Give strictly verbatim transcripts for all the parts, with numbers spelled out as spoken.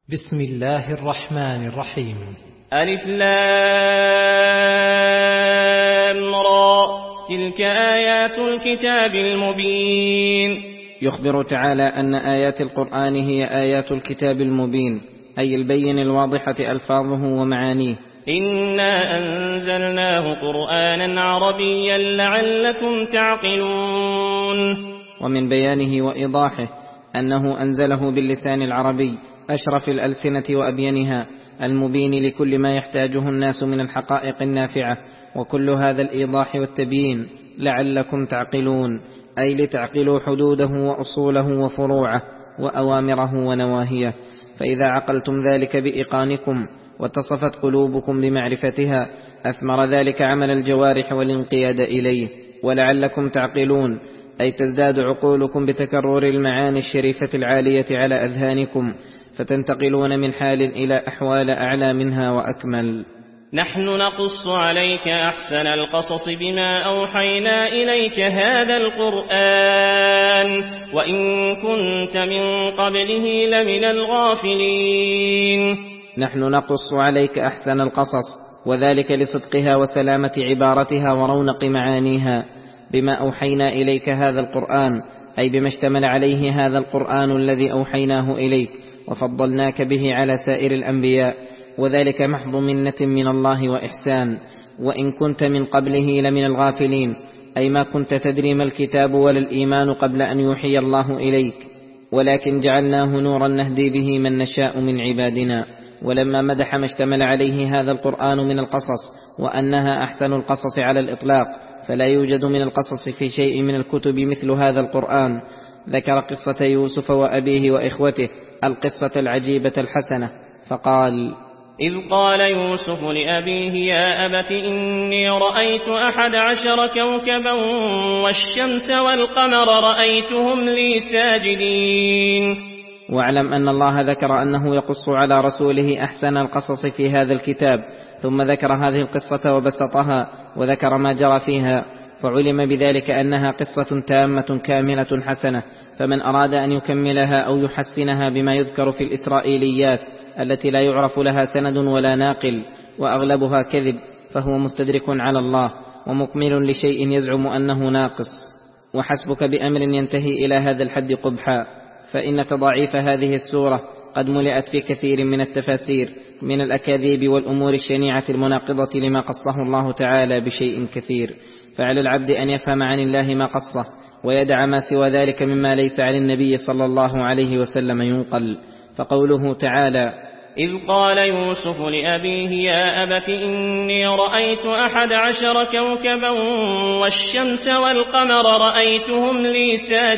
بسم الله الرحمن الرحيم. ألف لام را تلك آيات الكتاب المبين. يخبر تعالى أن آيات القرآن هي آيات الكتاب المبين، أي البين الواضحة ألفاظه ومعانيه. إنا أنزلناه قرآنا عربيا لعلكم تعقلون. ومن بيانه وإيضاحه أنه أنزله باللسان العربي أشرف الألسنة وأبينها، المبين لكل ما يحتاجه الناس من الحقائق النافعة، وكل هذا الإيضاح والتبيين لعلكم تعقلون، أي لتعقلوا حدوده وأصوله وفروعه وأوامره ونواهيه. فإذا عقلتم ذلك بإيقانكم واتصفت قلوبكم بمعرفتها أثمر ذلك عمل الجوارح والانقياد إليه. ولعلكم تعقلون أي تزداد عقولكم بتكرر المعاني الشريفة العالية على أذهانكم، فتنتقلون من حال إلى أحوال أعلى منها وأكمل. نحن نقص عليك أحسن القصص بما أوحينا إليك هذا القرآن وإن كنت من قبله لمن الغافلين. نحن نقص عليك أحسن القصص، وذلك لصدقها وسلامة عبارتها ورونق معانيها، بما أوحينا إليك هذا القرآن، أي بما اشتمل عليه هذا القرآن الذي أوحيناه إليك وفضلناك به على سائر الأنبياء، وذلك محض منة من الله وإحسان. وإن كنت من قبله لمن الغافلين، أي ما كنت تدري ما الكتاب ولا الإيمان قبل أن يوحي الله إليك، ولكن جعلناه نورا نهدي به من نشاء من عبادنا. ولما مدح ما اشتمل عليه هذا القرآن من القصص وأنها أحسن القصص على الإطلاق، فلا يوجد من القصص في شيء من الكتب مثل هذا القرآن، ذكر قصة يوسف وأبيه وإخوته، القصة العجيبة الحسنة، فقال: إذ قال يوسف لأبيه يا أبت إني رأيت أحد عشر كوكبا والشمس والقمر رأيتهم لي ساجدين. واعلم أن الله ذكر أنه يقص على رسوله أحسن القصص في هذا الكتاب، ثم ذكر هذه القصة وبسطها وذكر ما جرى فيها، فعلم بذلك أنها قصة تامة كاملة حسنة، فمن أراد أن يكملها أو يحسنها بما يذكر في الإسرائيليات التي لا يعرف لها سند ولا ناقل وأغلبها كذب، فهو مستدرك على الله ومكمل لشيء يزعم أنه ناقص. وحسبك بأمر ينتهي إلى هذا الحد قبحا، فإن تضاعيف هذه السورة قد ملئت في كثير من التفاسير من الأكاذيب والأمور الشنيعة المناقضة لما قصه الله تعالى بشيء كثير، فعلى العبد أن يفهم عن الله ما قصه ويدع ما سوى ذلك مما ليس عن النبي صلى الله عليه وسلم ينقل. فقوله تعالى: إذ قال يوسف لأبيه يا أبت إني رأيت أحد عشر كوكبا والشمس والقمر رأيتهم لي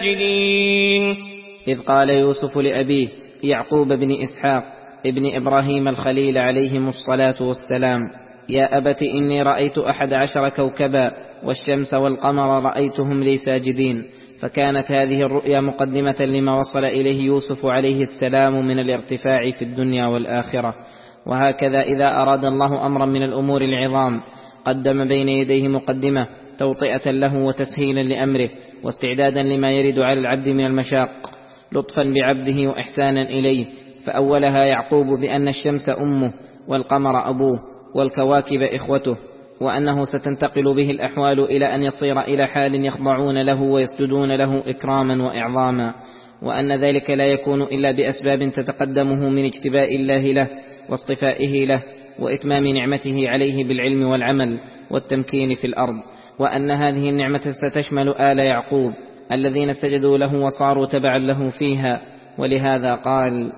ساجدين. إذ قال يوسف لأبيه يعقوب بن إسحاق ابن إبراهيم الخليل عليهم الصلاة والسلام: يا أبت إني رأيت أحد عشر كوكبا والشمس والقمر رأيتهم لي ساجدين. فكانت هذه الرؤيا مقدمة لما وصل إليه يوسف عليه السلام من الارتفاع في الدنيا والآخرة. وهكذا إذا أراد الله أمرا من الأمور العظام قدم بين يديه مقدمة توطئة له وتسهيلا لأمره واستعدادا لما يرد على العبد من المشاق، لطفا بعبده وإحسانا إليه. فأولها يعقوب بأن الشمس أمه والقمر أبوه والكواكب إخوته، وأنه ستنتقل به الأحوال إلى أن يصير إلى حال يخضعون له ويسجدون له إكراما وإعظاما، وأن ذلك لا يكون إلا بأسباب تتقدمه من اجتباء الله له واصطفائه له وإتمام نعمته عليه بالعلم والعمل والتمكين في الأرض، وأن هذه النعمة ستشمل آل يعقوب الذين سجدوا له وصاروا تبعا له فيها. ولهذا قال: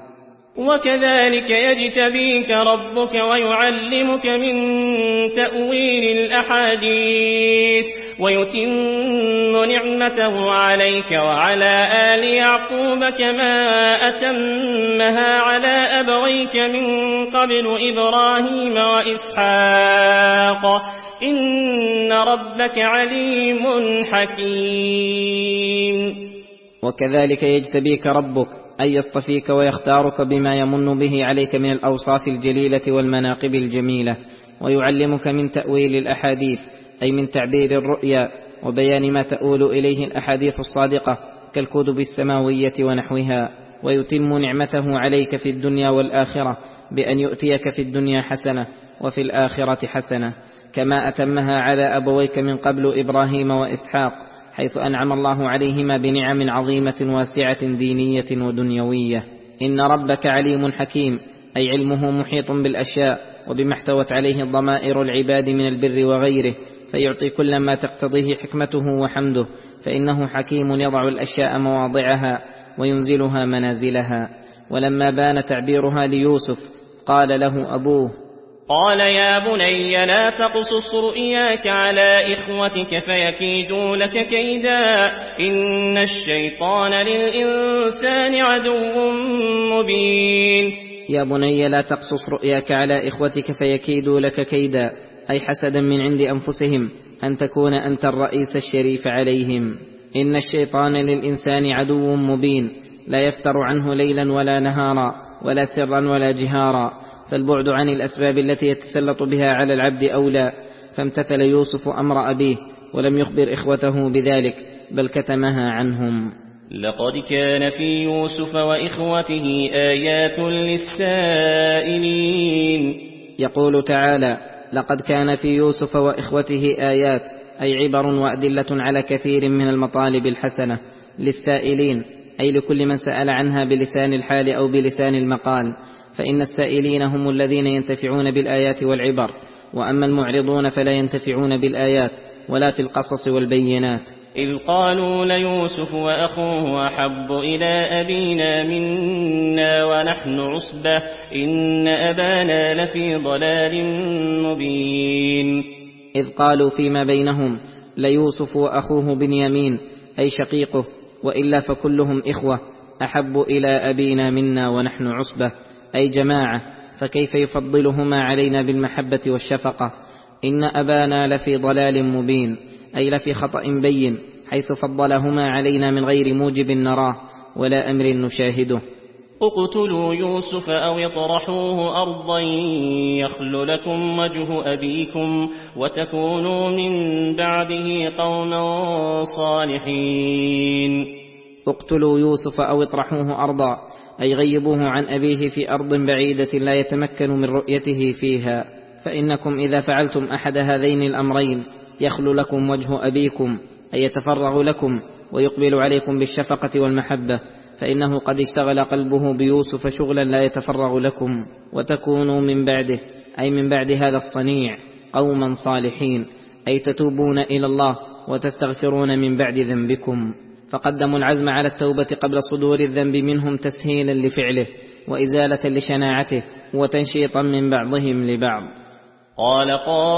وكذلك يجتبيك ربك ويعلمك من تأويل الأحاديث ويتم نعمته عليك وعلى آل يعقوب كما أتمها على أبويك من قبل إبراهيم وإسحاق إن ربك عليم حكيم. وكذلك يجتبيك ربك أي يصطفيك ويختارك بما يمن به عليك من الأوصاف الجليلة والمناقب الجميلة، ويعلمك من تأويل الأحاديث أي من تعبير الرؤيا وبيان ما تؤول إليه الأحاديث الصادقة كالكتب السماوية ونحوها، ويتم نعمته عليك في الدنيا والآخرة بأن يؤتيك في الدنيا حسنة وفي الآخرة حسنة، كما أتمها على أبويك من قبل إبراهيم وإسحاق، حيث أنعم الله عليهما بنعم عظيمة واسعة دينية ودنيوية. إن ربك عليم حكيم، أي علمه محيط بالأشياء وبما احتوت عليه ضمائر العباد من البر وغيره، فيعطي كل ما تقتضيه حكمته وحمده، فإنه حكيم يضع الأشياء مواضعها وينزلها منازلها. ولما بان تعبيرها ليوسف قال له أبوه: قال يا بني لا تقصص رؤياك على إخوتك فيكيدوا لك كيدا، إن الشيطان للإنسان عدو مبين. يا بني لا تقصص رؤياك على إخوتك فيكيدوا لك كيدا، أي حسدا من عند أنفسهم أن تكون أنت الرئيس الشريف عليهم. إن الشيطان للإنسان عدو مبين، لا يفتر عنه ليلا ولا نهارا ولا سرا ولا جهارا، فالبعد عن الأسباب التي يتسلط بها على العبد أولى. فامتثل يوسف أمر أبيه ولم يخبر إخوته بذلك، بل كتمها عنهم. لقد كان في يوسف وإخوته آيات للسائلين. يقول تعالى: لقد كان في يوسف وإخوته آيات، أي عبر وأدلة على كثير من المطالب الحسنة للسائلين، أي لكل من سأل عنها بلسان الحال أو بلسان المقال، فإن السائلين هم الذين ينتفعون بالآيات والعبر، وأما المعرضون فلا ينتفعون بالآيات ولا في القصص والبينات. إذ قالوا ليوسف وأخوه أحب إلى أبينا منا ونحن عصبة إن أبانا لفي ضلال مبين. إذ قالوا فيما بينهم ليوسف وأخوه بنيامين، أي شقيقه، وإلا فكلهم إخوة، أحب إلى أبينا منا ونحن عصبة، أي جماعة، فكيف يفضلهما علينا بالمحبة والشفقة؟ إن أبانا لفي ضلال مبين، أي لفي خطأ بين، حيث فضلهما علينا من غير موجب نراه ولا أمر نشاهده. اقتلوا يوسف أو اطرحوه أرضا يخل لكم وجه أبيكم وتكونوا من بعده قوما صالحين. اقتلوا يوسف أو اطرحوه أرضا، أي غيبوه عن أبيه في أرض بعيدة لا يتمكن من رؤيته فيها، فإنكم إذا فعلتم أحد هذين الأمرين يخل لكم وجه أبيكم، أي يتفرغ لكم ويقبل عليكم بالشفقة والمحبة، فإنه قد اشتغل قلبه بيوسف شغلا لا يتفرغ لكم، وتكونوا من بعده، أي من بعد هذا الصنيع، قوما صالحين، أي تتوبون إلى الله وتستغفرون من بعد ذنبكم. فقدموا العزم على التوبة قبل صدور الذنب منهم تسهيلا لفعله وإزالة لشناعته وتنشيطا من بعضهم لبعض. قال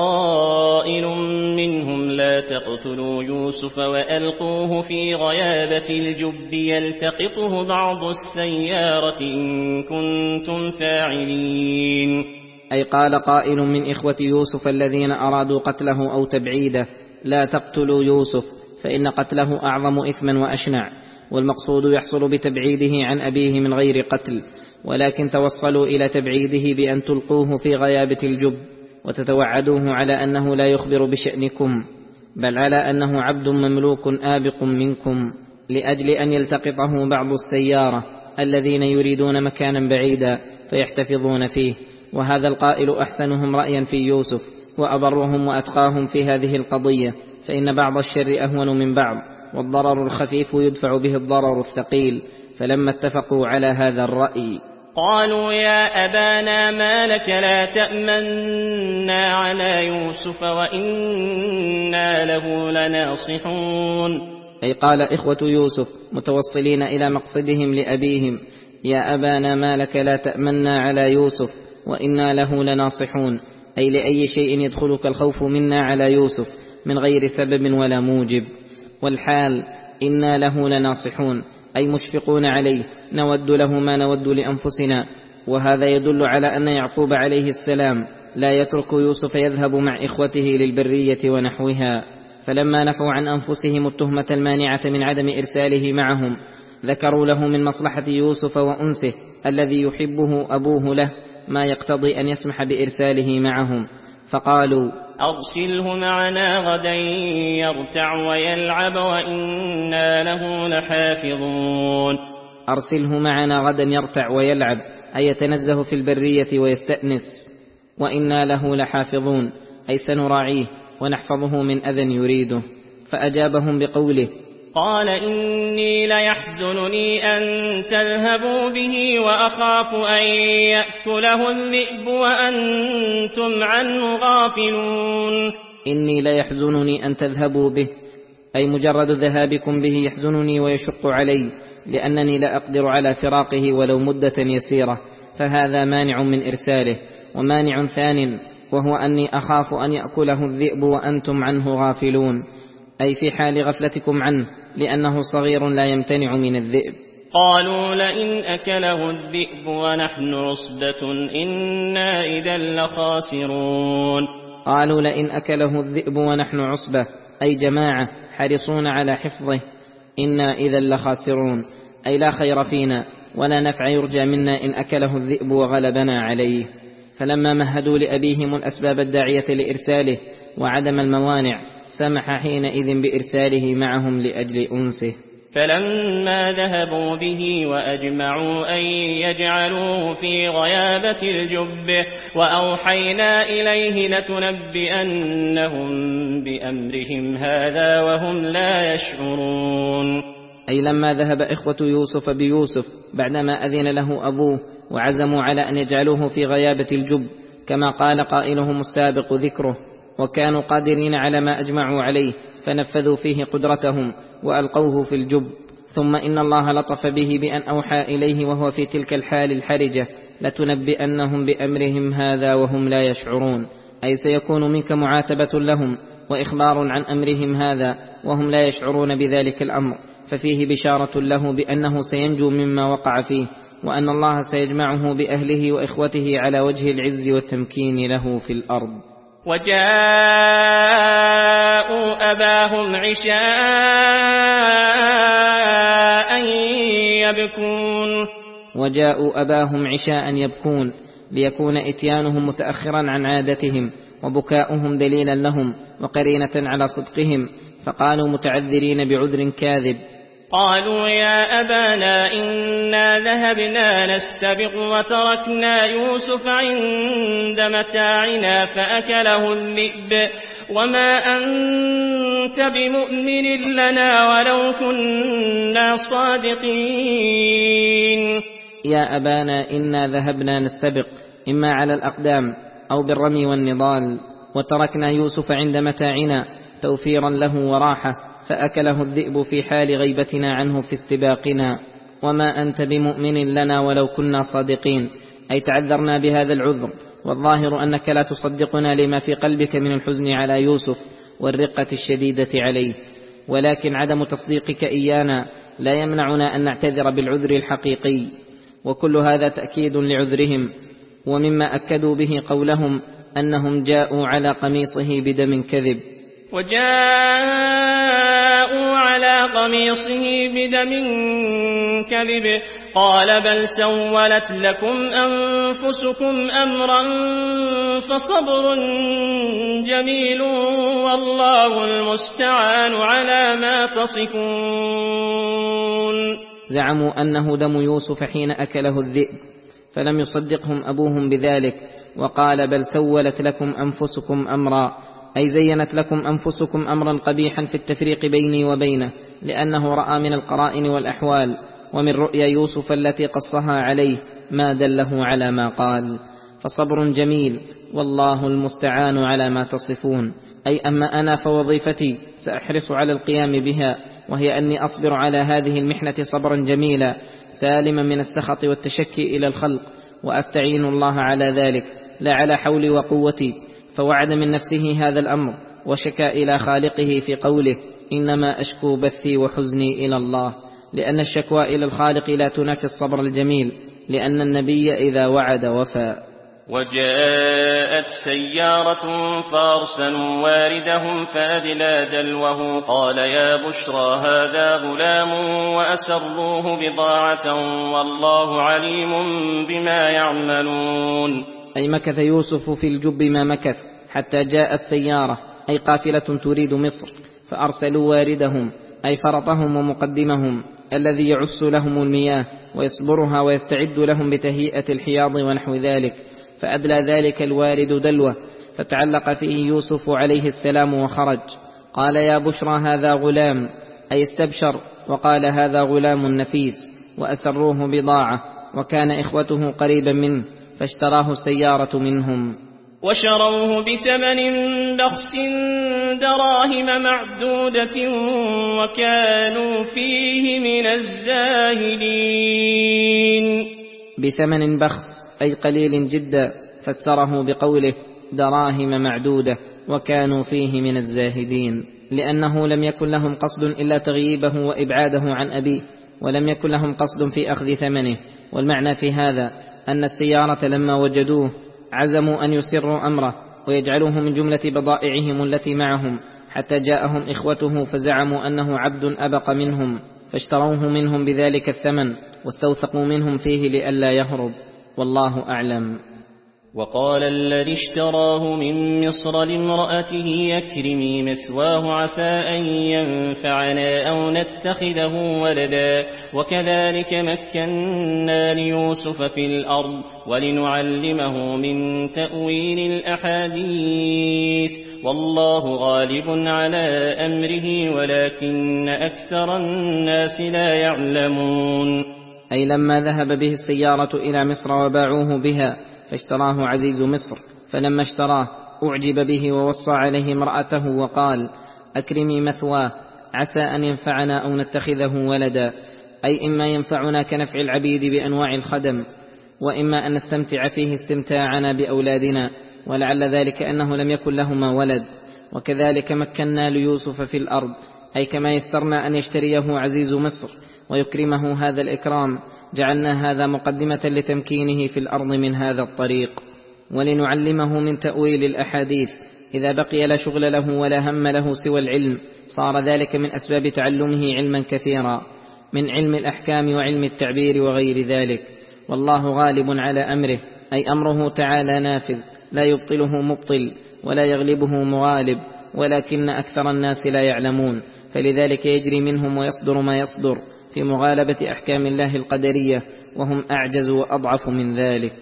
قائل منهم لا تقتلوا يوسف وألقوه في غيابة الجب يلتقطه بعض السيارة إن كنتم فاعلين. أي قال قائل من إخوة يوسف الذين أرادوا قتله أو تبعيده: لا تقتلوا يوسف، فإن قتله أعظم إثما وأشنع، والمقصود يحصل بتبعيده عن أبيه من غير قتل، ولكن توصلوا إلى تبعيده بأن تلقوه في غيابة الجب وتتوعدوه على أنه لا يخبر بشأنكم، بل على أنه عبد مملوك آبق منكم، لأجل أن يلتقطه بعض السيارة الذين يريدون مكانا بعيدا فيحتفظون فيه. وهذا القائل أحسنهم رأيا في يوسف وأبرهم وأتقاهم في هذه القضية، فإن بعض الشر أهون من بعض، والضرر الخفيف يدفع به الضرر الثقيل. فلما اتفقوا على هذا الرأي قالوا يا أبانا ما لك لا تأمنا على يوسف وإنا له لناصحون. أي قال إخوة يوسف متوصلين إلى مقصدهم لأبيهم: يا أبانا ما لك لا تأمنا على يوسف وإنا له لناصحون، أي لأي شيء يدخلك الخوف منا على يوسف من غير سبب ولا موجب. والحال إنا له لناصحون، أي مشفقون عليه، نود له ما نود لأنفسنا. وهذا يدل على أن يعقوب عليه السلام لا يترك يوسف يذهب مع إخوته للبرية ونحوها، فلما نفوا عن أنفسهم التهمة المانعة من عدم إرساله معهم ذكروا له من مصلحة يوسف وأنسه الذي يحبه أبوه له ما يقتضي أن يسمح بإرساله معهم، فقالوا أرسله معنا غدا يرتع ويلعب وإنا له لحافظون. أرسله معنا غدا يرتع ويلعب، أي يتنزه في البرية ويستأنس، وإنا له لحافظون، أي سنراعيه ونحفظه من أذى يريده. فأجابهم بقوله: قال إني ليحزنني أن تذهبوا به وأخاف أن يأكله الذئب وأنتم عنه غافلون. إني ليحزنني أن تذهبوا به، أي مجرد ذهابكم به يحزنني ويشق علي، لأنني لا أقدر على فراقه ولو مدة يسيرة، فهذا مانع من إرساله. ومانع ثان وهو أني أخاف أن يأكله الذئب وأنتم عنه غافلون، أي في حال غفلتكم عنه، لأنه صغير لا يمتنع من الذئب. قالوا لئن أكله الذئب ونحن عصبة إنا إذا لخاسرون. قالوا لئن أكله الذئب ونحن عصبة، أي جماعة حريصون على حفظه، إنا إذا لخاسرون، أي لا خير فينا ولا نفع يرجى منا إن أكله الذئب وغلبنا عليه. فلما مهدوا لأبيهم الأسباب الداعية لإرساله وعدم الموانع، سمح حينئذ بإرساله معهم لأجل أنسه. فلما ذهبوا به وأجمعوا أن يجعلوه في غيابة الجب وأوحينا إليه لتنبئنهم بأمرهم هذا وهم لا يشعرون. أي لما ذهب إخوة يوسف بيوسف بعدما أذن له أبوه وعزموا على أن يجعلوه في غيابة الجب كما قال قائلهم السابق ذكره، وكانوا قادرين على ما أجمعوا عليه فنفذوا فيه قدرتهم وألقوه في الجب. ثم إن الله لطف به بأن أوحى إليه وهو في تلك الحال الحرجة: لتنبئنهم بأمرهم هذا وهم لا يشعرون، أي سيكون منك معاتبة لهم وإخبار عن أمرهم هذا وهم لا يشعرون بذلك الأمر، ففيه بشارة له بأنه سينجو مما وقع فيه، وأن الله سيجمعه بأهله وإخوته على وجه العز والتمكين له في الأرض. وجاءوا أباهم عشاء يبكون وجاءوا أباهم عشاء يبكون ليكون إتيانهم متأخرا عن عادتهم، وبكاؤهم دليلا لهم وقرينة على صدقهم، فقالوا متعذرين بعذر كاذب: قالوا يا أبانا إنا ذهبنا نستبق وتركنا يوسف عند متاعنا فأكله الذئب وما أنت بمؤمن لنا ولو كنا صادقين. يا أبانا إنا ذهبنا نستبق، إما على الأقدام أو بالرمي والنضال، وتركنا يوسف عند متاعنا توفيرا له وراحة، فأكله الذئب في حال غيبتنا عنه في استباقنا. وما أنت بمؤمن لنا ولو كنا صادقين، أي تعذرنا بهذا العذر، والظاهر أنك لا تصدقنا لما في قلبك من الحزن على يوسف والرقة الشديدة عليه، ولكن عدم تصديقك إيانا لا يمنعنا أن نعتذر بالعذر الحقيقي. وكل هذا تأكيد لعذرهم، ومما أكدوا به قولهم أنهم جاءوا على قميصه بدم كذب. وجاءوا على قميصه بدم كذب قال بل سولت لكم أنفسكم أمرا فصبر جميل والله المستعان على ما تصفون. زعموا أنه دم يوسف حين أكله الذئب، فلم يصدقهم أبوهم بذلك، وقال بل سولت لكم أنفسكم أمرا، أي زينت لكم أنفسكم أمرا قبيحا في التفريق بيني وبينه، لأنه رأى من القرائن والأحوال ومن رؤيا يوسف التي قصها عليه ما دله على ما قال. فصبر جميل والله المستعان على ما تصفون، أي أما أنا فوظيفتي سأحرص على القيام بها، وهي أني أصبر على هذه المحنة صبرا جميلا سالما من السخط والتشكي إلى الخلق، وأستعين الله على ذلك لا على حولي وقوتي. فوعد من نفسه هذا الأمر وشكى إلى خالقه في قوله إنما أشكو بثي وحزني إلى الله، لأن الشكوى إلى الخالق لا تنافي الصبر الجميل، لأن النبي إذا وعد وفى. وجاءت سيارة فأرسلوا واردهم فأدلى دلوه قال يا بشرى هذا غلام وأسروه بضاعة والله عليم بما يعملون. أي مكث يوسف في الجب ما مكث حتى جاءت سيارة، أي قافلة تريد مصر، فأرسلوا واردهم أي فرطهم ومقدمهم الذي يعص لهم المياه ويصبرها ويستعد لهم بتهيئة الحياض ونحو ذلك، فأدلى ذلك الوارد دلوة، فتعلق فيه يوسف عليه السلام وخرج. قال يا بشرى هذا غلام، أي استبشر، وقال هذا غلام نفيس، وأسروه بضاعة، وكان إخوته قريبا منه فاشتراه السيارة منهم. وشروه بثمن بخس دراهم معدودة وكانوا فيه من الزاهدين. بثمن بخس أي قليل جدا، فسره بقوله دراهم معدودة وكانوا فيه من الزاهدين، لأنه لم يكن لهم قصد إلا تغييبه وإبعاده عن أبيه، ولم يكن لهم قصد في أخذ ثمنه. والمعنى في هذا أن السيارة لما وجدوه عزموا أن يسروا أمره ويجعلوه من جملة بضائعهم التي معهم، حتى جاءهم إخوته فزعموا أنه عبد أبق منهم، فاشتروه منهم بذلك الثمن واستوثقوا منهم فيه لئلا يهرب، والله أعلم. وقال الذي اشتراه من مصر لامرأته أكرمي مثواه عسى أن ينفعنا أو نتخذه ولدا، وكذلك مكنا ليوسف في الأرض ولنعلمه من تأويل الأحاديث، والله غالب على أمره ولكن أكثر الناس لا يعلمون. أي لما ذهب به السيارة إلى مصر وباعوه بها فاشتراه عزيز مصر، فلما اشتراه أعجب به ووصى عليه امرأته وقال أكرمي مثواه عسى أن ينفعنا أو نتخذه ولدا، أي إما ينفعنا كنفع العبيد بأنواع الخدم، وإما أن نستمتع فيه استمتاعنا بأولادنا، ولعل ذلك أنه لم يكن لهما ولد. وكذلك مكنا ليوسف في الأرض، أي كما يسرنا أن يشتريه عزيز مصر ويكرمه هذا الإكرام، جعلنا هذا مقدمة لتمكينه في الأرض من هذا الطريق. ولنعلمه من تأويل الأحاديث، إذا بقي لا شغل له ولا هم له سوى العلم صار ذلك من أسباب تعلمه علما كثيرا، من علم الأحكام وعلم التعبير وغير ذلك. والله غالب على أمره، أي أمره تعالى نافذ لا يبطله مبطل ولا يغلبه مغالب، ولكن أكثر الناس لا يعلمون، فلذلك يجري منهم ويصدر ما يصدر في مغالبة أحكام الله القدرية، وهم أعجز وأضعف من ذلك.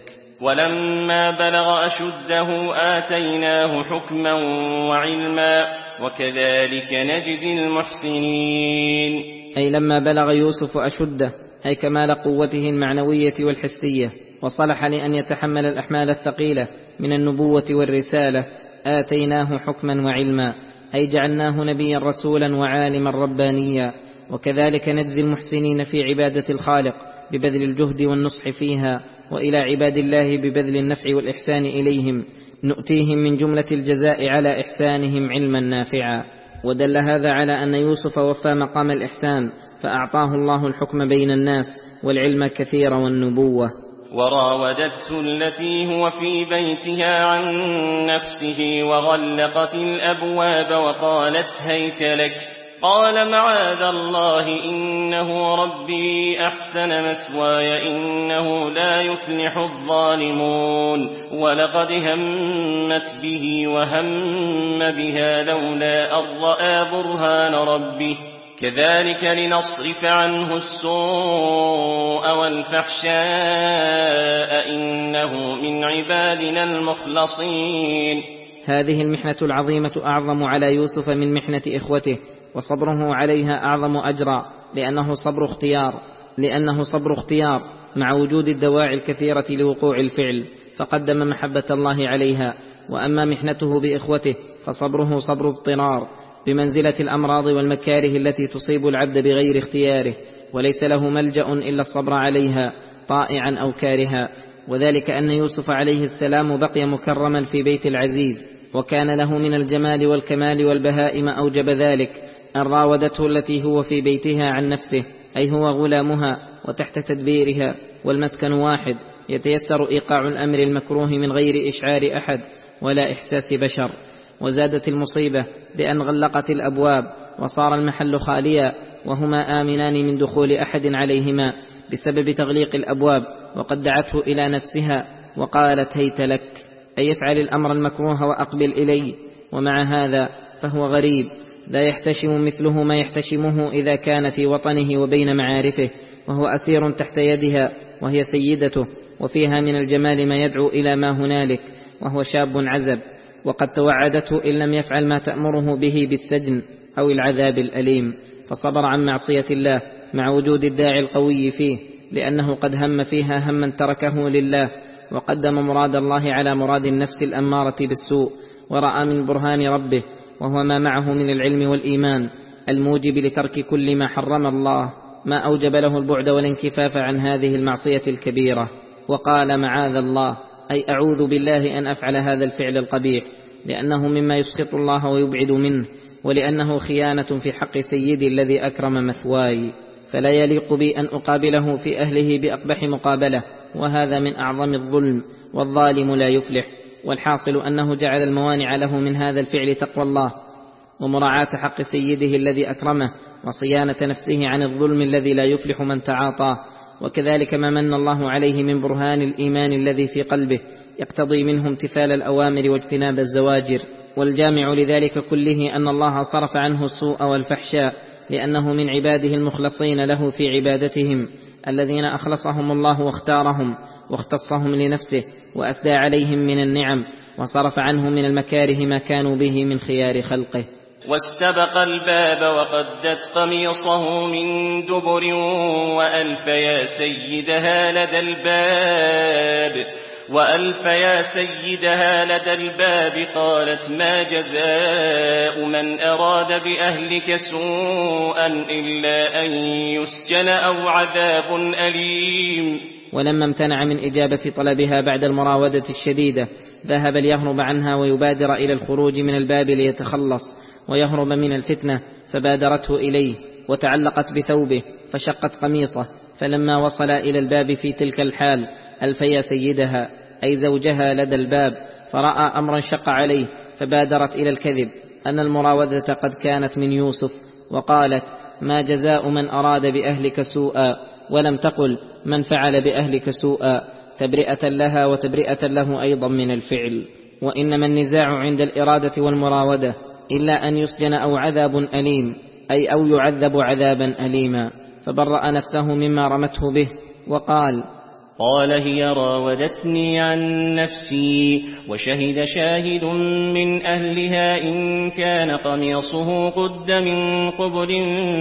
ولما بلغ أشده آتيناه حكما وعلما وكذلك نجزي المحسنين. أي لما بلغ يوسف أشده، أي كمال قوته المعنوية والحسية، وصلح لأن يتحمل الأحمال الثقيلة من النبوة والرسالة، آتيناه حكما وعلما، أي جعلناه نبيا رسولا وعالما ربانيا. وكذلك نجزي المحسنين في عبادة الخالق ببذل الجهد والنصح فيها، وإلى عباد الله ببذل النفع والإحسان إليهم، نؤتيهم من جملة الجزاء على إحسانهم علما نافعا. ودل هذا على أن يوسف وفى مقام الإحسان، فأعطاه الله الحكم بين الناس والعلم كثير والنبوة. وراودته التي هو في بيتها عن نفسه وغلقت الأبواب وقالت هيت لك، قال معاذ الله إنه ربي أحسن مثواي إنه لا يفلح الظالمون، ولقد همت به وهم بها لولا أن رأى برهان ربه، كذلك لنصرف عنه السوء والفحشاء إنه من عبادنا المخلصين. هذه المحنة العظيمة أعظم على يوسف من محنة إخوته، وصبره عليها أعظم أجرا، لأنه صبر اختيار لأنه صبر اختيار مع وجود الدواعي الكثيرة لوقوع الفعل، فقدم محبة الله عليها. وأما محنته بإخوته فصبره صبر اضطرار، بمنزلة الأمراض والمكاره التي تصيب العبد بغير اختياره، وليس له ملجأ إلا الصبر عليها طائعا أو كارها. وذلك أن يوسف عليه السلام بقي مكرما في بيت العزيز، وكان له من الجمال والكمال والبهاء ما أوجب ذلك أن راودته التي هو في بيتها عن نفسه، أي هو غلامها وتحت تدبيرها، والمسكن واحد يتيسر إيقاع الأمر المكروه من غير إشعار أحد ولا إحساس بشر. وزادت المصيبة بأن غلقت الأبواب وصار المحل خاليا، وهما آمنان من دخول أحد عليهما بسبب تغليق الأبواب، وقد دعته إلى نفسها وقالت هيت لك، أي يفعل الأمر المكروه وأقبل إليه. ومع هذا فهو غريب، لا يحتشم مثله ما يحتشمه إذا كان في وطنه وبين معارفه، وهو أسير تحت يدها وهي سيدته، وفيها من الجمال ما يدعو إلى ما هنالك، وهو شاب عزب، وقد توعدته إن لم يفعل ما تأمره به بالسجن أو العذاب الأليم، فصبر عن معصية الله مع وجود الداعي القوي فيه، لأنه قد هم فيها هما تركه لله، وقدم مراد الله على مراد النفس الأمارة بالسوء، ورأى من برهان ربه وهو ما معه من العلم والإيمان الموجب لترك كل ما حرم الله ما أوجب له البعد والانكفاف عن هذه المعصية الكبيرة، وقال معاذ الله، أي أعوذ بالله أن أفعل هذا الفعل القبيح، لأنه مما يسخط الله ويبعد منه، ولأنه خيانة في حق سيدي الذي أكرم مثواي، فلا يليق بي أن أقابله في أهله بأقبح مقابلة، وهذا من أعظم الظلم، والظالم لا يفلح. والحاصل أنه جعل الموانع له من هذا الفعل تقوى الله ومراعاة حق سيده الذي أكرمه، وصيانة نفسه عن الظلم الذي لا يفلح من تعاطاه، وكذلك ما من الله عليه من برهان الإيمان الذي في قلبه يقتضي منه امتثال الأوامر واجتناب الزواجر. والجامع لذلك كله أن الله صرف عنه السوء والفحشاء، لأنه من عباده المخلصين له في عبادتهم، الذين أخلصهم الله واختارهم واختصهم لنفسه وأسدى عليهم من النعم، وصرف عنهم من المكاره ما كانوا به من خيار خلقه. واستبق الباب وقدت قميصه من دبر وألف يا سيدها لدى الباب وألف يا سيدها لدى الباب قالت ما جزاء من أراد بأهلك سوءا إلا أن يسجن أو عذاب أليم. ولما امتنع من إجابة طلبها بعد المراودة الشديدة ذهب ليهرب عنها ويبادر إلى الخروج من الباب ليتخلص ويهرب من الفتنة، فبادرته إليه وتعلقت بثوبه فشقت قميصه، فلما وصل إلى الباب في تلك الحال ألفي سيدها أي زوجها لدى الباب، فرأى أمرا شق عليه فبادرت إلى الكذب أن المراودة قد كانت من يوسف، وقالت ما جزاء من أراد بأهلك سوءا، ولم تقل من فعل بأهلك سوءا، تبرئة لها وتبرئة له أيضا من الفعل. وإنما النزاع عند الإرادة والمراودة إلا أن يسجن أو عذاب أليم، أي أو يعذب عذابا أليما، فبرأ نفسه مما رمته به وقال قال هي راودتني عن نفسي وشهد شاهد من أهلها إن كان قميصه قد من قبل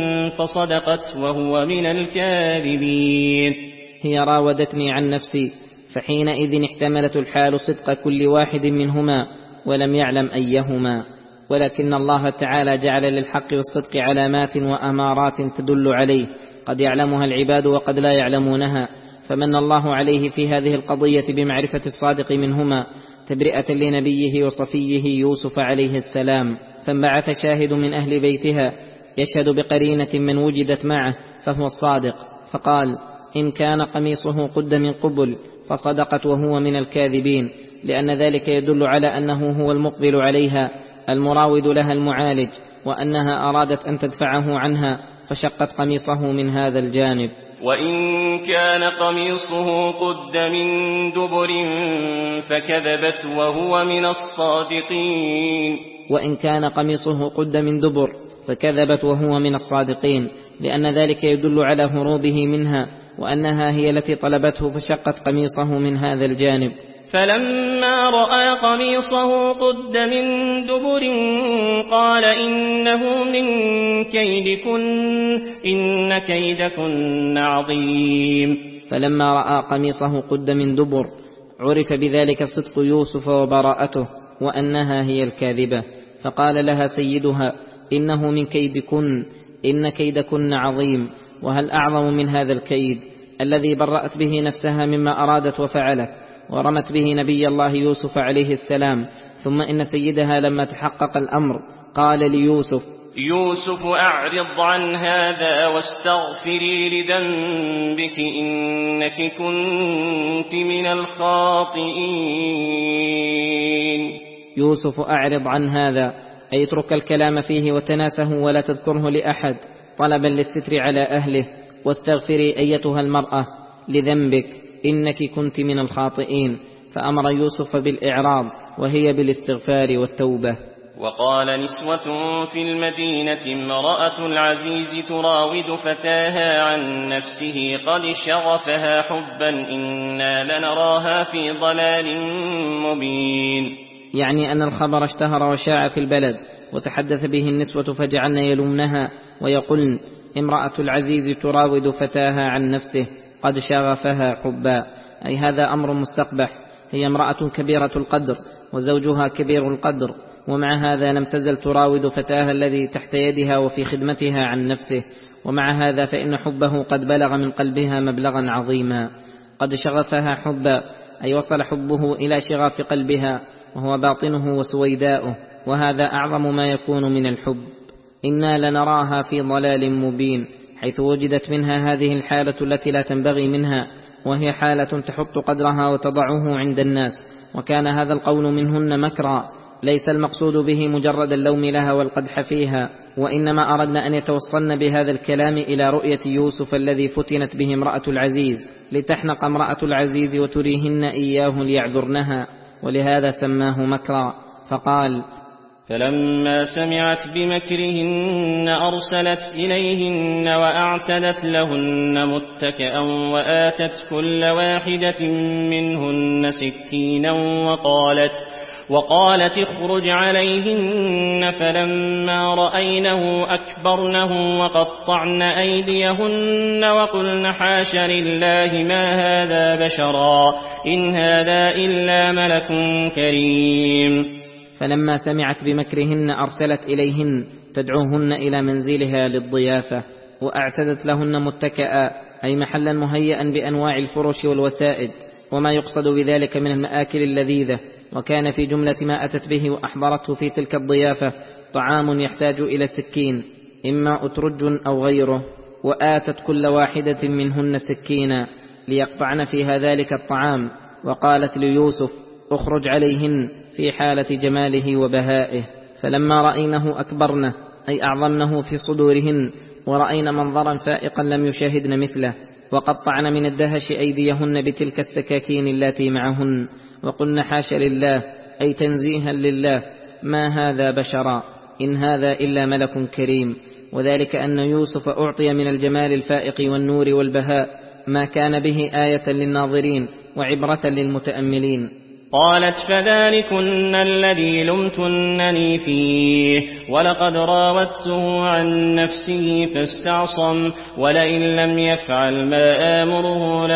فصدقت وهو من الكاذبين. هي راودتني عن نفسي، فحينئذ احتملت الحال صدق كل واحد منهما ولم يعلم أيهما، ولكن الله تعالى جعل للحق والصدق علامات وأمارات تدل عليه قد يعلمها العباد وقد لا يعلمونها، فمن الله عليه في هذه القضية بمعرفة الصادق منهما تبرئة لنبيه وصفيه يوسف عليه السلام، فانبعث شاهد من أهل بيتها يشهد بقرينة من وجدت معه فهو الصادق، فقال إن كان قميصه قد من قبل فصدقت وهو من الكاذبين، لأن ذلك يدل على أنه هو المقبل عليها المراود لها المعالج، وأنها أرادت أن تدفعه عنها فشقت قميصه من هذا الجانب. وإن كان قميصه قد من دبر فكذبت وهو من الصادقين. وإن كان قميصه قد من دبر فكذبت وهو من الصادقين، لأن ذلك يدل على هروبه منها وأنها هي التي طلبته فشقت قميصه من هذا الجانب. فلما رأى قميصه قد من دبر قال إنه من كيدكن إن كيدكن عظيم. فلما رأى قميصه قد من دبر عرف بذلك صدق يوسف وبراءته وأنها هي الكاذبة، فقال لها سيدها إنه من كيدكن إن كيدكن عظيم. وهل أعظم من هذا الكيد الذي برأت به نفسها مما أرادت وفعلت ورمت به نبي الله يوسف عليه السلام؟ ثم إن سيدها لما تحقق الأمر قال ليوسف يوسف أعرض عن هذا واستغفري لذنبك إنك كنت من الخاطئين. يوسف أعرض عن هذا أي اترك الكلام فيه وتناسه ولا تذكره لأحد طلبا للستر على أهله، واستغفري أيتها المرأة لذنبك إنك كنت من الخاطئين، فأمر يوسف بالإعراض وهي بالاستغفار والتوبة. وقال نسوة في المدينة امرأة العزيز تراود فتاها عن نفسه قد شغفها حبا إنا لنراها في ضلال مبين. يعني أن الخبر اشتهر وشاع في البلد وتحدث به النسوة فجعلن يلومنها ويقولن امرأة العزيز تراود فتاها عن نفسه قد شغفها حبا، أي هذا أمر مستقبح. هي امرأة كبيرة القدر وزوجها كبير القدر، ومع هذا لم تزل تراود فتاها الذي تحت يدها وفي خدمتها عن نفسه، ومع هذا فإن حبه قد بلغ من قلبها مبلغا عظيما. قد شغفها حبا أي وصل حبه إلى شغاف قلبها وهو باطنه وسويداؤه، وهذا أعظم ما يكون من الحب. إنا لنراها في ضلال مبين، حيث وجدت منها هذه الحالة التي لا تنبغي منها، وهي حالة تحط قدرها وتضعه عند الناس. وكان هذا القول منهن مكرا، ليس المقصود به مجرد اللوم لها والقدح فيها، وإنما أردنا أن يتوصلن بهذا الكلام إلى رؤية يوسف الذي فتنت به امرأة العزيز، لتحنق امرأة العزيز وتريهن إياه ليعذرنها، ولهذا سماه مكرا. فقال: فلما سمعت بمكرهن أرسلت إليهن وأعتدت لهن متكئا وآتت كل واحدة منهن سكينا وقالت وقالت اخرج عليهن. فلما رأينه أكبرنه وقطعن أيديهن وقلن حاش لله ما هذا بشرا إن هذا إلا ملك كريم. فلما سمعت بمكرهن أرسلت إليهن تدعوهن إلى منزلها للضيافة، وأعتدت لهن متكئا أي محلا مهيئا بأنواع الفرش والوسائد وما يقصد بذلك من المآكل اللذيذة. وكان في جملة ما أتت به وأحضرته في تلك الضيافة طعام يحتاج إلى سكين، إما أترج أو غيره، وآتت كل واحدة منهن سكينا ليقطعن فيها ذلك الطعام. وقالت ليوسف: اخرج عليهن، في حالة جماله وبهائه. فلما رأينه أكبرنه أي أعظمنه في صدورهن، ورأينا منظرا فائقا لم يشاهدن مثله، وقطعن من الدهش أيديهن بتلك السكاكين التي معهن، وقلن حاش لله أي تنزيها لله ما هذا بشرا إن هذا إلا ملك كريم. وذلك أن يوسف أعطي من الجمال الفائق والنور والبهاء ما كان به آية للناظرين وعبرة للمتأملين. قالت: فذلكن الذي لمتنني فيه ولقد راودته عن نفسه فاستعصم ولئن لم يفعل ما آمره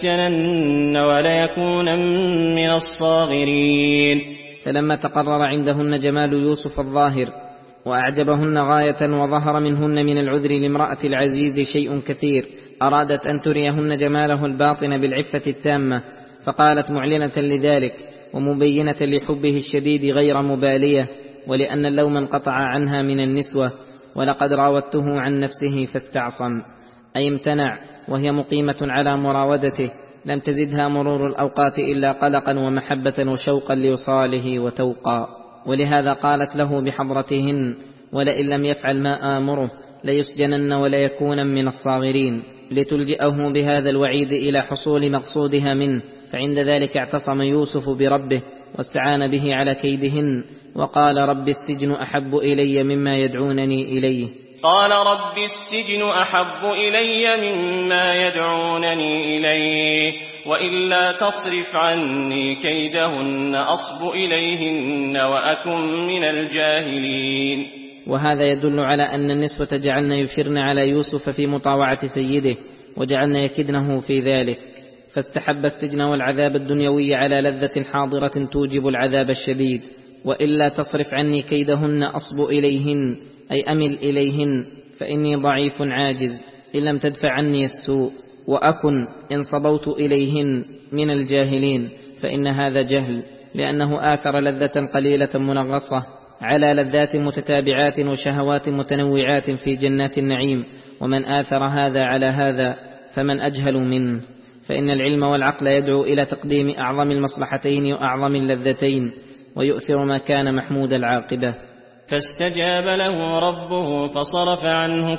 ليسجنن وليكون من الصاغرين. فلما تقرر عندهن جمال يوسف الظاهر وأعجبهن غاية وظهر منهن من العذر لامرأة العزيز شيء كثير، أرادت أن تريهن جماله الباطن بالعفة التامة، فقالت معلنة لذلك ومبينة لحبه الشديد غير مبالية، ولأن اللوم انقطع عنها من النسوة: ولقد راودته عن نفسه فاستعصم، أي امتنع، وهي مقيمة على مراودته لم تزدها مرور الأوقات إلا قلقا ومحبة وشوقا لوصاله وتوقا. ولهذا قالت له بحضرتهن: ولئن لم يفعل ما آمره ليسجنن وليكون من الصاغرين، لتلجئه بهذا الوعيد إلى حصول مقصودها منه. فعند ذلك اعتصم يوسف بربه واستعان به على كيدهن، وقال: رب السجن أحب إلي مما يدعونني إليه. قال: رب السجن أحب إلي مما يدعونني إليه وإلا تصرف عني كيدهن أصب إليهن وأكن من الجاهلين. وهذا يدل على أن النسوة جعلن يشرن على يوسف في مطاوعة سيده، وجعلن يكدنه في ذلك، فاستحب السجن والعذاب الدنيوي على لذة حاضرة توجب العذاب الشديد. وإلا تصرف عني كيدهن أصب إليهن أي أمل إليهن، فإني ضعيف عاجز إن لم تدفع عني السوء، وأكن إن صبوت إليهن من الجاهلين، فإن هذا جهل، لأنه آثر لذة قليلة منغصة على لذات متتابعات وشهوات متنوعات في جنات النعيم، ومن آثر هذا على هذا فمن أجهل منه. فإن العلم والعقل يدعو إلى تقديم أعظم المصلحتين وأعظم اللذتين، ويؤثر ما كان محمود العاقبة. فاستجاب له ربه فصرف عنه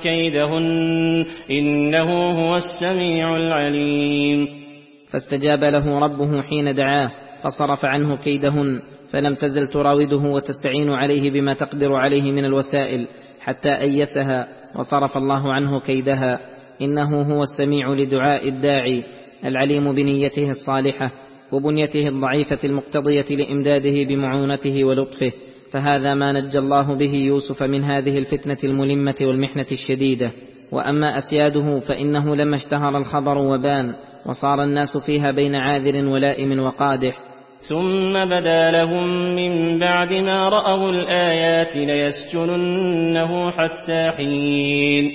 كيدهن إنه هو السميع العليم. فاستجاب له ربه حين دعاه فصرف عنه كيدهن، فلم تزل تراوده وتستعين عليه بما تقدر عليه من الوسائل حتى أيسها وصرف الله عنه كيدها. إنه هو السميع لدعاء الداعي العليم بنيته الصالحة وبنيته الضعيفة المقتضية لإمداده بمعونته ولطفه. فهذا ما نجى الله به يوسف من هذه الفتنة الملمة والمحنة الشديدة. وأما أسياده فإنه لما اشتهر الخبر وبان وصار الناس فيها بين عاذر ولائم وقادح. ثم بدا لهم من بعد ما رأوا الآيات ليسجننه حتى حين.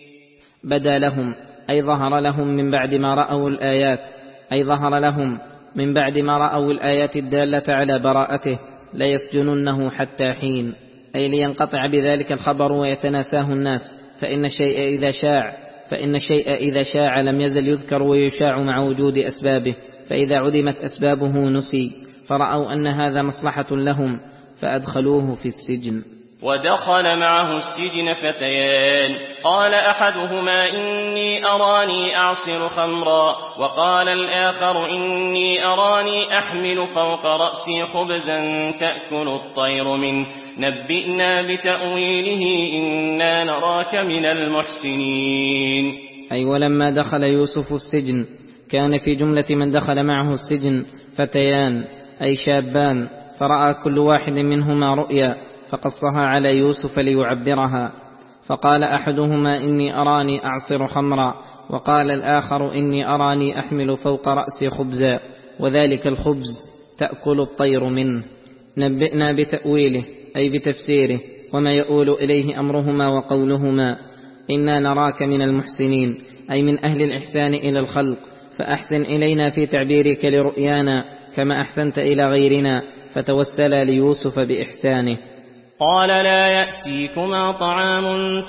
بدا لهم أي ظهر لهم من بعد ما رأوا الآيات، أي ظهر لهم من بعد ما رأوا الآيات الدالة على براءته ليسجننه حتى حين، أي لينقطع بذلك الخبر ويتناساه الناس. فإن الشيء إذا شاع فإن الشيء إذا شاع لم يزل يذكر ويشاع مع وجود أسبابه، فإذا عدمت أسبابه نسي، فرأوا أن هذا مصلحة لهم فأدخلوه في السجن. ودخل معه السجن فتيان، قال أحدهما إني أراني أعصر خمرا، وقال الآخر إني أراني أحمل فوق رأسي خبزا تأكل الطير منه، نبئنا بتأويله إنا نراك من المحسنين. أي ولما دخل يوسف السجن كان في جملة من دخل معه السجن فتيان أي شابان، فرأى كل واحد منهما رؤيا فقصها على يوسف ليعبرها. فقال أحدهما إني أراني أعصر خمرا، وقال الآخر إني أراني أحمل فوق رأسي خبزا، وذلك الخبز تأكل الطير منه. نبئنا بتأويله أي بتفسيره وما يؤول إليه أمرهما وقولهما. إنا نراك من المحسنين أي من أهل الإحسان إلى الخلق، فأحسن إلينا في تعبيرك لرؤيانا كما أحسنت إلى غيرنا، فتوسلا ليوسف بإحسانه. قال لا يأتيكما طعام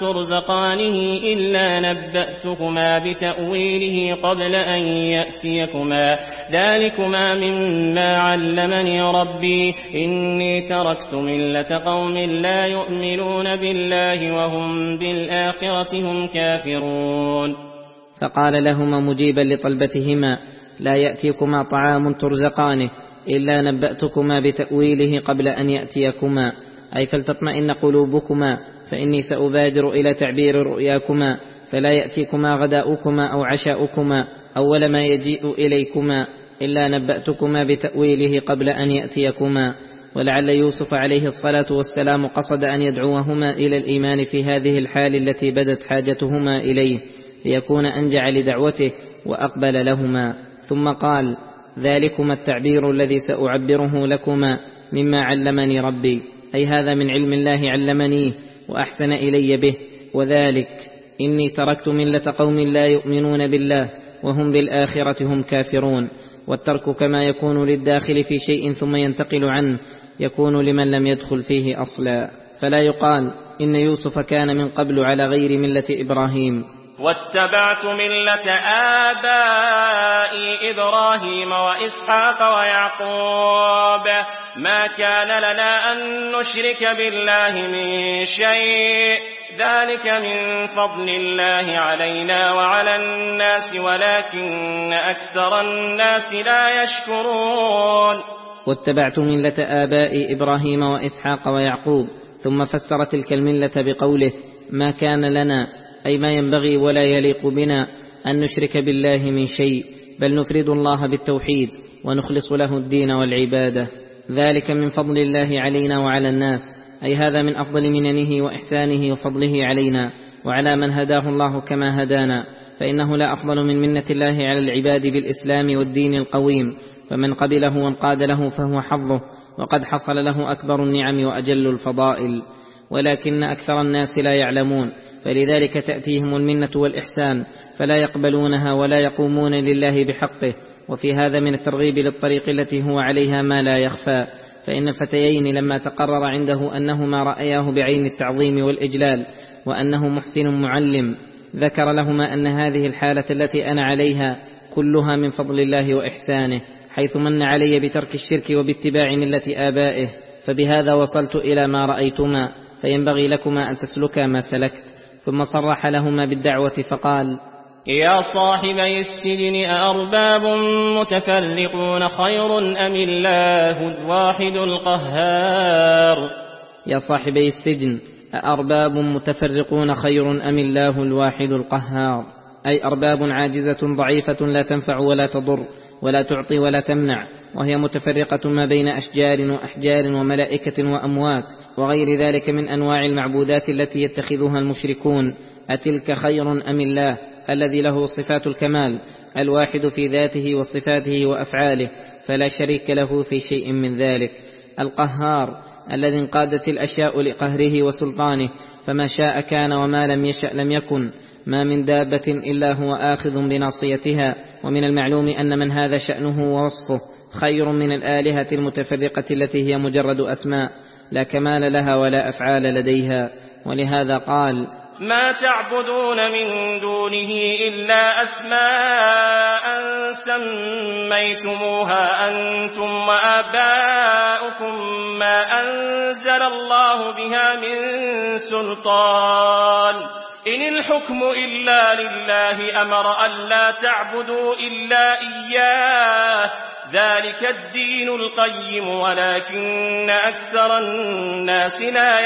ترزقانه إلا نبأتكما بتأويله قبل أن يأتيكما، ذلكما مما علمني ربي، إني تركت ملة قوم لا يؤمنون بالله وهم بالآخرة هم كافرون. فقال لهما مجيبا لطلبتهما لا يأتيكما طعام ترزقانه إلا نبأتكما بتأويله قبل أن يأتيكما، أي فلتطمئن قلوبكما، فإني سأبادر إلى تعبير رؤياكما، فلا يأتيكما غداؤكما أو عشاؤكما أول ما يجيء إليكما إلا نبأتكما بتأويله قبل أن يأتيكما. ولعل يوسف عليه الصلاة والسلام قصد أن يدعوهما إلى الإيمان في هذه الحال التي بدت حاجتهما إليه، ليكون أنجع لدعوته وأقبل لهما. ثم قال ذلكما التعبير الذي سأعبره لكما مما علمني ربي، أي هذا من علم الله علمنيه وأحسن إلي به. وذلك إني تركت ملة قوم لا يؤمنون بالله وهم بالآخرة هم كافرون. والترك كما يكون للداخل في شيء ثم ينتقل عنه يكون لمن لم يدخل فيه أصلا، فلا يقال إن يوسف كان من قبل على غير ملة إبراهيم. واتبعت ملة آبائي إبراهيم وإسحاق ويعقوب، ما كان لنا أن نشرك بالله من شيء، ذلك من فضل الله علينا وعلى الناس ولكن أكثر الناس لا يشكرون. واتبعت ملة آبائي إبراهيم وإسحاق ويعقوب، ثم فسر تلك الملة بقوله ما كان لنا، أي ما ينبغي ولا يليق بنا أن نشرك بالله من شيء، بل نفرد الله بالتوحيد ونخلص له الدين والعبادة، ذلك من فضل الله علينا وعلى الناس، أي هذا من أفضل مننه وإحسانه وفضله علينا وعلى من هداه الله كما هدانا، فإنه لا أفضل من منة الله على العباد بالإسلام والدين القويم، فمن قبله وانقاد له فهو حظه، وقد حصل له أكبر النعم وأجل الفضائل، ولكن أكثر الناس لا يعلمون، فلذلك تأتيهم المنة والإحسان فلا يقبلونها ولا يقومون لله بحقه. وفي هذا من الترغيب للطريق التي هو عليها ما لا يخفى. فإن الفتيين لما تقرر عنده أنهما رأياه بعين التعظيم والإجلال وأنه محسن معلم، ذكر لهما أن هذه الحالة التي أنا عليها كلها من فضل الله وإحسانه، حيث من علي بترك الشرك وباتباع ملة آبائه، فبهذا وصلت إلى ما رأيتما، فينبغي لكما أن تسلكا ما سلكت. ثم صرح لهما بالدعوة فقال يا صاحبي السجن أأرباب متفرقون خير أم الله الواحد القهار يا صاحبي السجن أأرباب متفرقون خير أم الله الواحد القهار، أي أرباب عاجزة ضعيفة لا تنفع ولا تضر ولا تعطي ولا تمنع، وهي متفرقة ما بين أشجار وأحجار وملائكة وأموات وغير ذلك من أنواع المعبودات التي يتخذها المشركون، أتلك خير أم الله الذي له صفات الكمال الواحد في ذاته وصفاته وأفعاله فلا شريك له في شيء من ذلك، القهار الذي انقادت الأشياء لقهره وسلطانه، فما شاء كان وما لم يشأ لم يكن، ما من دابة إلا هو آخذ بناصيتها. ومن المعلوم أن من هذا شأنه ووصفه خير من الآلهة المتفرقة التي هي مجرد أسماء لا كمال لها ولا أفعال لديها. ولهذا قال: ما تعبدون من دونه إلا أسماء سميتموها أنتم وآباؤكم ما أنزل الله بها من سلطان إن الحكم إلا لله أمر ألا تعبدوا إلا إياه ذلك الدين القيم ولكن أكثر الناس لا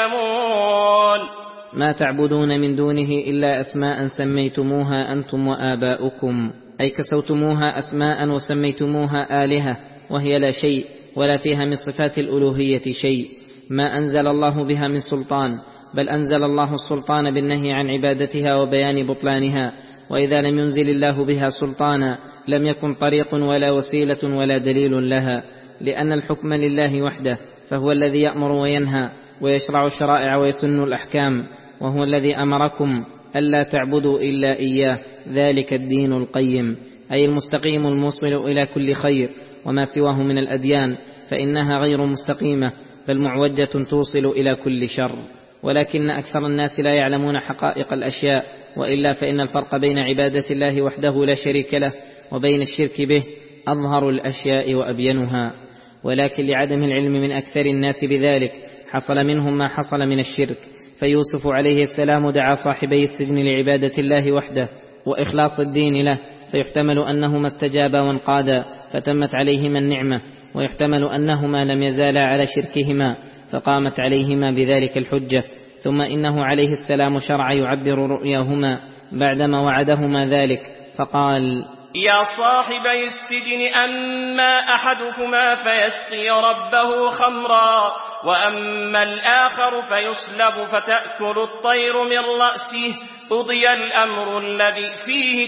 يعلمون. ما تعبدون من دونه إلا أسماء سميتموها أنتم وآباؤكم، أي كسوتموها أسماء وسميتموها آلهة وهي لا شيء ولا فيها من صفات الألوهية شيء، ما أنزل الله بها من سلطان، بل أنزل الله السلطان بالنهي عن عبادتها وبيان بطلانها، وإذا لم ينزل الله بها سلطانا لم يكن طريق ولا وسيلة ولا دليل لها، لأن الحكم لله وحده، فهو الذي يأمر وينهى ويشرع الشرائع ويسن الأحكام، وهو الذي أمركم ألا تعبدوا إلا إياه ذلك الدين القيم، أي المستقيم الموصل إلى كل خير، وما سواه من الأديان فإنها غير مستقيمة بل معوجة توصل إلى كل شر. ولكن أكثر الناس لا يعلمون حقائق الأشياء، وإلا فإن الفرق بين عبادة الله وحده لا شريك له وبين الشرك به أظهر الأشياء وأبينها، ولكن لعدم العلم من أكثر الناس بذلك حصل منهم ما حصل من الشرك. فيوسف عليه السلام دعا صاحبي السجن لعبادة الله وحده وإخلاص الدين له، فيحتمل أنهما استجابا وانقادا فتمت عليهما النعمة، ويحتمل أنهما لم يزالا على شركهما فقامت عليهما بذلك الحجة. ثم إنه عليه السلام شرع يعبر رؤياهما بعدما وعدهما ذلك فقال: يا صاحبي السجن أما أحدكما فيسقي ربه خمرا وأما الآخر فيصلب فتأكل الطير من رأسه قضي الأمر الذي فيه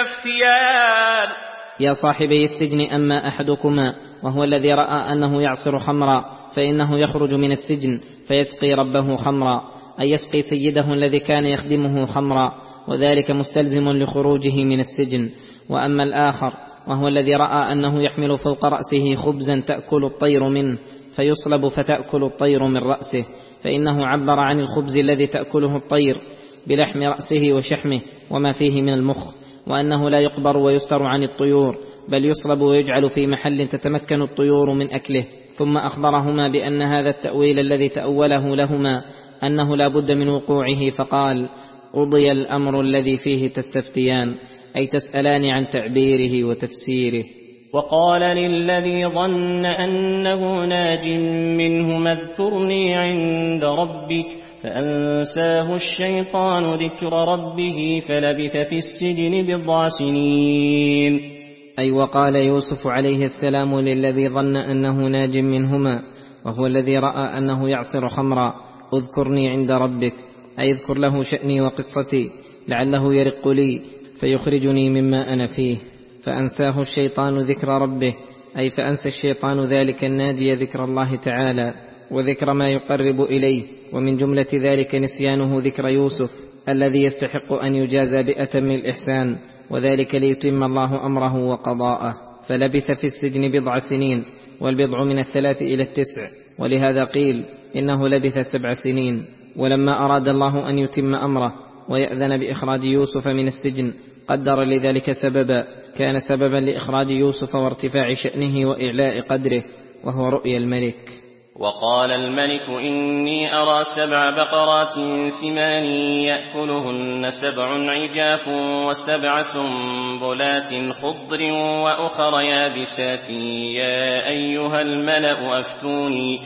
تستفتيان. يا صاحبي السجن أما أحدكما وهو الذي رأى أنه يعصر خمرا فإنه يخرج من السجن فيسقي ربه خمرا، أي يسقي سيده الذي كان يخدمه خمرا، وذلك مستلزم لخروجه من السجن. وأما الآخر وهو الذي رأى أنه يحمل فوق رأسه خبزا تأكل الطير منه فيصلب فتأكل الطير من رأسه، فإنه عبر عن الخبز الذي تأكله الطير بلحم رأسه وشحمه وما فيه من المخ، وأنه لا يقبر ويستر عن الطيور بل يصلب ويجعل في محل تتمكن الطيور من أكله. ثم أخبرهما بأن هذا التأويل الذي تأوله لهما أنه لا بد من وقوعه، فقال: قضي الأمر الذي فيه تستفتيان، أي تسألان عن تعبيره وتفسيره. وقال للذي ظن أنه ناج منه اذكرني عند ربك فأنساه الشيطان ذكر ربه فلبث في السجن بضع سنين. أي وقال يوسف عليه السلام للذي ظن أنه ناج منهما وهو الذي رأى أنه يعصر خمرا: اذكرني عند ربك، أي اذكر له شأني وقصتي لعله يرق لي فيخرجني مما أنا فيه. فأنساه الشيطان ذكر ربه، أي فأنسى الشيطان ذلك الناجي ذكر الله تعالى وذكر ما يقرب إليه، ومن جملة ذلك نسيانه ذكر يوسف الذي يستحق أن يجازى بأتم الإحسان، وذلك ليتم الله أمره وقضاءه. فلبث في السجن بضع سنين، والبضع من الثلاث إلى التسع، ولهذا قيل إنه لبث سبع سنين. ولما أراد الله أن يتم أمره ويأذن بإخراج يوسف من السجن قدر لذلك سببا كان سببا لإخراج يوسف وارتفاع شأنه وإعلاء قدره، وهو رؤيا الملك. وقال الملك إني أرى سبع بقرات سمان يأكلهن سبع عجاف وسبع سنبلات خضر وأخر يابسات يا أيها الملأ أفتوني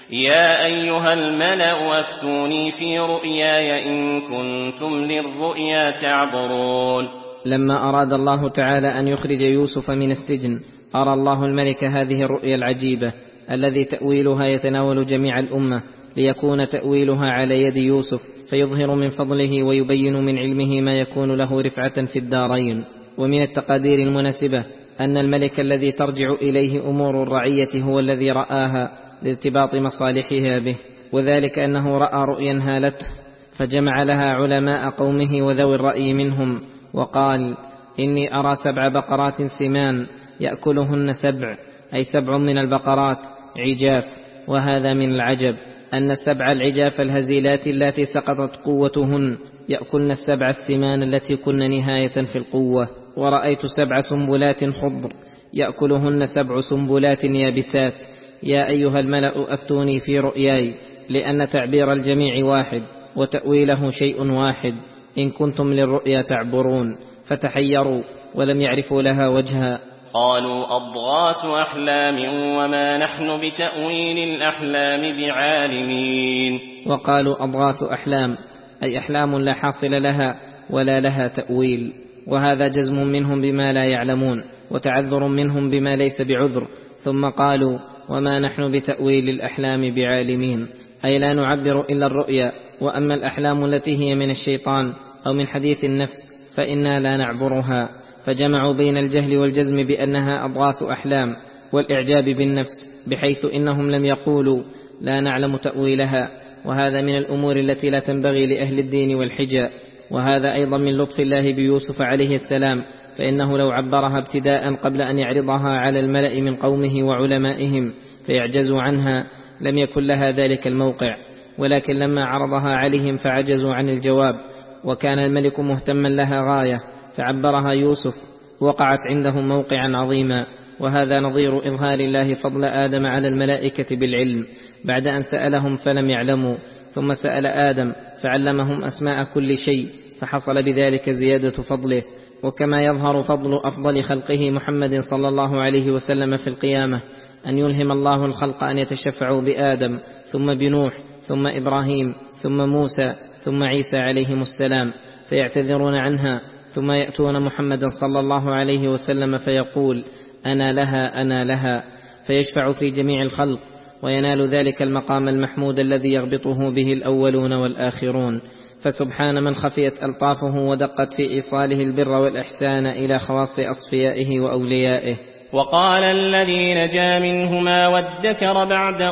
يا أيها الملأ أفتوني في رؤياي إن كنتم للرؤيا تعبرون. لما أراد الله تعالى أن يخرج يوسف من السجن أرى الله الملك هذه الرؤيا العجيبة الذي تأويلها يتناول جميع الأمة، ليكون تأويلها على يد يوسف فيظهر من فضله ويبين من علمه ما يكون له رفعة في الدارين. ومن التقادير المناسبة أن الملك الذي ترجع إليه أمور الرعية هو الذي رآها لارتباط مصالحها به، وذلك أنه رأى رؤيا هالته فجمع لها علماء قومه وذوي الرأي منهم وقال إني أرى سبع بقرات سمان يأكلهن سبع، أي سبع من البقرات عجاف. وهذا من العجب أن السبع العجاف الهزيلات التي سقطت قوتهن يأكلن السبع السمان التي كن نهاية في القوة. ورأيت سبع سنبلات خضر يأكلهن سبع سنبلات يابسات يا أيها الملأ أفتوني في رؤياي، لأن تعبير الجميع واحد وتأويله شيء واحد، إن كنتم للرؤيا تعبرون. فتحيروا ولم يعرفوا لها وجها. قالوا أضغاث أحلام وما نحن بتأويل الأحلام بعالمين. وقالوا أضغاث أحلام أي أحلام لا حاصل لها ولا لها تأويل، وهذا جزم منهم بما لا يعلمون وتعذر منهم بما ليس بعذر. ثم قالوا وما نحن بتأويل الأحلام بعالمين، أي لا نعبر إلا الرؤيا، وأما الأحلام التي هي من الشيطان أو من حديث النفس فإنا لا نعبرها. فجمعوا بين الجهل والجزم بأنها أضغاث أحلام والإعجاب بالنفس، بحيث إنهم لم يقولوا لا نعلم تأويلها، وهذا من الأمور التي لا تنبغي لأهل الدين والحجة. وهذا أيضا من لطف الله بيوسف عليه السلام، فإنه لو عبرها ابتداء قبل أن يعرضها على الملأ من قومه وعلمائهم فيعجزوا عنها لم يكن لها ذلك الموقع، ولكن لما عرضها عليهم فعجزوا عن الجواب، وكان الملك مهتما لها غاية فعبرها يوسف، وقعت عندهم موقعا عظيما. وهذا نظير إظهار الله فضل آدم على الملائكة بالعلم بعد أن سألهم فلم يعلموا، ثم سأل آدم فعلمهم أسماء كل شيء، فحصل بذلك زيادة فضله. وكما يظهر فضل أفضل خلقه محمد صلى الله عليه وسلم في القيامة أن يلهم الله الخلق أن يتشفعوا بآدم ثم بنوح ثم إبراهيم ثم موسى ثم عيسى عليهم السلام فيعتذرون عنها، ثم يأتون محمدا صلى الله عليه وسلم فيقول أنا لها أنا لها، فيشفع في جميع الخلق وينال ذلك المقام المحمود الذي يغبطه به الأولون والآخرون. فسبحان من خفيت ألطافه ودقت في إيصاله البر والإحسان إلى خواص أصفيائه وأوليائه. وقال الذي نجا منهما وادكر بعد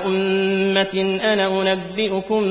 أمة أنا أنبئكم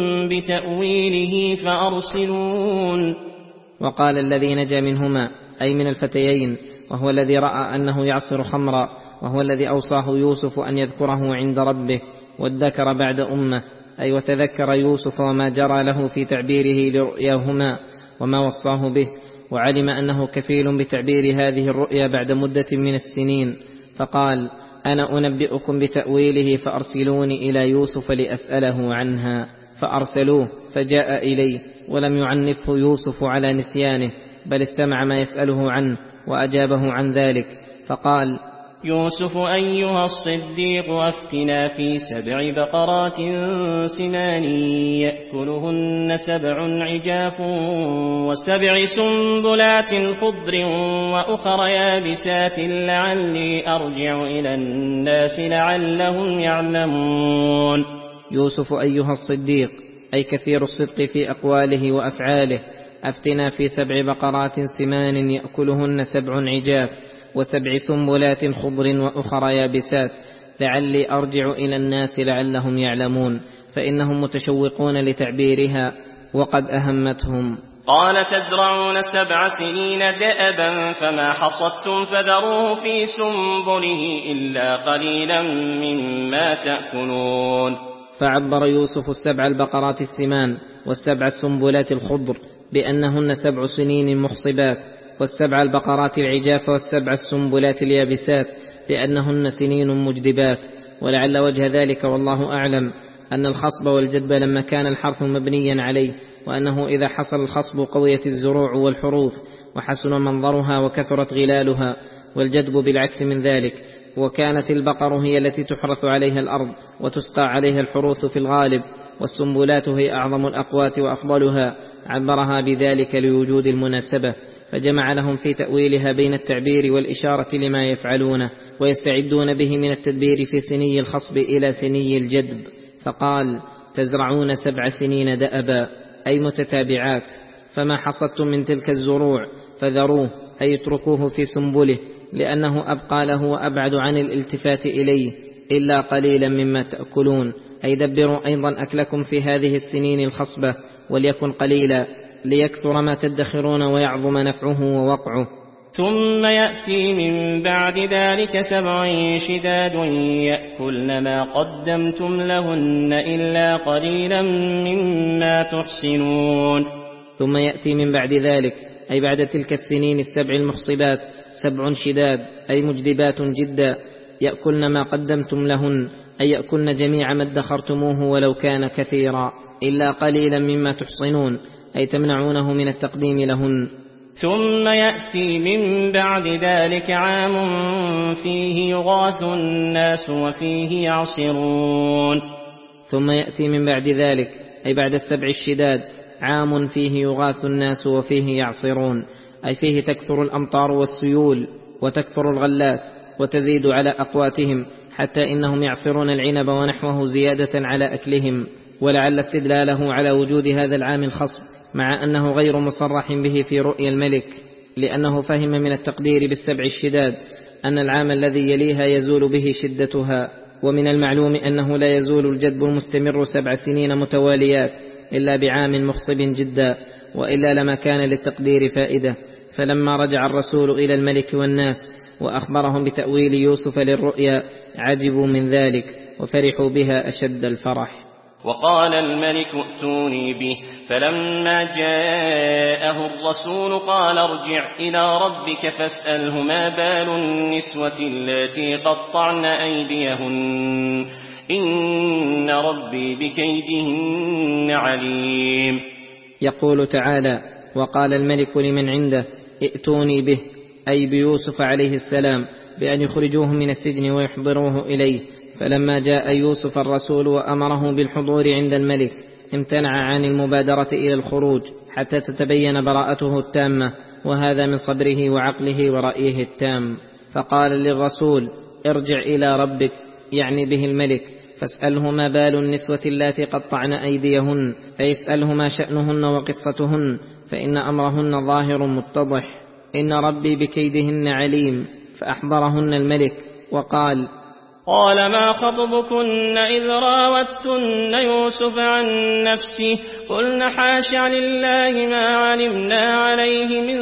بتأويله فأرسلون. وقال الذي نجا منهما أي من الفتيين، وهو الذي رأى أنه يعصر خمرا، وهو الذي أوصاه يوسف أن يذكره عند ربه، وادكر بعد أمة أي وتذكر يوسف وما جرى له في تعبيره لرؤياهما وما وصاه به، وعلم أنه كفيل بتعبير هذه الرؤيا بعد مدة من السنين، فقال أنا أنبئكم بتأويله فأرسلوني إلى يوسف لأسأله عنها. فأرسلوه فجاء إليه، ولم يعنفه يوسف على نسيانه، بل استمع ما يسأله عنه وأجابه عن ذلك، فقال يوسف أيها الصديق أفتنا في سبع بقرات سمان يأكلهن سبع عجاف وسبع سنبلات خضر وأخر يابسات لعلي أرجع إلى الناس لعلهم يعلمون. يوسف أيها الصديق أي كثير الصدق في أقواله وأفعاله، أفتنا في سبع بقرات سمان يأكلهن سبع عجاف وسبع سنبلات خضر وأخر يابسات لعلي أرجع إلى الناس لعلهم يعلمون، فإنهم متشوقون لتعبيرها وقد أهمتهم. قال تزرعون سبع سنين دأبا فما حصدتم فذروه في سنبله إلا قليلا مما تأكلون. فعبر يوسف السبع البقرات السمان والسبع السنبلات الخضر بأنهن سبع سنين مخصبات، والسبع البقرات العجاف والسبع السنبلات اليابسات بأنهن سنين مجدبات، ولعل وجه ذلك والله أعلم أن الخصب والجدب لما كان الحرث مبنيا عليه، وأنه إذا حصل الخصب قويت الزروع والحروث وحسن منظرها وكثرت غلالها، والجدب بالعكس من ذلك، وكانت البقر هي التي تحرث عليها الأرض وتسقى عليها الحروث في الغالب، والسنبلات هي أعظم الأقوات وأفضلها، عبرها بذلك لوجود المناسبة، فجمع لهم في تأويلها بين التعبير والإشارة لما يفعلونه ويستعدون به من التدبير في سني الخصب إلى سني الجدب، فقال: تزرعون سبع سنين دأبا، أي متتابعات، فما حصدتم من تلك الزروع فذروه، أي اتركوه في سنبله، لأنه أبقى له وأبعد عن الالتفات إليه، إلا قليلا مما تأكلون، أي دبروا أيضا أكلكم في هذه السنين الخصبة، وليكن قليلا ليكثر ما تدخرون ويعظم نفعه ووقعه. ثم يأتي من بعد ذلك سبع شداد يأكلن ما قدمتم لهن إلا قليلا مما تحسنون. ثم يأتي من بعد ذلك، أي بعد تلك السنين السبع المخصبات، سبع شداد، أي مجدبات جدا، يأكلن ما قدمتم لهن، أي يأكلن جميع ما ادخرتموه ولو كان كثيرا، إلا قليلا مما تحصنون، أي تمنعونه من التقديم لهن. ثم يأتي من بعد ذلك عام فيه يغاث الناس وفيه يعصرون. ثم يأتي من بعد ذلك، أي بعد السبع الشداد، عام فيه يغاث الناس وفيه يعصرون، أي فيه تكثر الأمطار والسيول وتكثر الغلات وتزيد على أقواتهم، حتى إنهم يعصرون العنب ونحوه زيادة على أكلهم. ولعل استدلاله على وجود هذا العام الخصب، مع أنه غير مصرح به في رؤيا الملك، لأنه فهم من التقدير بالسبع الشداد أن العام الذي يليها يزول به شدتها، ومن المعلوم أنه لا يزول الجدب المستمر سبع سنين متواليات إلا بعام مخصب جدا، وإلا لما كان للتقدير فائدة. فلما رجع الرسول إلى الملك والناس وأخبرهم بتأويل يوسف للرؤيا عجبوا من ذلك وفرحوا بها أشد الفرح. وقال الملك ائتوني به، فلما جاءه الرسول قال ارجع إلى ربك فاسأله ما بال النسوة اللاتي قطعن أيديهن إن ربي بكيدهن عليم. يقول تعالى: وقال الملك لمن عنده ائتوني به، أي بيوسف عليه السلام، بأن يخرجوه من السجن ويحضروه إليه. فلما جاء يوسف الرسول وأمره بالحضور عند الملك امتنع عن المبادرة إلى الخروج حتى تتبين براءته التامة، وهذا من صبره وعقله ورأيه التام. فقال للرسول: ارجع إلى ربك، يعني به الملك، فاسأله ما بال النسوة اللاتي قطعن أيديهن، أي اسأله ما شأنهن وقصتهن، فإن أمرهن ظاهر متضح، إن ربي بكيدهن عليم. فأحضرهن الملك وقال: قال ما خطبكن إذ راوتن يوسف عن نفسه قلن حاشا لله ما علمنا عليه من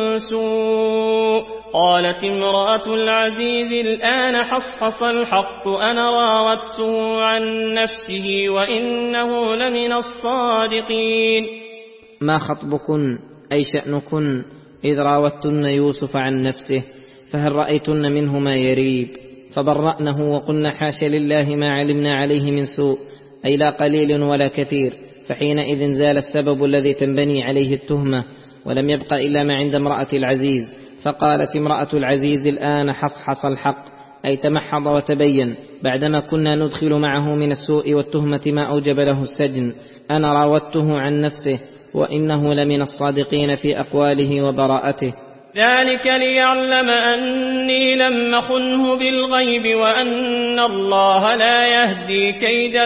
سوء. قالت امرأة العزيز الآن حصحص الحق أنا راودته عن نفسه وإنه لمن الصادقين. ما خطبكن أي شأنكن إذ راوتن يوسف عن نفسه، فهل رأيتن منه ما يريب؟ فبرأنه وقلنا حاشا لله ما علمنا عليه من سوء، أي لا قليل ولا كثير. فحينئذ زال السبب الذي تنبني عليه التهمة، ولم يبق إلا ما عند امرأة العزيز. فقالت امرأة العزيز الآن حصحص الحق، أي تمحض وتبين بعدما كنا ندخل معه من السوء والتهمة ما أوجب له السجن. أنا راودته عن نفسه وإنه لمن الصادقين في أقواله وبراءته. ذلك ليعلم أني لم أخنه بالغيب وأن الله لا يهدي كيد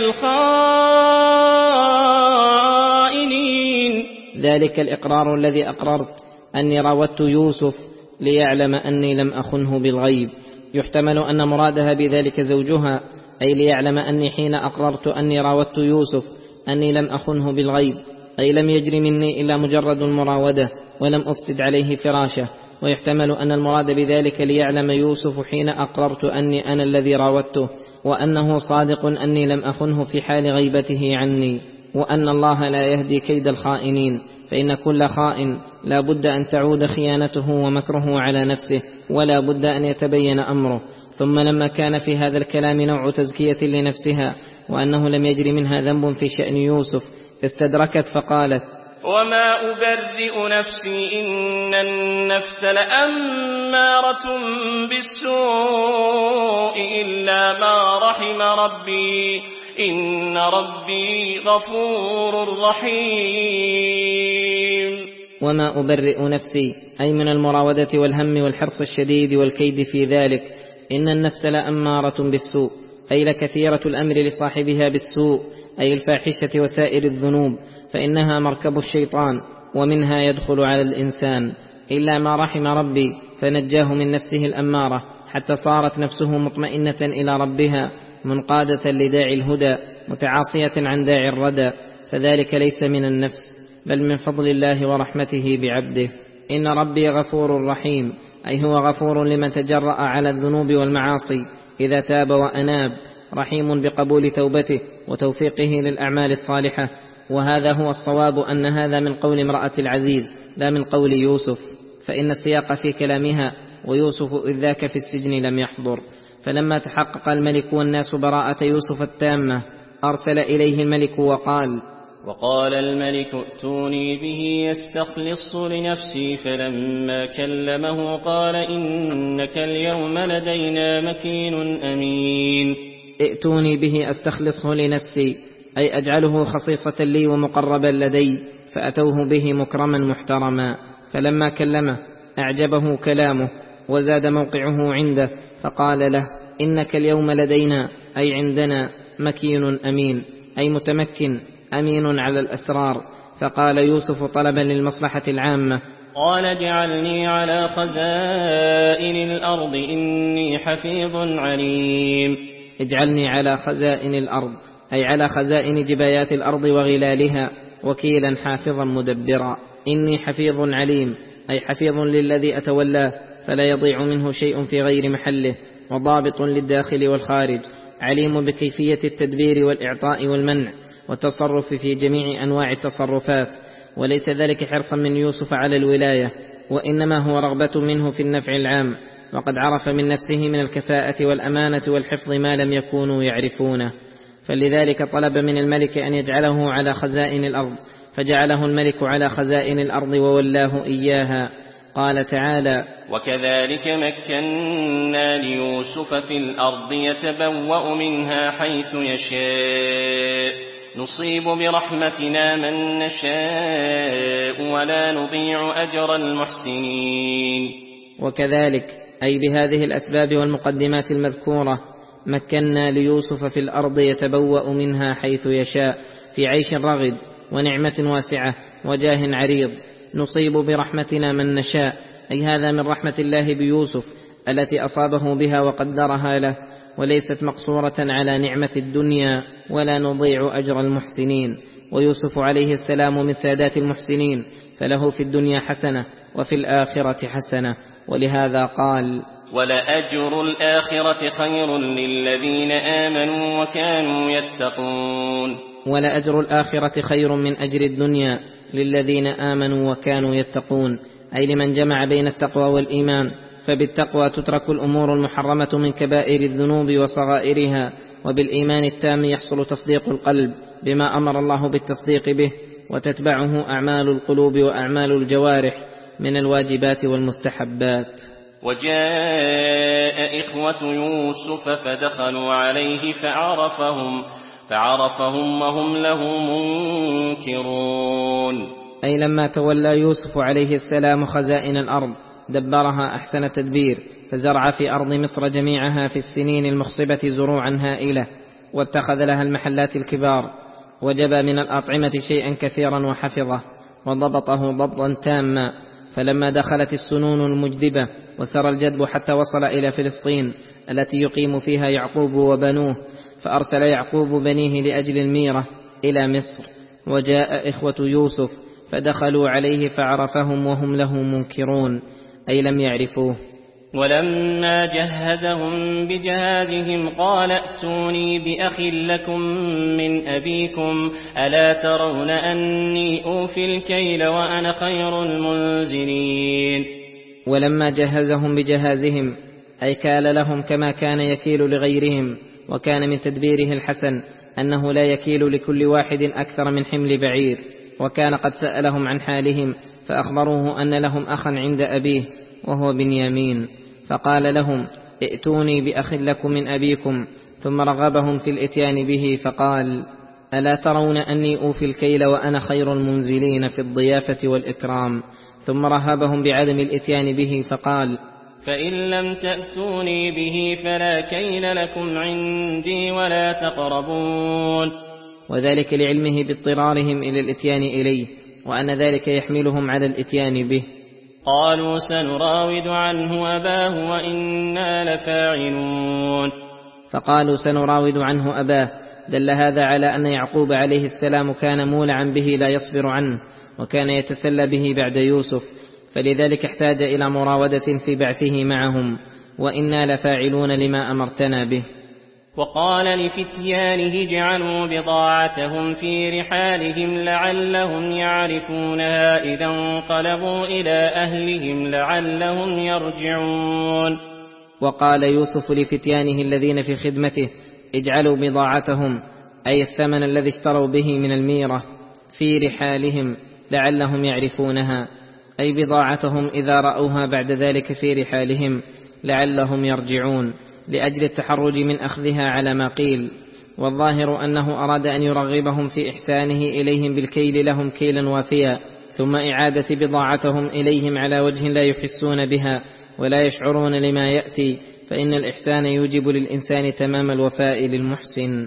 الخائنين. ذلك الإقرار الذي أقررت أني راودت يوسف ليعلم أني لم أخنه بالغيب. يحتمل أن مرادها بذلك زوجها، أي ليعلم أني حين أقررت أني راودت يوسف أني لم أخنه بالغيب، أي لم يجري مني إلا مجرد المراودة ولم أفسد عليه فراشه. ويحتمل أن المراد بذلك ليعلم يوسف حين أقررت أني أنا الذي راودته، وأنه صادق أني لم أخنه في حال غيبته عني، وأن الله لا يهدي كيد الخائنين، فإن كل خائن لا بد أن تعود خيانته ومكره على نفسه، ولا بد أن يتبين أمره. ثم لما كان في هذا الكلام نوع تزكية لنفسها وأنه لم يجر منها ذنب في شأن يوسف استدركت فقالت: وما أبرئ نفسي إن النفس لأمارة بالسوء إلا ما رحم ربي إن ربي غفور رحيم. وما أبرئ نفسي أي من المراودة والهم والحرص الشديد والكيد في ذلك. إن النفس لأمارة بالسوء أي لكثيرة الأمر لصاحبها بالسوء أي الفاحشة وسائر الذنوب، فإنها مركب الشيطان ومنها يدخل على الإنسان، إلا ما رحم ربي فنجاه من نفسه الأمارة حتى صارت نفسه مطمئنة إلى ربها منقادة لداعي الهدى متعاصية عن داعي الردى، فذلك ليس من النفس بل من فضل الله ورحمته بعبده. إن ربي غفور رحيم أي هو غفور لمن تجرأ على الذنوب والمعاصي إذا تاب وأناب، رحيم بقبول توبته وتوفيقه للأعمال الصالحة. وهذا هو الصواب أن هذا من قول امرأة العزيز لا من قول يوسف، فإن السياق في كلامها ويوسف إذ ذاك في السجن لم يحضر. فلما تحقق الملك والناس براءة يوسف التامة أرسل إليه الملك وقال: وقال الملك ائتوني به يستخلص لنفسي، فلما كلمه قال إنك اليوم لدينا مكين أمين. ائتوني به أستخلصه لنفسي أي أجعله خصيصة لي ومقربا لدي، فأتوه به مكرما محترما. فلما كلمه أعجبه كلامه وزاد موقعه عنده، فقال له: إنك اليوم لدينا أي عندنا مكين أمين أي متمكن أمين على الأسرار. فقال يوسف طلبا للمصلحة العامة: قال اجعلني على خزائن الأرض إني حفيظ عليم. اجعلني على خزائن الأرض أي على خزائن جبايات الأرض وغلالها وكيلا حافظا مدبرا. إني حفيظ عليم أي حفيظ للذي أتولاه فلا يضيع منه شيء في غير محله، وضابط للداخل والخارج، عليم بكيفية التدبير والإعطاء والمنع والتصرف في جميع أنواع التصرفات. وليس ذلك حرصا من يوسف على الولاية، وإنما هو رغبة منه في النفع العام، وقد عرف من نفسه من الكفاءة والأمانة والحفظ ما لم يكونوا يعرفونه. فلذلك طلب من الملك أن يجعله على خزائن الأرض، فجعله الملك على خزائن الأرض وولاه إياها. قال تعالى: وكذلك مكنا ليوسف في الأرض يتبوأ منها حيث يشاء نصيب برحمتنا من نشاء ولا نضيع أجر المحسنين. وكذلك أي بهذه الأسباب والمقدمات المذكورة مكنا ليوسف في الأرض يتبوأ منها حيث يشاء في عيش رغد ونعمة واسعة وجاه عريض، نصيب برحمتنا من نشاء أي هذا من رحمة الله بيوسف التي أصابه بها وقدرها له، وليست مقصورة على نعمة الدنيا، ولا نضيع أجر المحسنين. ويوسف عليه السلام من سادات المحسنين، فله في الدنيا حسنة وفي الآخرة حسنة، ولهذا قال: ولأجر الآخرة خير للذين آمنوا وكانوا يتقون. ولأجر الآخرة خير من أجر الدنيا للذين آمنوا وكانوا يتقون، أي لمن جمع بين التقوى والإيمان. فبالتقوى تترك الأمور المحرمة من كبائر الذنوب وصغائرها، وبالإيمان التام يحصل تصديق القلب بما أمر الله بالتصديق به، وتتبعه أعمال القلوب وأعمال الجوارح من الواجبات والمستحبات. وجاء إخوة يوسف فدخلوا عليه فعرفهم فعرفهم وهم له منكرون. أي لما تولى يوسف عليه السلام خزائن الأرض دبرها أحسن تدبير، فزرع في أرض مصر جميعها في السنين المخصبة زروعا هائلة، واتخذ لها المحلات الكبار، وجبى من الأطعمة شيئا كثيرا وحفظه وضبطه ضبطا تاما. فلما دخلت السنون المجدبة وسر الجدب حتى وصل إلى فلسطين التي يقيم فيها يعقوب وبنوه، فأرسل يعقوب بنيه لأجل الميرة إلى مصر. وجاء إخوة يوسف فدخلوا عليه فعرفهم وهم له منكرون، أي لم يعرفوه. ولما جهزهم بجهازهم قال ائتوني بأخ لكم من أبيكم ألا ترون أني أوفي الكيل وأنا خير المنزلين. ولما جهزهم بجهازهم أي كال لهم كما كان يكيل لغيرهم، وكان من تدبيره الحسن أنه لا يكيل لكل واحد أكثر من حمل بعير. وكان قد سألهم عن حالهم فأخبروه أن لهم أخا عند أبيه وهو بنيامين، فقال لهم ائتوني بأخ لكم من أبيكم، ثم رغبهم في الإتيان به فقال ألا ترون أني أوفي الكيل وأنا خير المنزلين في الضيافة والإكرام؟ ثم رهبهم بعدم الإتيان به فقال فإن لم تأتوني به فلا كيل لكم عندي ولا تقربون. وذلك لعلمه باضطرارهم إلى الإتيان إليه، وأن ذلك يحملهم على الإتيان به. قالوا سنراود عنه أباه وإنا لفاعلون. فقالوا سنراود عنه أباه، دل هذا على أن يعقوب عليه السلام كان مولعا به لا يصبر عنه، وكان يتسلى به بعد يوسف، فلذلك احتاج إلى مراودة في بعثه معهم. وإنا لفاعلون لما أمرتنا به. وقال لفتيانه اجعلوا بضاعتهم في رحالهم لعلهم يعرفونها إذا انقلبوا إلى أهلهم لعلهم يرجعون. وقال يوسف لفتيانه الذين في خدمته اجعلوا بضاعتهم، أي الثمن الذي اشتروا به من الميرة، في رحالهم لعلهم يعرفونها، أي بضاعتهم إذا رأوها بعد ذلك في رحالهم لعلهم يرجعون، لأجل التحرج من أخذها على ما قيل. والظاهر أنه أراد أن يرغبهم في إحسانه إليهم بالكيل لهم كيلا وافيا، ثم إعادة بضاعتهم إليهم على وجه لا يحسون بها ولا يشعرون لما يأتي، فإن الإحسان يوجب للإنسان تمام الوفاء للمحسن.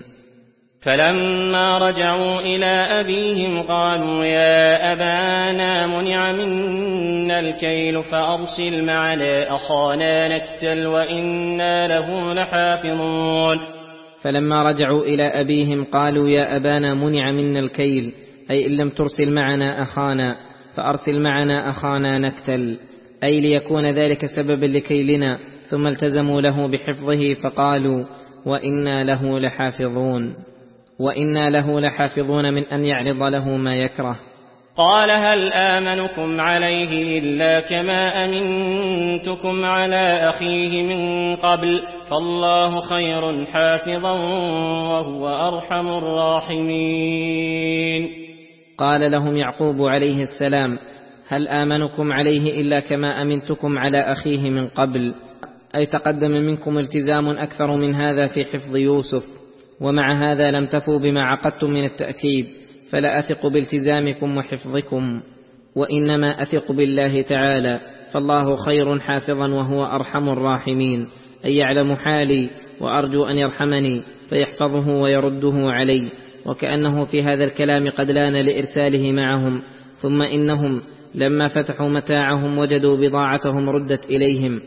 فلما رجعوا إلى أبيهم قالوا يا أبانا منع منا الكيل فأرسل معنا أخانا نكتل وإنا له لحافظون. فلما رجعوا إلى أبيهم قالوا يا أبانا منع منا الكيل، أي إن لم ترسل معنا أخانا فأرسل معنا أخانا نكتل، أي ليكون ذلك سببا لكيلنا. ثم التزموا له بحفظه فقالوا وإنا له لحافظون. وإنا له لحافظون من أن يعرض له ما يكره. قال هل آمنكم عليه إلا كما أمنتكم على أخيه من قبل فالله خير حافظا وهو أرحم الراحمين. قال لهم يعقوب عليه السلام هل آمنكم عليه إلا كما أمنتكم على أخيه من قبل، أي تقدم منكم التزام أكثر من هذا في حفظ يوسف، ومع هذا لم تفوا بما عقدتم من التأكيد، فلا أثق بالتزامكم وحفظكم، وإنما أثق بالله تعالى، فالله خير حافظا وهو أرحم الراحمين، أي يعلم حالي وأرجو أن يرحمني فيحفظه ويرده علي. وكأنه في هذا الكلام قد لان لإرساله معهم. ثم إنهم لما فتحوا متاعهم وجدوا بضاعتهم ردت إليهم.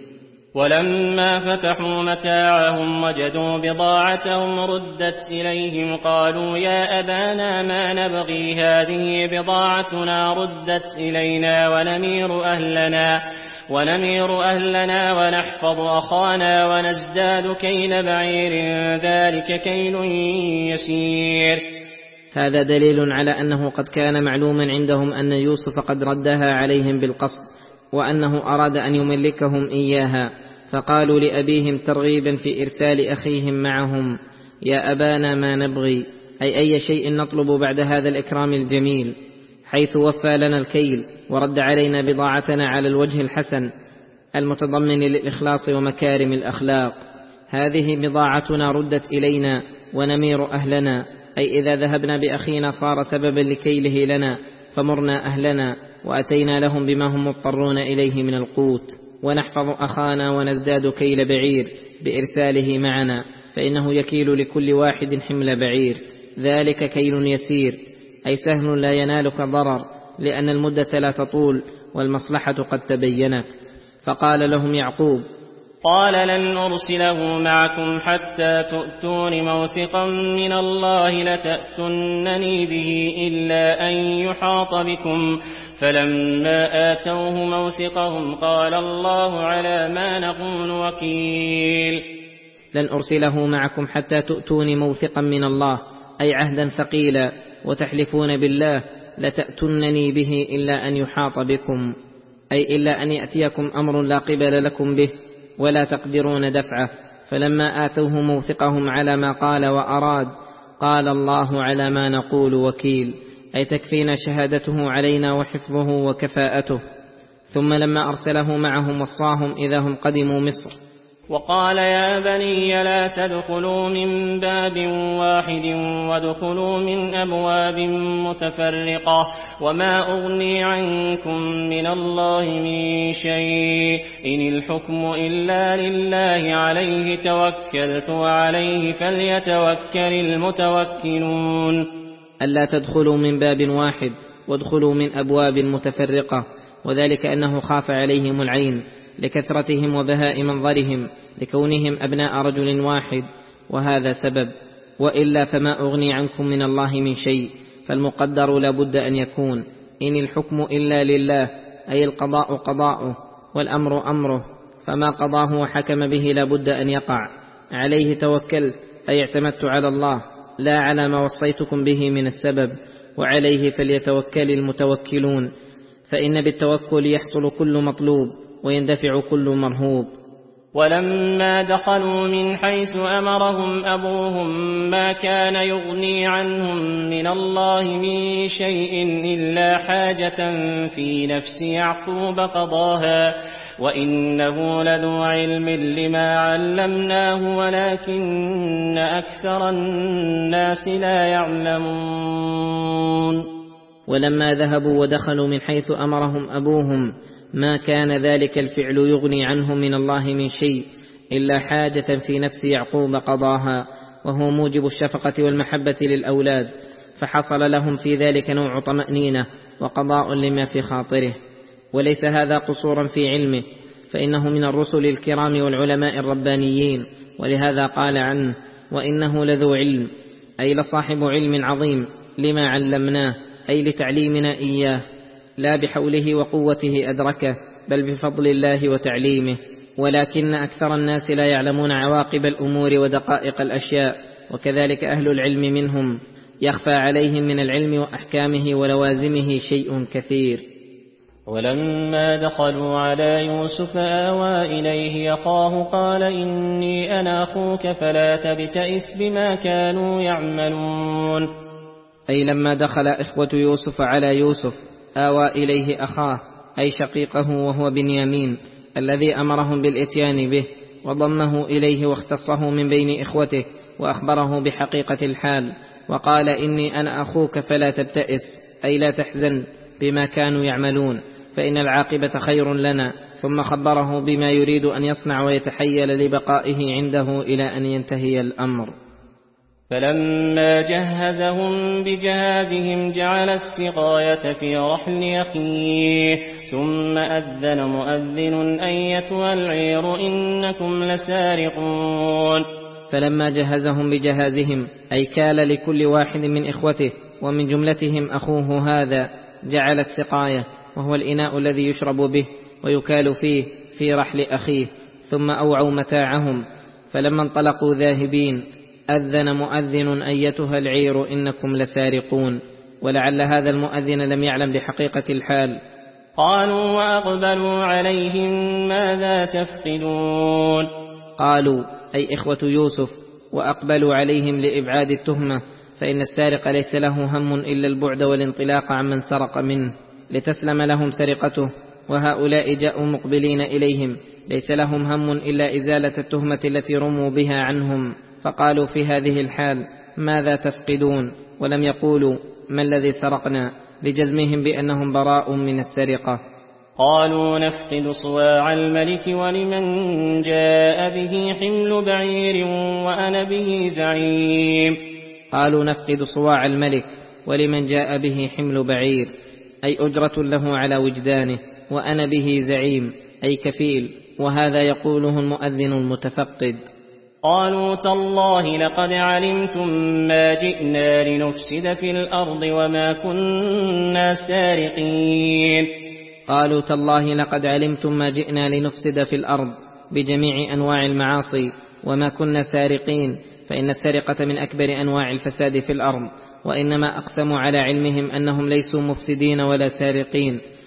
ولما فتحوا متاعهم وجدوا بضاعتهم ردت إليهم قالوا يا أبانا ما نبغي هذه بضاعتنا ردت إلينا ونمير أهلنا ونمير أهلنا ونحفظ أخانا ونزداد كيل بعير ذلك كيل يسير. هذا دليل على أنه قد كان معلوما عندهم أن يوسف قد ردها عليهم بالقصد، وأنه أراد أن يملكهم إياها، فقالوا لأبيهم ترغيبا في إرسال أخيهم معهم يا أبانا ما نبغي، أي أي شيء نطلب بعد هذا الإكرام الجميل، حيث وفى لنا الكيل ورد علينا بضاعتنا على الوجه الحسن المتضمن للإخلاص ومكارم الأخلاق. هذه بضاعتنا ردت إلينا ونمير أهلنا، أي إذا ذهبنا بأخينا صار سببا لكيله لنا، فمرنا أهلنا وأتينا لهم بما هم مضطرون إليه من القوت، ونحفظ أخانا ونزداد كيل بعير بإرساله معنا، فإنه يكيل لكل واحد حمل بعير، ذلك كيل يسير، أي سهل لا ينالك ضرر، لأن المدة لا تطول والمصلحة قد تبينت. فقال لهم يعقوب قال لن أرسله معكم حتى تؤتون موثقا من الله لتأتنني به إلا أن يحاط بكم، فلما آتوه موثقهم قال الله على ما نقول وكيل. لن أرسله معكم حتى تؤتون موثقا من الله، أي عهدا ثقيلا، وتحلفون بالله لتأتنني به إلا أن يحاط بكم، أي إلا أن يأتيكم أمر لا قبل لكم به، ولا تقدرون دفعه. فلما آتوه موثقهم على ما قال وأراد قال الله على ما نقول وكيل، أي تكفينا شهادته علينا وحفظه وكفاءته. ثم لما أرسله معهم وصاهم إذا هم قدموا مصر. وقال يا بني لا تدخلوا من باب واحد وادخلوا من أبواب متفرقة وما أغني عنكم من الله من شيء إن الحكم إلا لله عليه توكلت وعليه فليتوكل المتوكلون. ألا تدخلوا من باب واحد وادخلوا من أبواب متفرقة، وذلك أنه خاف عليهم العين لكثرتهم وبهاء منظرهم لكونهم أبناء رجل واحد، وهذا سبب. وإلا فما أغني عنكم من الله من شيء، فالمقدر لا بد أن يكون إن الحكم إلا لله، أي القضاء قضاؤه والأمر أمره، فما قضاه وحكم به لا بد أن يقع. عليه توكلت، أي اعتمدت على الله لا على ما وصيتكم به من السبب، وعليه فليتوكل المتوكلون، فإن بالتوكل يحصل كل مطلوب ويندفع كل مرهوب. ولما دخلوا من حيث أمرهم أبوهم ما كان يغني عنهم من الله من شيء إلا حاجة في نفس يعقوب قضاها وإنه لذو علم لما علمناه ولكن أكثر الناس لا يعلمون. ولما ذهبوا ودخلوا من حيث أمرهم أبوهم ما كان ذلك الفعل يغني عنهم من الله من شيء إلا حاجة في نفس يعقوب قضاها، وهو موجب الشفقة والمحبة للأولاد، فحصل لهم في ذلك نوع طمأنينة وقضاء لما في خاطره. وليس هذا قصورا في علمه، فإنه من الرسل الكرام والعلماء الربانيين، ولهذا قال عنه وإنه لذو علم، أي لصاحب علم عظيم لما علمناه، أي لتعليمنا إياه، لا بحوله وقوته أدركه بل بفضل الله وتعليمه. ولكن أكثر الناس لا يعلمون عواقب الأمور ودقائق الأشياء، وكذلك أهل العلم منهم يخفى عليهم من العلم وأحكامه ولوازمه شيء كثير. ولما دخلوا على يوسف آوى إليه أخاه قال إني أنا أخوك فلا تبتئس بما كانوا يعملون. أي لما دخل إخوة يوسف على يوسف آوى إليه أخاه، أي شقيقه وهو بنيامين الذي أمرهم بالإتيان به، وضمه إليه واختصه من بين إخوته وأخبره بحقيقة الحال، وقال إني أنا أخوك فلا تبتئس، أي لا تحزن بما كانوا يعملون فإن العاقبة خير لنا. ثم خبره بما يريد أن يصنع ويتحيل لبقائه عنده إلى أن ينتهي الأمر. فلما جهزهم بجهازهم جعل السقاية في رحل أخيه ثم أذن مؤذن أيتها العير إنكم لسارقون. فلما جهزهم بجهازهم أي كال لكل واحد من إخوته ومن جملتهم أخوه هذا، جعل السقاية وهو الإناء الذي يشرب به ويكال فيه في رحل أخيه، ثم أوعوا متاعهم. فلما انطلقوا ذاهبين أذن مؤذن أيتها العير إنكم لسارقون، ولعل هذا المؤذن لم يعلم بحقيقة الحال. قالوا وأقبلوا عليهم ماذا تفقدون. قالوا أي إخوة يوسف، وأقبلوا عليهم لإبعاد التهمة، فإن السارق ليس له هم إلا البعد والانطلاق عمن سرق منه لتسلم لهم سرقته، وهؤلاء جاءوا مقبلين إليهم ليس لهم هم إلا إزالة التهمة التي رموا بها عنهم، فقالوا في هذه الحال ماذا تفقدون، ولم يقولوا ما الذي سرقنا، لجزمهم بأنهم براء من السرقة. قالوا نفقد صواع الملك ولمن جاء به حمل بعير وأنا به زعيم. قالوا نفقد صواع الملك ولمن جاء به حمل بعير، أي أجرة له على وجدانه، وأنا به زعيم أي كفيل، وهذا يقوله المؤذن المتفقد. قالوا تالله لقد علمتم ما جئنا لنفسد في الأرض وما كنا سارقين. قالوا تالله لقد علمتم ما جئنا لنفسد في الأرض بجميع أنواع المعاصي وما كنا سارقين، فإن السرقة من أكبر أنواع الفساد في الأرض، وإنما أقسموا على علمهم أنهم ليسوا مفسدين ولا سارقين،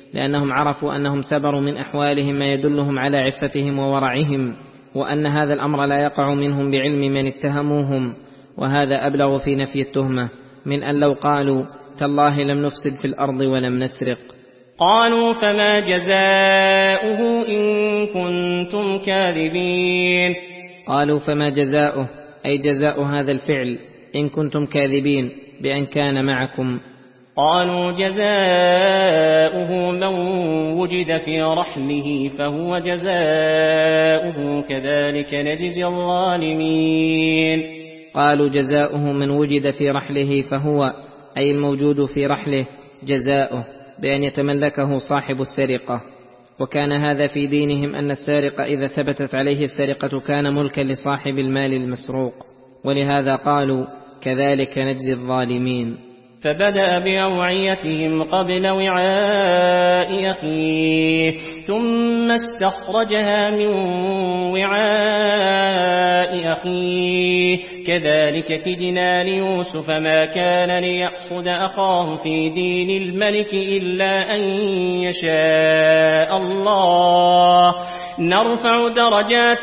لأنهم عرفوا أنهم سبروا من أحوالهم ما يدلهم على عفتهم وورعهم، وأن هذا الأمر لا يقع منهم بعلم من اتهموهم، وهذا أبلغ في نفي التهمة من أن لو قالوا تالله لم نفسد في الأرض ولم نسرق. قالوا فما جزاؤه إن كنتم كاذبين. قالوا فما جزاؤه أي جزاء هذا الفعل إن كنتم كاذبين بأن كان معكم. قالوا جزاؤه من وجد في رحله فهو جزاؤه كذلك نجزي الظالمين. قالوا جزاؤه من وجد في رحله فهو أي الموجود في رحله جزاؤه بأن يتملكه صاحب السرقة. وكان هذا في دينهم أن السارق إذا ثبتت عليه السرقة كان ملكا لصاحب المال المسروق، ولهذا قالوا كذلك نجزي الظالمين. فبدأ بأوعيتهم قبل وعاء أخيه ثم استخرجها من وعاء أخيه كذلك كدنا ليوسف ما كان ليأخذ أخاه في دين الملك إلا أن يشاء الله نرفع درجات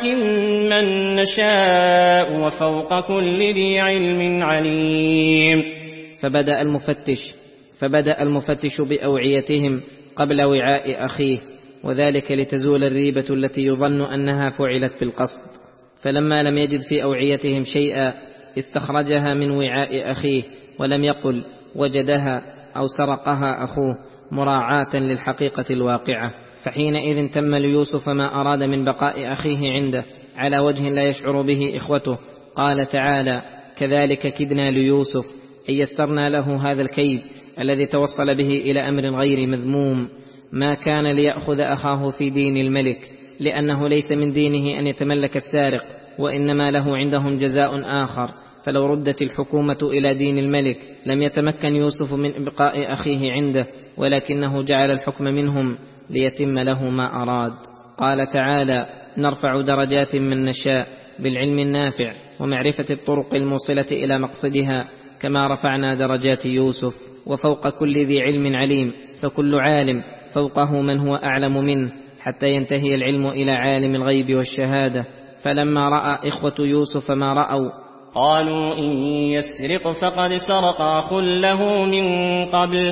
من نشاء وفوق كل ذي علم عليم. فبدأ المفتش فبدأ المفتش بأوعيتهم قبل وعاء أخيه، وذلك لتزول الريبة التي يظن أنها فعلت بالقصد. فلما لم يجد في أوعيتهم شيئا استخرجها من وعاء أخيه، ولم يقل وجدها أو سرقها أخوه مراعاة للحقيقة الواقعة، فحينئذ تم ليوسف ما أراد من بقاء أخيه عنده على وجه لا يشعر به إخوته. قال تعالى كذلك كدنا ليوسف أي يسرنا له هذا الكيد الذي توصل به إلى أمر غير مذموم. ما كان ليأخذ أخاه في دين الملك لأنه ليس من دينه أن يتملك السارق، وإنما له عندهم جزاء آخر. فلو ردت الحكومة إلى دين الملك لم يتمكن يوسف من إبقاء أخيه عنده، ولكنه جعل الحكم منهم ليتم له ما أراد. قال تعالى نرفع درجات من نشاء بالعلم النافع ومعرفة الطرق الموصلة إلى مقصدها كما رفعنا درجات يوسف. وفوق كل ذي علم عليم، فكل عالم فوقه من هو أعلم منه حتى ينتهي العلم إلى عالم الغيب والشهادة. فلما رأى إخوة يوسف ما رأوا قالوا إن يسرق فقد سرق أخ له من قبل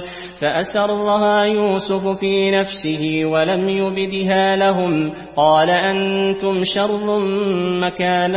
فأسرها يوسف في نفسه ولم يبدها لهم قال أنتم شر مكانا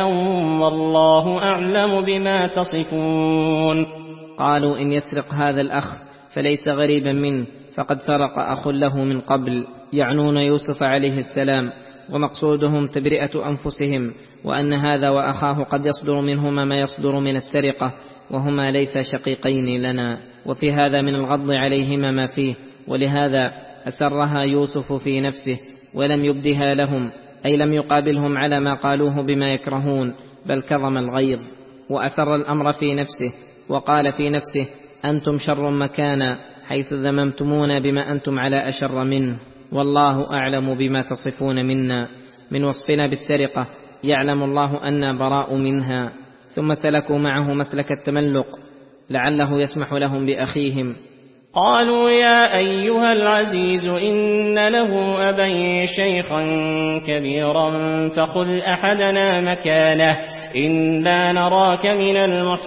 والله أعلم بما تصفون. قالوا إن يسرق هذا الأخ فليس غريبا منه فقد سرق أخ له من قبل، يعنون يوسف عليه السلام، ومقصودهم تبرئة أنفسهم، وأن هذا وأخاه قد يصدر منهما ما يصدر من السرقة، وهما ليس شقيقين لنا، وفي هذا من الغض عليهما ما فيه. ولهذا أسرها يوسف في نفسه ولم يبدها لهم، أي لم يقابلهم على ما قالوه بما يكرهون، بل كظم الغيظ وأسر الأمر في نفسه، وقال في نفسه أنتم شر مكانا، حيث ذممتمونا بما أنتم على أشر منه، والله أعلم بما تصفون منا من وصفنا بالسرقة، يعلم الله أنا براء منها. ثم سلكوا معه مسلك التملق لعله يسمح لهم بأخيهم. قالوا يا أيها العزيز إن له أبا شيخا كبيرا فخذ أحدنا مكانه إنا نراك من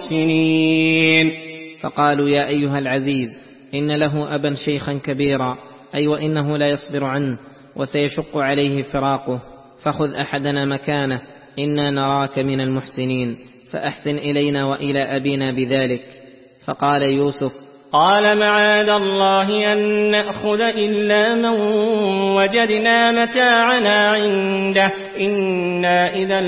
المحسنين. فقالوا يا أيها العزيز إن له أبا شيخا كبيرا، أي وإنه لا يصبر عنه وسيشق عليه فراقه، فخذ أحدنا مكانه إنا نراك من المحسنين، فأحسن إلينا وإلى أبينا بذلك. فقال يوسف قال معاذ الله أن نأخذ إلا من وجدنا متاعنا عنده إنا إذا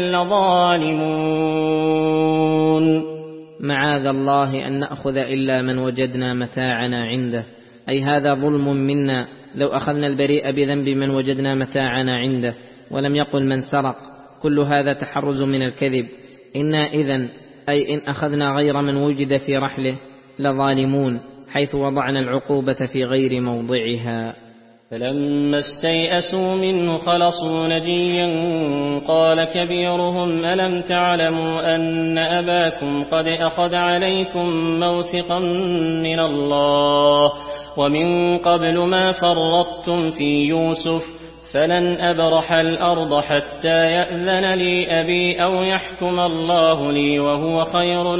لظالمون. معاذ الله أن نأخذ إلا من وجدنا متاعنا عنده، أي هذا ظلم منا لو أخذنا البريء بذنب من وجدنا متاعنا عنده، ولم يقل من سرق، كل هذا تحرز من الكذب. إنا إذن أي إن أخذنا غير من وجد في رحله لظالمون، حيث وضعنا العقوبة في غير موضعها. فلما استيئسوا منه خلصوا نجيا قال كبيرهم ألم تعلموا أن أباكم قد أخذ عليكم موثقا من الله ومن قبل ما فرطتم في يوسف فلن أبرح الأرض حتى يأذن لي أبي أو يحكم الله لي وهو خير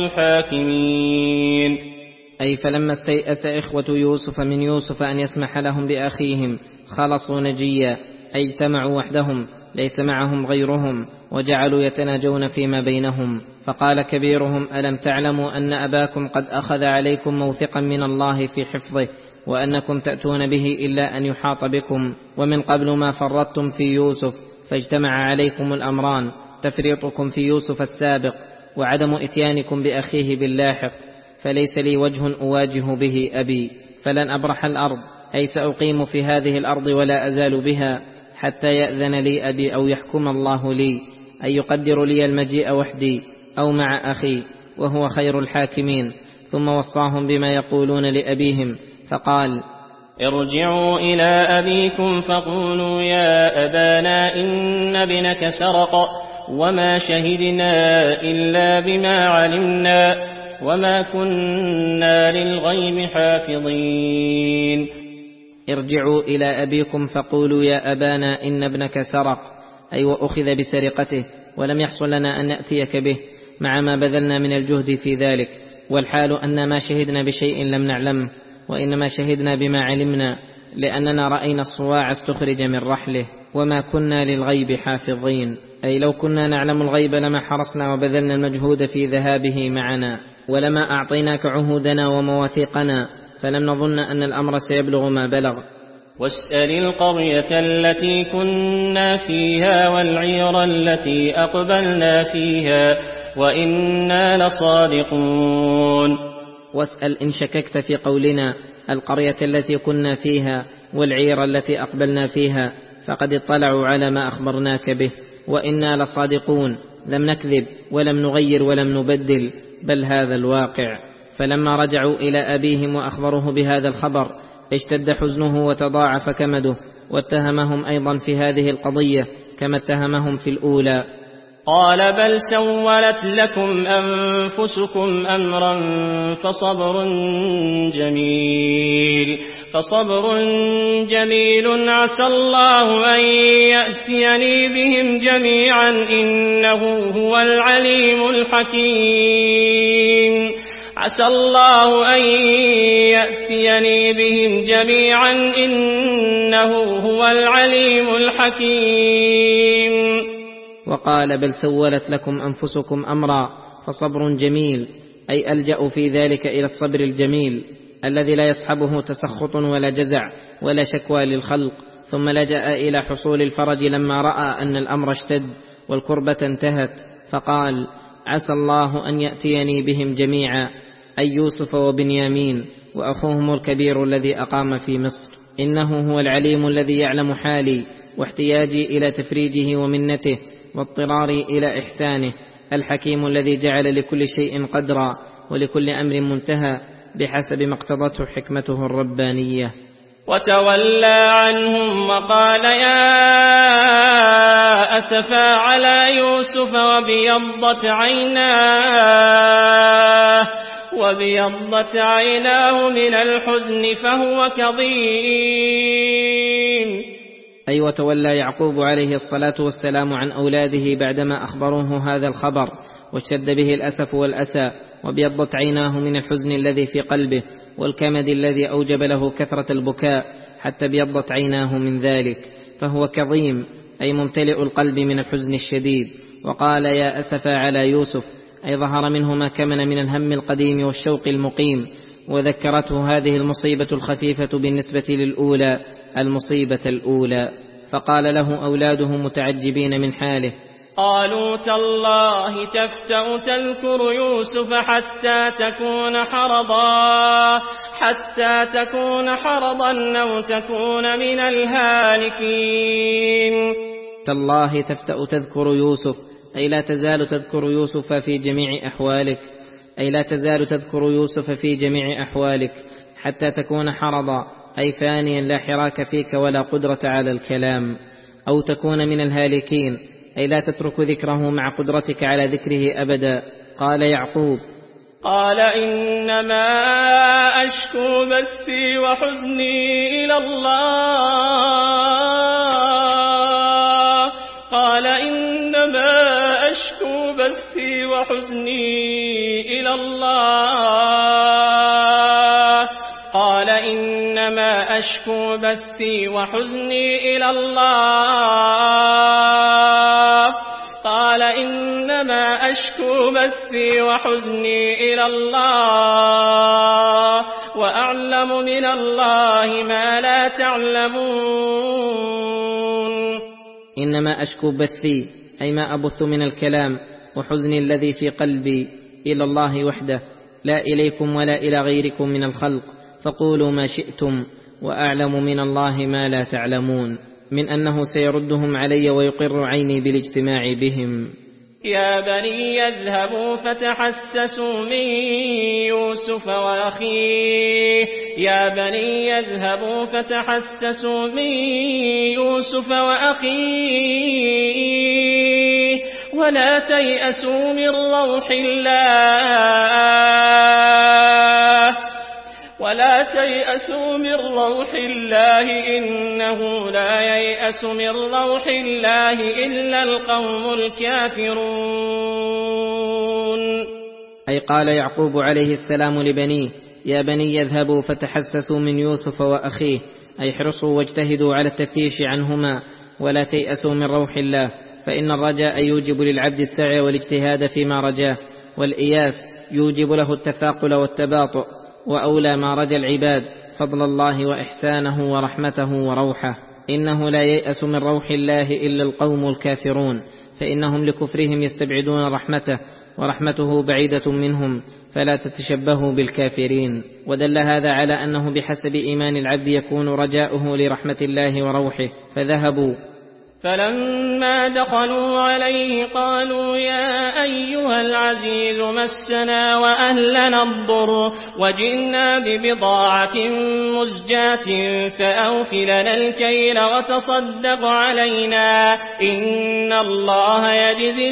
الحاكمين. أي فلما استيأس إخوة يوسف من يوسف أن يسمح لهم بأخيهم خلصوا نجيا، أي اجتمعوا وحدهم ليس معهم غيرهم، وجعلوا يتناجون فيما بينهم. فقال كبيرهم: ألم تعلموا أن أباكم قد أخذ عليكم موثقا من الله في حفظه، وأنكم تأتون به إلا أن يحاط بكم، ومن قبل ما فرطتم في يوسف، فاجتمع عليكم الأمران: تفريطكم في يوسف السابق وعدم إتيانكم بأخيه باللاحق، فليس لي وجه أواجه به أبي، فلن أبرح الأرض، أي سأقيم في هذه الأرض ولا أزال بها حتى يأذن لي أبي أو يحكم الله لي، أي يقدر لي المجيء وحدي أو مع أخي وهو خير الحاكمين. ثم وصاهم بما يقولون لأبيهم فقال: ارجعوا إلى أبيكم فقولوا يا أبانا إن ابنك سرق وما شهدنا إلا بما علمنا وما كنا للغيب حافظين. ارجعوا إلى أبيكم فقولوا يا أبانا إن ابنك سرق، أي وأخذ بسرقته، ولم يحصل لنا أن نأتيك به مع ما بذلنا من الجهد في ذلك، والحال أن ما شهدنا بشيء لم نعلمه، وإنما شهدنا بما علمنا، لأننا رأينا الصواع استخرج من رحله، وما كنا للغيب حافظين. أي لو كنا نعلم الغيب لما حرصنا وبذلنا المجهود في ذهابه معنا، ولما أعطيناك عهودنا ومواثيقنا، فلم نظن أن الأمر سيبلغ ما بلغ. واسأل القرية التي كنا فيها والعير التي أقبلنا فيها وإنا لصادقون. واسأل إن شككت في قولنا القرية التي كنا فيها والعير التي أقبلنا فيها، فقد اطلعوا على ما أخبرناك به، وإنا لصادقون، لم نكذب ولم نغير ولم نبدل، بل هذا الواقع. فلما رجعوا إلى أبيهم وأخبروه بهذا الخبر اشتد حزنه وتضاعف كمده، واتهمهم أيضا في هذه القضية كما اتهمهم في الأولى. قال: بل سولت لكم أنفسكم أمرا فصبر جميل فصبر جميل عسى الله أن يأتيني بهم جميعا إنه هو العليم الحكيم. عسى الله أن يأتيني بهم جميعا إنه هو العليم الحكيم. وقال: بل سولت لكم أنفسكم أمرا فصبر جميل، أي ألجأوا في ذلك إلى الصبر الجميل الذي لا يصحبه تسخط ولا جزع ولا شكوى للخلق، ثم لجأ إلى حصول الفرج لما رأى أن الأمر اشتد والكربة انتهت، فقال: عسى الله أن يأتيني بهم جميعا، أي يوسف وبنيامين وأخوهم الكبير الذي أقام في مصر، إنه هو العليم الذي يعلم حالي واحتياجي إلى تفريجه ومنته واضطراري إلى إحسانه، الحكيم الذي جعل لكل شيء قدرا ولكل أمر منتهى بحسب ما اقتضته حكمته الربانية. وتولى عنهم وقال: يا أسفا على يوسف وابيضت عيناه وابيضت عيناه من الحزن فهو كظيم. أي وتولى يعقوب عليه الصلاة والسلام عن أولاده بعدما أخبروه هذا الخبر، واشتد به الأسف والأسى، وابيضت عيناه من الحزن الذي في قلبه والكمد الذي أوجب له كثرة البكاء حتى ابيضت عيناه من ذلك، فهو كظيم، أي ممتلئ القلب من الحزن الشديد. وقال: يا أسفا على يوسف، أي ظهر منه ما كمن من الهم القديم والشوق المقيم، وذكرته هذه المصيبة الخفيفة بالنسبة للأولى المصيبة الأولى. فقال له أولاده متعجبين من حاله: قالوا تالله تفتأ تذكر يوسف حتى تكون حرضا حتى تكون حرضا أو تكون من الهالكين. تالله تفتأ تذكر يوسف، أي لا تزال تذكر يوسف في جميع أحوالك، أي لا تزال تذكر يوسف في جميع أحوالك حتى تكون حرضا، أي فانيا لا حراك فيك ولا قدرة على الكلام، أو تكون من الهالكين، أي لا تترك ذكره مع قدرتك على ذكره أبدا. قال يعقوب: قال إنما أشكو بثي وحزني إلى الله قال إنما أشكو بثي وحزني إلى الله قال إنما أشكو بثي وحزني إلى الله قال إنما أشكو بثي وحزني إلى الله وأعلم من الله ما لا تعلمون. إنما أشكو بثي أي ما أبث من الكلام وحزني الذي في قلبي إلى الله وحده لا إليكم ولا إلى غيركم من الخلق فقولوا ما شئتم وأعلم من الله ما لا تعلمون من أنه سيردهم علي ويقر عيني بالاجتماع بهم. يا بني يذهبوا فتحسسوا من يوسف وأخيه يا بني يذهبوا فتحسسوا من يوسف وأخيه ولا تيأسوا من روح الله ولا تيأسوا من روح الله إنه لا ييأس من روح الله إلا القوم الكافرون. أي قال يعقوب عليه السلام لبنيه يا بني يذهبوا فتحسسوا من يوسف وأخيه أي احرصوا واجتهدوا على التفتيش عنهما ولا تيأسوا من روح الله فإن الرجاء يوجب للعبد السعي والاجتهاد فيما رجاه والإياس يوجب له التثاقل والتباطؤ وأولى ما رجى العباد فضل الله وإحسانه ورحمته وروحه إنه لا ييأس من روح الله إلا القوم الكافرون فإنهم لكفرهم يستبعدون رحمته ورحمته بعيدة منهم فلا تتشبهوا بالكافرين. ودل هذا على أنه بحسب إيمان العبد يكون رجاؤه لرحمة الله وروحه فذهبوا فلما دخلوا عليه قالوا يا أيها العزيز مسنا وأهلنا الضر وجئنا ببضاعة مزجاة فأوف لنا الكيل وتصدق علينا إن الله يجزي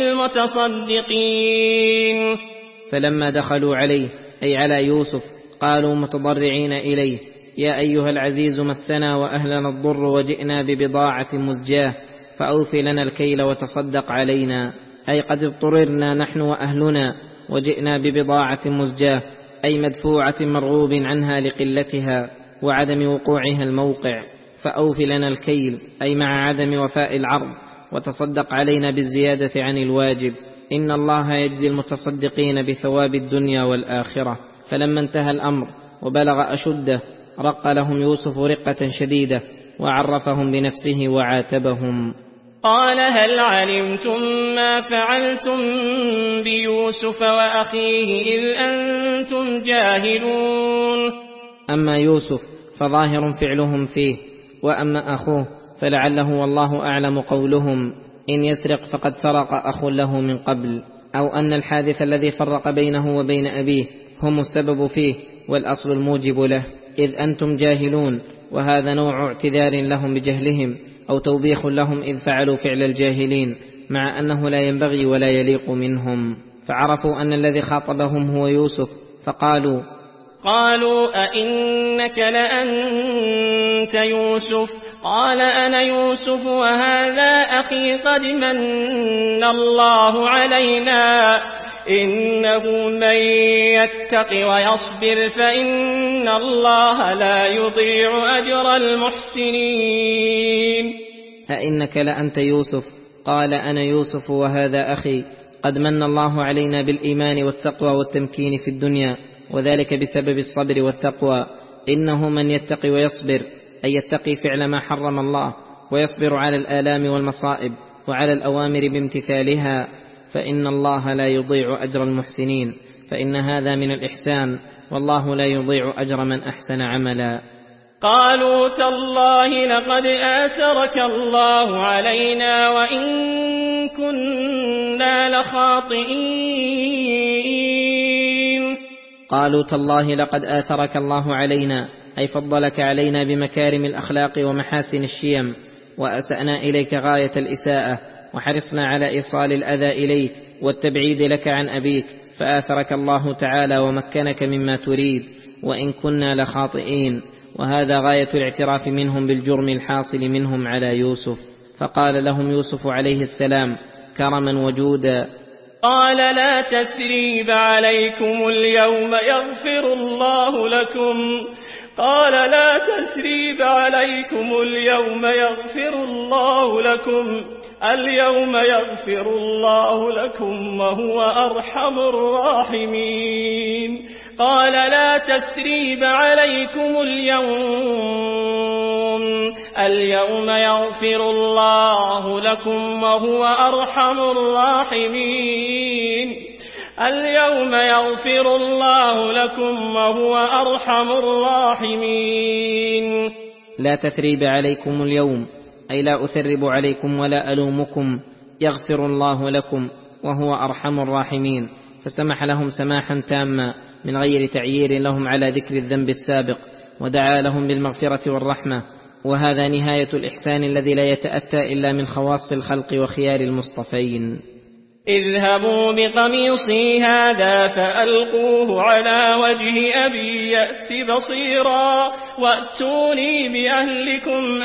المتصدقين. فلما دخلوا عليه أي على يوسف قالوا متضرعين إليه يا أيها العزيز مسنا وأهلنا الضر وجئنا ببضاعة مزجاة فأوف لنا الكيل وتصدق علينا أي قد اضطررنا نحن وأهلنا وجئنا ببضاعة مزجاة أي مدفوعة مرغوب عنها لقلتها وعدم وقوعها الموقع فأوف لنا الكيل أي مع عدم وفاء العرض وتصدق علينا بالزيادة عن الواجب إن الله يجزي المتصدقين بثواب الدنيا والآخرة. فلما انتهى الأمر وبلغ أشده رق لهم يوسف رقة شديدة وعرفهم بنفسه وعاتبهم قال هل علمتم ما فعلتم بيوسف وأخيه إذ أنتم جاهلون. أما يوسف فظاهر فعلهم فيه وأما أخوه فلعله والله أعلم قولهم إن يسرق فقد سرق أخ له من قبل أو أن الحادث الذي فرق بينه وبين أبيه هم السبب فيه والأصل الموجب له إذ أنتم جاهلون وهذا نوع اعتذار لهم بجهلهم أو توبيخ لهم إذ فعلوا فعل الجاهلين مع أنه لا ينبغي ولا يليق منهم. فعرفوا أن الذي خاطبهم هو يوسف فقالوا قالوا أئنك لأنت يوسف قال أنا يوسف وهذا أخي قد من الله علينا إنه من يتق ويصبر فإن الله لا يضيع أجر المحسنين. أئنك لأنت يوسف قال أنا يوسف وهذا أخي قد من الله علينا بالإيمان والتقوى والتمكين في الدنيا وذلك بسبب الصبر والتقوى إنه من يتقي ويصبر أي يتقي فعل ما حرم الله ويصبر على الآلام والمصائب وعلى الأوامر بامتثالها فإن الله لا يضيع أجر المحسنين فإن هذا من الإحسان والله لا يضيع أجر من أحسن عملا. قالوا تالله لقد آثرك الله علينا وإن كنا لخاطئين. قالوا تالله لقد آثرك الله علينا أي فضلك علينا بمكارم الأخلاق ومحاسن الشيم وأسأنا إليك غاية الإساءة وحرصنا على إيصال الأذى إليك والتبعيد لك عن أبيك فآثرك الله تعالى ومكنك مما تريد، وإن كنا لخاطئين. وهذا غاية الاعتراف منهم بالجرم الحاصل منهم على يوسف. فقال لهم يوسف عليه السلام كرما وجودا: قال لا تثريب عليكم اليوم يغفر الله لكم قال لا تثريب عليكم اليوم يغفر الله لكم اليوم يغفر الله لكم وهو أرحم الراحمين. قال لا تثريب عليكم اليوم اليوم يغفر الله لكم وهو أرحم الراحمين اليوم يغفر الله لكم وهو أرحم الراحمين. لا تثريب عليكم اليوم، أي لا أثرب عليكم ولا ألومكم، يغفر الله لكم وهو أرحم الراحمين. فسمح لهم سماحا تاما من غير تعيير لهم على ذكر الذنب السابق، ودعا لهم بالمغفرة والرحمة. وهذا نهاية الإحسان الذي لا يتأتى إلا من خواص الخلق وخيار المصطفين. اذهبوا بقميصي هذا فألقوه على وجه أبي يأت بصيرا وأتوني بأهلكم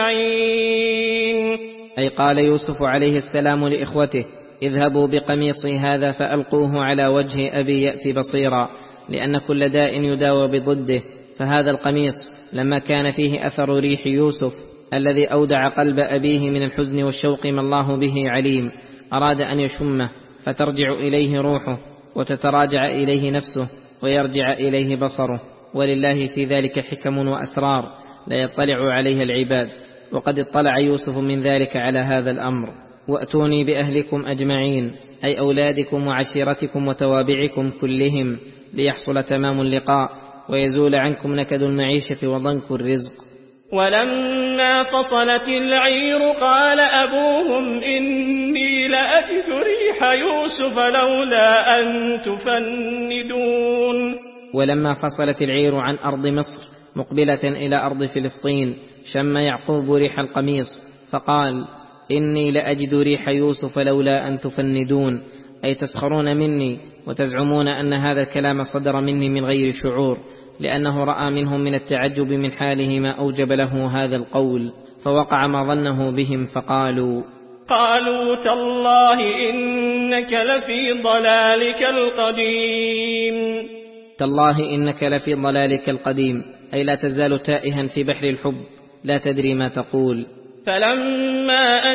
أجمعين. أي قال يوسف عليه السلام لإخوته: اذهبوا بقميصي هذا فألقوه على وجه أبي يأت بصيرا، لأن كل داء يداوى بضده. فهذا القميص لما كان فيه أثر ريح يوسف الذي أودع قلب أبيه من الحزن والشوق ما الله به عليم، أراد أن يشمه فترجع إليه روحه وتتراجع إليه نفسه ويرجع إليه بصره. ولله في ذلك حكم وأسرار لا يطلع عليها العباد، وقد اطلع يوسف من ذلك على هذا الأمر. وأتوني بأهلكم أجمعين، أي أولادكم وعشيرتكم وتوابعكم كلهم، ليحصل تمام اللقاء ويزول عنكم نكد المعيشة وضنك الرزق. ولما فصلت العير قال أبوهم إني لأجد ريح يوسف لولا أن تفندون. ولما فصلت العير عن أرض مصر مقبلة إلى أرض فلسطين شم يعقوب ريح القميص فقال: إني لأجد ريح يوسف لولا أن تفندون، أي تسخرون مني وتزعمون أن هذا الكلام صدر مني من غير شعور، لأنه رأى منهم من التعجب من حاله ما أوجب له هذا القول. فوقع ما ظنه بهم فقالوا قالوا تالله إنك لفي ضلالك القديم. تالله إنك لفي ضلالك القديم، أي لا تزال تائها في بحر الحب لا تدري ما تقول. فلما أن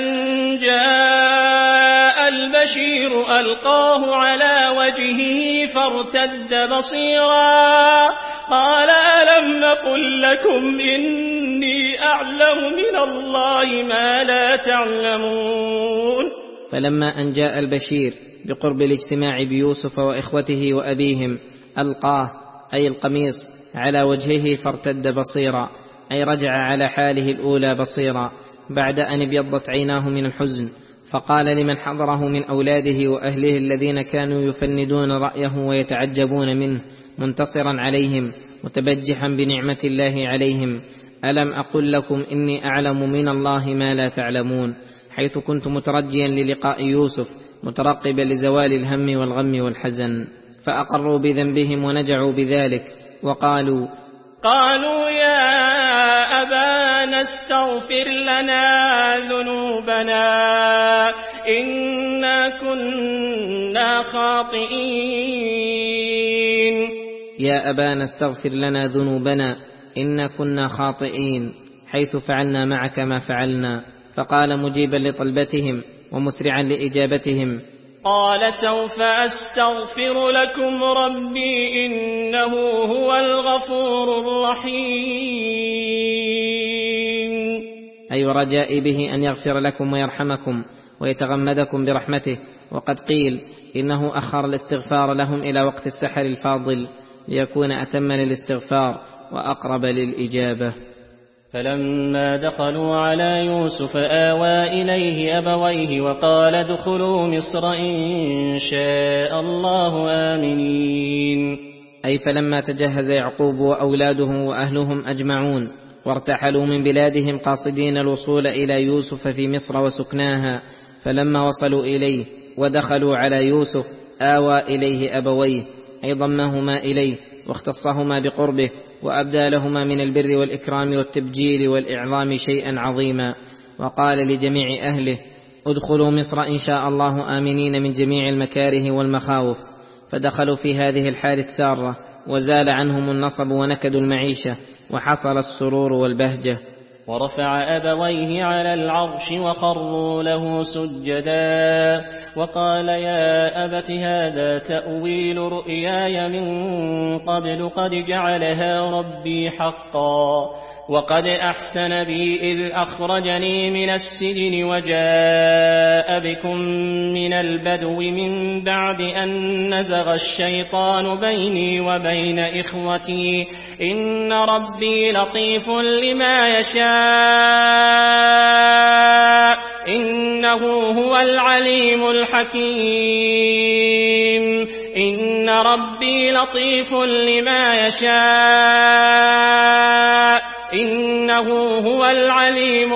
جاء البشير ألقاه على وجهه فارتد بصيرا قال: ألم نقل لكم إني أعلم من الله ما لا تعلمون. فلما أن جاء البشير بقرب الاجتماع بيوسف وإخوته وأبيهم ألقاه، أي القميص، على وجهه فارتد بصيرا، أي رجع على حاله الأولى بصيرا بعد أن ابيضت عيناه من الحزن. فقال لمن حضره من أولاده وأهله الذين كانوا يفندون رأيه ويتعجبون منه منتصرا عليهم متبجحا بنعمة الله عليهم: ألم أقل لكم إني أعلم من الله ما لا تعلمون، حيث كنت مترجيا للقاء يوسف مترقبا لزوال الهم والغم والحزن. فأقروا بذنبهم ونجعوا بذلك وقالوا قالوا يا أبانا استغفر لنا ذنوبنا إنا كنا خاطئين. يا أبانا استغفر لنا ذنوبنا إنا كنا خاطئين، حيث فعلنا معك ما فعلنا. فقال مجيبا لطلبتهم ومسرعا لإجابتهم: قال سوف أستغفر لكم ربي إنه هو الغفور الرحيم. أي رجاء به أن يغفر لكم ويرحمكم ويتغمدكم برحمته. وقد قيل إنه أخر الاستغفار لهم إلى وقت السحر الفاضل ليكون أتم للاستغفار وأقرب للإجابة. فلما دخلوا على يوسف آوى إليه أبويه وقال ادخلوا مصر إن شاء الله آمنين. أي فلما تجهز يعقوب وأولاده وأهلهم أجمعون وارتحلوا من بلادهم قاصدين الوصول إلى يوسف في مصر وسكناها، فلما وصلوا إليه ودخلوا على يوسف آوى إليه أبويه أي ضمهما إليه واختصهما بقربه وأبدى لهما من البر والإكرام والتبجيل والإعظام شيئا عظيما. وقال لجميع أهله ادخلوا مصر إن شاء الله آمنين من جميع المكاره والمخاوف، فدخلوا في هذه الحال السارة وزال عنهم النصب ونكد المعيشة وحصل السرور والبهجة. ورفع أبويه على العرش وخروا له سجدا وقال يا أبت هذا تأويل رؤياي من قبل قد جعلها ربي حقا وقد أحسن بي إذ أخرجني من السجن وجاء بكم من البدو من بعد أن نزغ الشيطان بيني وبين إخوتي إن ربي لطيف لما يشاء إنه هو العليم الحكيم إن ربي لطيف لما يشاء إنه هو العليم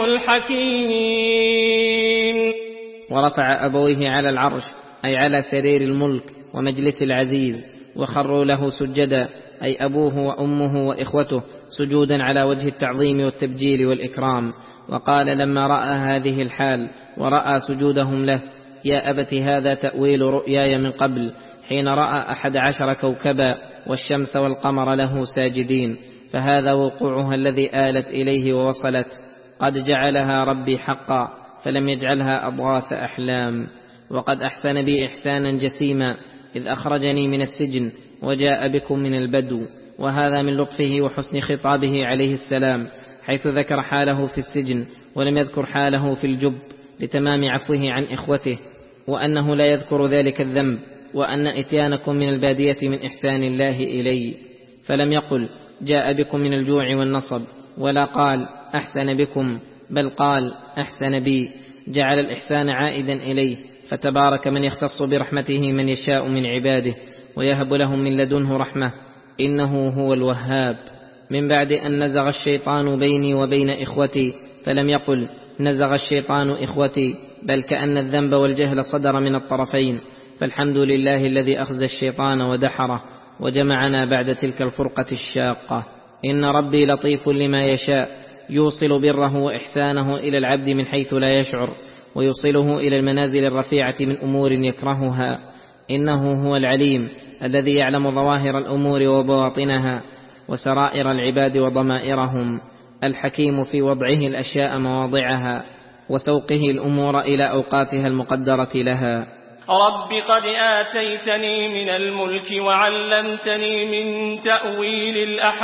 الحكيم. ورفع أبويه على العرش أي على سرير الملك ومجلس العزيز وخروا له سجدا أي أبوه وأمه وإخوته سجودا على وجه التعظيم والتبجيل والإكرام. وقال لما رأى هذه الحال ورأى سجودهم له يا أبت هذا تأويل رؤياي من قبل حين رأى أحد عشر كوكبا والشمس والقمر له ساجدين، فهذا وقوعها الذي آلت إليه ووصلت قد جعلها ربي حقا فلم يجعلها أضغاث أحلام. وقد أحسن بي إحسانا جسيما إذ أخرجني من السجن وجاء بكم من البدو، وهذا من لطفه وحسن خطابه عليه السلام حيث ذكر حاله في السجن ولم يذكر حاله في الجب لتمام عفوه عن إخوته، وأنه لا يذكر ذلك الذنب، وأن إتيانكم من البادية من إحسان الله إلي، فلم يقل جاء بكم من الجوع والنصب ولا قال أحسن بكم بل قال أحسن بي، جعل الإحسان عائدا إليه، فتبارك من يختص برحمته من يشاء من عباده ويهب لهم من لدنه رحمة إنه هو الوهاب. من بعد أن نزغ الشيطان بيني وبين إخوتي فلم يقل نزغ الشيطان إخوتي بل كأن الذنب والجهل صدر من الطرفين، فالحمد لله الذي أخزى الشيطان ودحره وجمعنا بعد تلك الفرقة الشاقة. إن ربي لطيف لما يشاء يوصل بره وإحسانه إلى العبد من حيث لا يشعر ويوصله إلى المنازل الرفيعة من أمور يكرهها. إنه هو العليم الذي يعلم ظواهر الأمور وبواطنها وسرائر العباد وضمائرهم، الحكيم في وضعه الأشياء مواضعها وسوقه الأمور إلى أوقاتها المقدرة لها. رب قد آتيتني من الملك وعلمتني من تأويل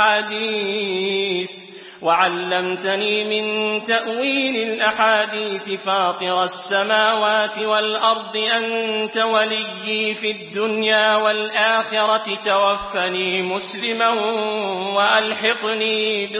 الأحاديث وعلمتني من تأويل الأحاديث فاطر السماوات والأرض أنت وليي في الدنيا والآخرة توفني مسلما وألحقني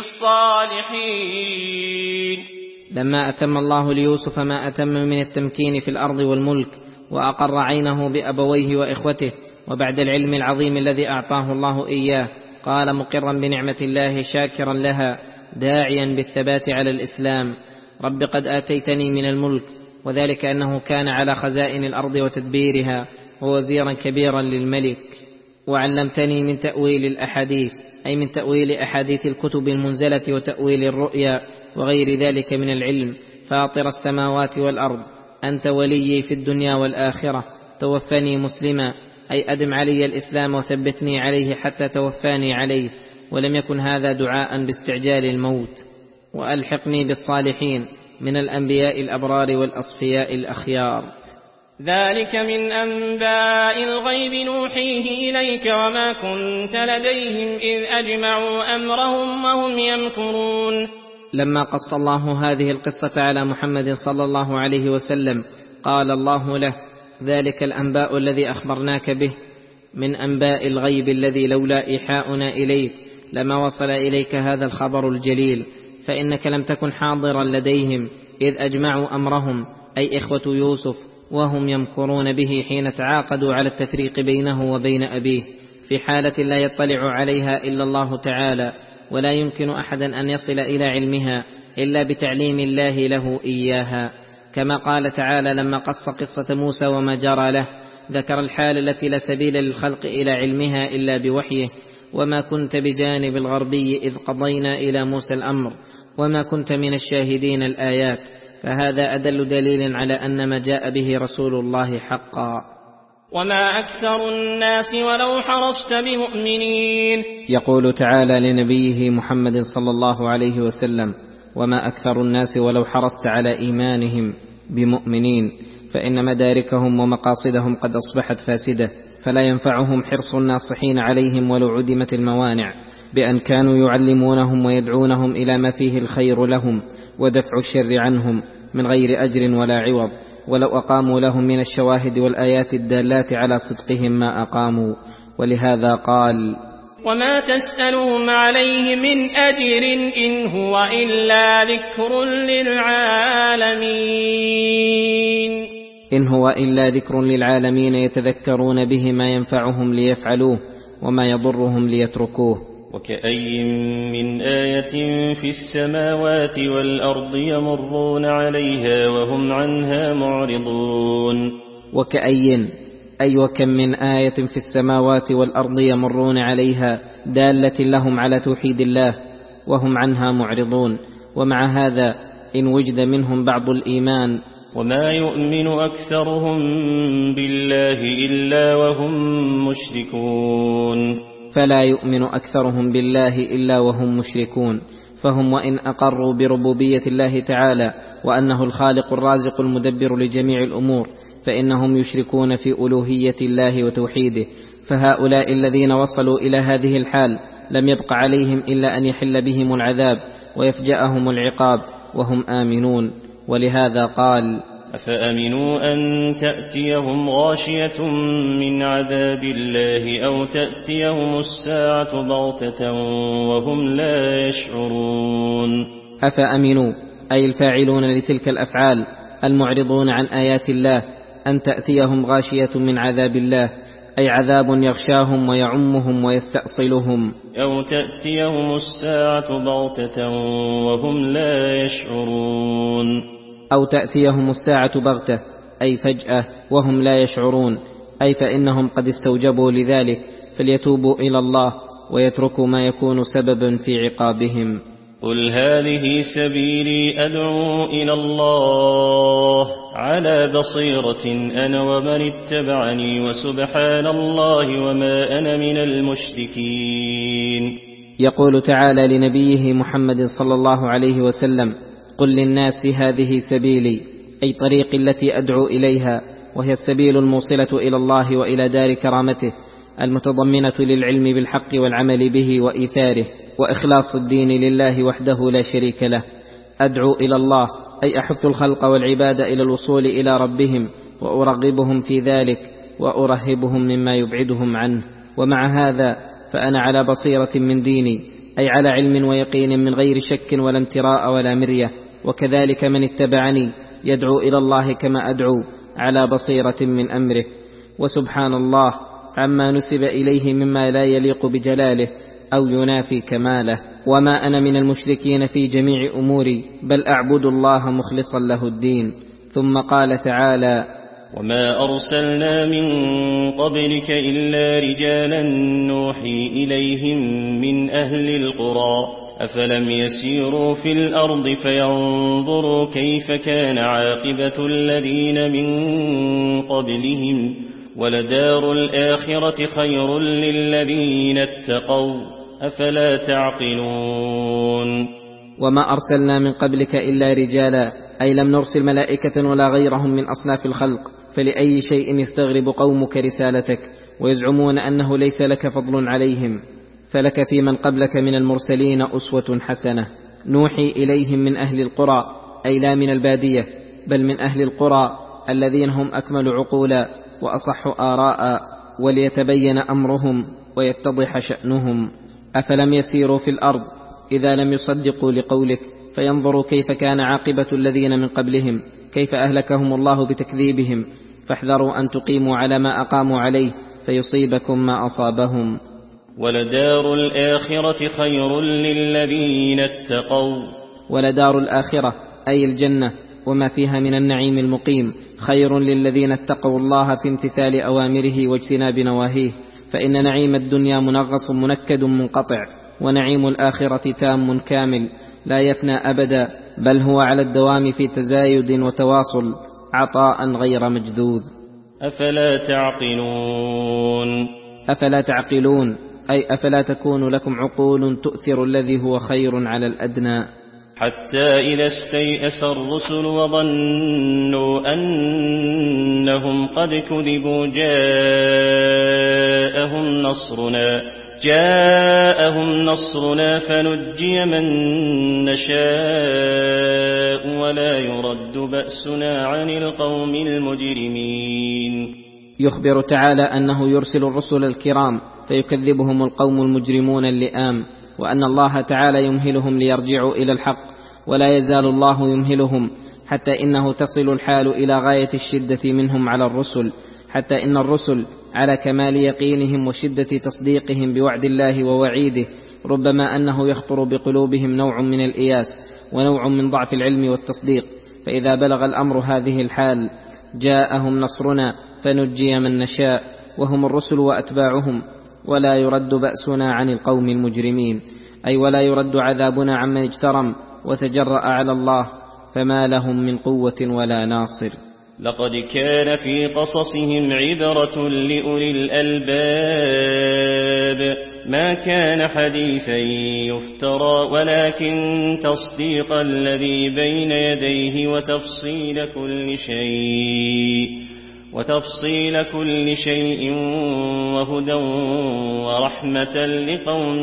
بالصالحين. لما أتم الله ليوسف ما أتم من التمكين في الأرض والملك وأقر عينه بأبويه وإخوته، وبعد العلم العظيم الذي أعطاه الله إياه قال مقرا بنعمة الله شاكرا لها داعيا بالثبات على الإسلام: رب قد آتيتني من الملك، وذلك أنه كان على خزائن الأرض وتدبيرها ووزيرا كبيرا للملك. وعلمتني من تأويل الأحاديث أي من تأويل أحاديث الكتب المنزلة وتأويل الرؤيا وغير ذلك من العلم، فاطر السماوات والأرض أنت وليي في الدنيا والآخرة، توفني مسلما أي أدم علي الإسلام وثبتني عليه حتى توفاني عليه، ولم يكن هذا دعاء باستعجال الموت. وألحقني بالصالحين من الأنبياء الأبرار والأصفياء الأخيار. ذلك من أنباء الغيب نوحيه إليك وما كنت لديهم إذ أجمعوا أمرهم وهم يمكرون. لما قص الله هذه القصة على محمد صلى الله عليه وسلم قال الله له: ذلك الأنباء الذي أخبرناك به من أنباء الغيب الذي لولا إيحاؤنا إليك لما وصل إليك هذا الخبر الجليل، فإنك لم تكن حاضرا لديهم إذ أجمعوا أمرهم أي إخوة يوسف وهم يمكرون به حين تعاقدوا على التفريق بينه وبين أبيه في حالة لا يطلع عليها إلا الله تعالى، ولا يمكن أحدا أن يصل إلى علمها إلا بتعليم الله له إياها، كما قال تعالى لما قص قصة موسى وما جرى له: ذكر الحال التي لا سبيل للخلق إلى علمها إلا بوحيه: وما كنت بجانب الغربي إذ قضينا إلى موسى الأمر وما كنت من الشاهدين الآيات. فهذا أدل دليل على أن ما جاء به رسول الله حقا. وما أكثر الناس ولو حرصت بمؤمنين. يقول تعالى لنبيه محمد صلى الله عليه وسلم: وما أكثر الناس ولو حرصت على إيمانهم بمؤمنين، فإن مداركهم ومقاصدهم قد أصبحت فاسدة، فلا ينفعهم حرص الناصحين عليهم ولو عدمت الموانع، بأن كانوا يعلمونهم ويدعونهم إلى ما فيه الخير لهم ودفع الشر عنهم من غير أجر ولا عوض، ولو أقاموا لهم من الشواهد والآيات الدالات على صدقهم ما أقاموا. ولهذا قال: وما تسألهم عليه من أجر إن هو إلا ذكر للعالمين. إن هو إلا ذكر للعالمين يتذكرون به ما ينفعهم ليفعلوه وما يضرهم ليتركوه. وكأي من آية في السماوات والأرض يمرون عليها وهم عنها معرضون. وكأي أي وكم من آية في السماوات والأرض يمرون عليها دالة لهم على توحيد الله وهم عنها معرضون. ومع هذا إن وجد منهم بعض الإيمان: وما يؤمن أكثرهم بالله إلا وهم مشركون. فلا يؤمن أكثرهم بالله إلا وهم مشركون. فهم وإن أقروا بربوبية الله تعالى وأنه الخالق الرازق المدبر لجميع الأمور، فإنهم يشركون في ألوهية الله وتوحيده. فهؤلاء الذين وصلوا إلى هذه الحال لم يبق عليهم إلا أن يحل بهم العذاب ويفجأهم العقاب وهم آمنون. ولهذا قال: أفأمنوا أن تأتيهم غاشية من عذاب الله أو تأتيهم الساعة بغتة وهم لا يشعرون. أفأمنوا أي الفاعلون لتلك الأفعال المعرضون عن آيات الله أن تأتيهم غاشية من عذاب الله، أي عذاب يغشاهم ويعمهم ويستأصلهم. أو تأتيهم الساعة بغتة وهم لا يشعرون. أو تأتيهم الساعة بغتة أي فجأة وهم لا يشعرون، أي فإنهم قد استوجبوا لذلك، فليتوبوا إلى الله ويتركوا ما يكون سببا في عقابهم. قل هذه سبيلي أدعو إلى الله على بصيرة أنا ومن اتبعني وسبحان الله وما أنا من المشركين. يقول تعالى لنبيه محمد صلى الله عليه وسلم: قل للناس هذه سبيلي، أي طريق التي أدعو إليها، وهي السبيل الموصلة إلى الله وإلى دار كرامته، المتضمنة للعلم بالحق والعمل به وإيثاره وإخلاص الدين لله وحده لا شريك له. أدعو إلى الله أي أحث الخلق والعباد إلى الوصول إلى ربهم، وأرغبهم في ذلك وأرهبهم مما يبعدهم عنه. ومع هذا فأنا على بصيرة من ديني، أي على علم ويقين من غير شك ولا امتراء ولا مرية. وكذلك من اتبعني يدعو إلى الله كما أدعو على بصيرة من أمره. وسبحان الله عما نسب إليه مما لا يليق بجلاله أو ينافي كماله. وما أنا من المشركين في جميع أموري، بل أعبد الله مخلصا له الدين. ثم قال تعالى: وما أرسلنا من قبلك إلا رجالا نوحي إليهم من أهل القرى أفلم يسيروا في الأرض فينظروا كيف كان عاقبة الذين من قبلهم ولدار الآخرة خير للذين اتقوا أفلا تعقلون. وما أرسلنا من قبلك إلا رجالا، أي لم نرسل ملائكة ولا غيرهم من أصناف الخلق، فلأي شيء يستغرب قومك رسالتك ويزعمون أنه ليس لك فضل عليهم؟ فلك في من قبلك من المرسلين أسوة حسنة. نوحي إليهم من أهل القرى، أي لا من البادية بل من أهل القرى الذين هم أكمل عقولا وأصح آراء، وليتبين أمرهم ويتضح شأنهم. أفلم يسيروا في الأرض إذا لم يصدقوا لقولك فينظروا كيف كان عاقبة الذين من قبلهم، كيف أهلكهم الله بتكذيبهم، فاحذروا أن تقيموا على ما أقاموا عليه فيصيبكم ما أصابهم. ولدار الآخرة خير للذين اتقوا. ولدار الآخرة أي الجنة وما فيها من النعيم المقيم خير للذين اتقوا الله في امتثال أوامره واجتناب نواهيه، فإن نعيم الدنيا منغص منكد منقطع، ونعيم الآخرة تام كامل لا يفنى أبدا، بل هو على الدوام في تزايد وتواصل عطاء غير مجذوذ. أفلا تعقلون أفلا تعقلون أي أفلا تكون لكم عقول تؤثر الذي هو خير على الأدنى. حتى إذا استيأس الرسل وظنوا أنهم قد كذبوا جاءهم نصرنا جاءهم نصرنا فنجي من نشاء ولا يرد بأسنا عن القوم المجرمين. يخبر تعالى أنه يرسل الرسل الكرام فيكذبهم القوم المجرمون اللئام، وأن الله تعالى يمهلهم ليرجعوا إلى الحق، ولا يزال الله يمهلهم حتى إنه تصل الحال إلى غاية الشدة منهم على الرسل، حتى إن الرسل على كمال يقينهم وشدة تصديقهم بوعد الله ووعيده ربما أنه يخطر بقلوبهم نوع من الإياس ونوع من ضعف العلم والتصديق، فإذا بلغ الأمر هذه الحال جاءهم نصرنا فنجي من نشاء، وهم الرسل وأتباعهم، ولا يرد بأسنا عن القوم المجرمين، أي ولا يرد عذابنا عمن اجترم وتجرأ على الله، فما لهم من قوة ولا ناصر. لقد كان في قصصهم عبرة لأولي الألباب، ما كان حديثا يفترى ولكن تصديق الذي بين يديه وتفصيل كل شيء وتفصيل كل شيء وهدى ورحمة لقوم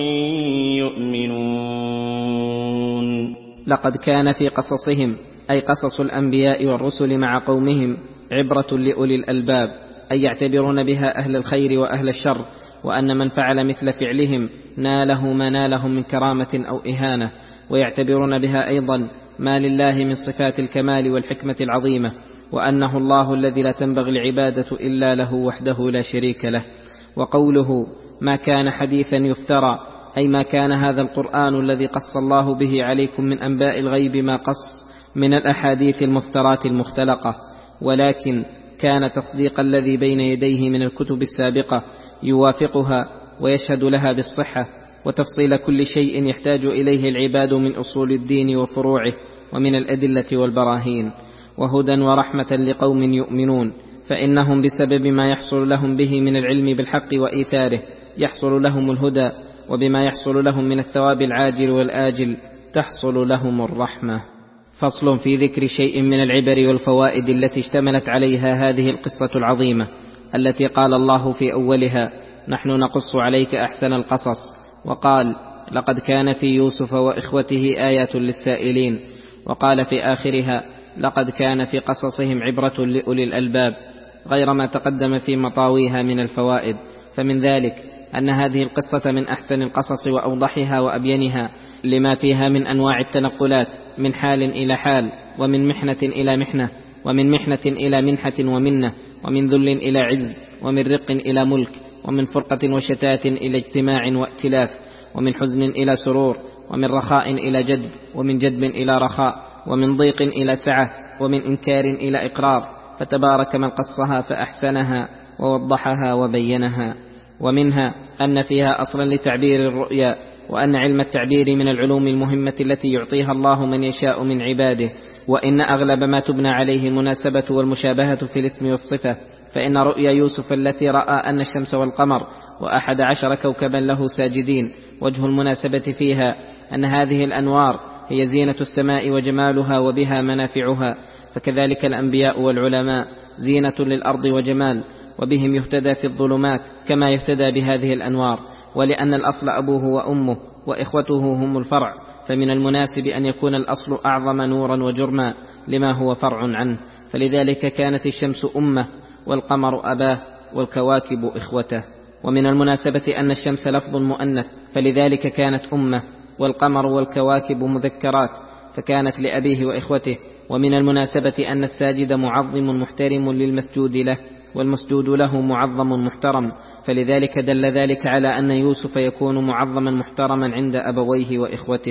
يؤمنون. لقد كان في قصصهم أي قصص الأنبياء والرسل مع قومهم عبرة لأولي الألباب، أي يعتبرون بها أهل الخير وأهل الشر، وأن من فعل مثل فعلهم ناله ما نالهم من كرامة أو إهانة، ويعتبرون بها أيضا ما لله من صفات الكمال والحكمة العظيمة، وأنه الله الذي لا تنبغي العبادة إلا له وحده لا شريك له. وقوله ما كان حديثا يفترى أي ما كان هذا القرآن الذي قص الله به عليكم من أنباء الغيب ما قص من الأحاديث المفترات المختلقة، ولكن كان تصديق الذي بين يديه من الكتب السابقة يوافقها ويشهد لها بالصحة، وتفصيل كل شيء يحتاج إليه العباد من أصول الدين وفروعه ومن الأدلة والبراهين، وهدى ورحمة لقوم يؤمنون، فإنهم بسبب ما يحصل لهم به من العلم بالحق وإيثاره يحصل لهم الهدى، وبما يحصل لهم من الثواب العاجل والآجل تحصل لهم الرحمة. فصل في ذكر شيء من العبر والفوائد التي اشتملت عليها هذه القصة العظيمة، التي قال الله في أولها نحن نقص عليك أحسن القصص، وقال لقد كان في يوسف وإخوته آيات للسائلين، وقال في آخرها لقد كان في قصصهم عبرة لأولي الألباب، غير ما تقدم في مطاويها من الفوائد. فمن ذلك أن هذه القصة من أحسن القصص وأوضحها وأبينها، لما فيها من أنواع التنقلات من حال إلى حال، ومن محنة إلى محنة، ومن محنة إلى منحة ومنة، ومن ذل إلى عز، ومن رق إلى ملك، ومن فرقة وشتات إلى اجتماع وائتلاف، ومن حزن إلى سرور، ومن رخاء إلى جدب، ومن جدب إلى رخاء، ومن ضيق إلى سعة، ومن إنكار إلى إقرار، فتبارك من قصها فأحسنها ووضحها وبينها. ومنها أن فيها أصلا لتعبير الرؤيا، وأن علم التعبير من العلوم المهمة التي يعطيها الله من يشاء من عباده، وإن أغلب ما تبنى عليه المناسبة والمشابهة في الاسم والصفة، فإن رؤيا يوسف التي رأى أن الشمس والقمر وأحد عشر كوكبا له ساجدين وجه المناسبة فيها أن هذه الأنوار هي زينة السماء وجمالها وبها منافعها، فكذلك الأنبياء والعلماء زينة للأرض وجمال، وبهم يهتدى في الظلمات كما يهتدى بهذه الأنوار. ولأن الأصل أبوه وأمه وإخوته هم الفرع، فمن المناسب أن يكون الأصل أعظم نورا وجرما لما هو فرع عنه، فلذلك كانت الشمس أمه والقمر أباه والكواكب إخوته. ومن المناسبة أن الشمس لفظ مؤنث، فلذلك كانت أمه، والقمر والكواكب مذكرات فكانت لأبيه وإخوته. ومن المناسبة أن الساجد معظم محترم للمسجود له، والمسجود له معظم محترم، فلذلك دل ذلك على أن يوسف يكون معظما محترما عند أبويه وإخوته.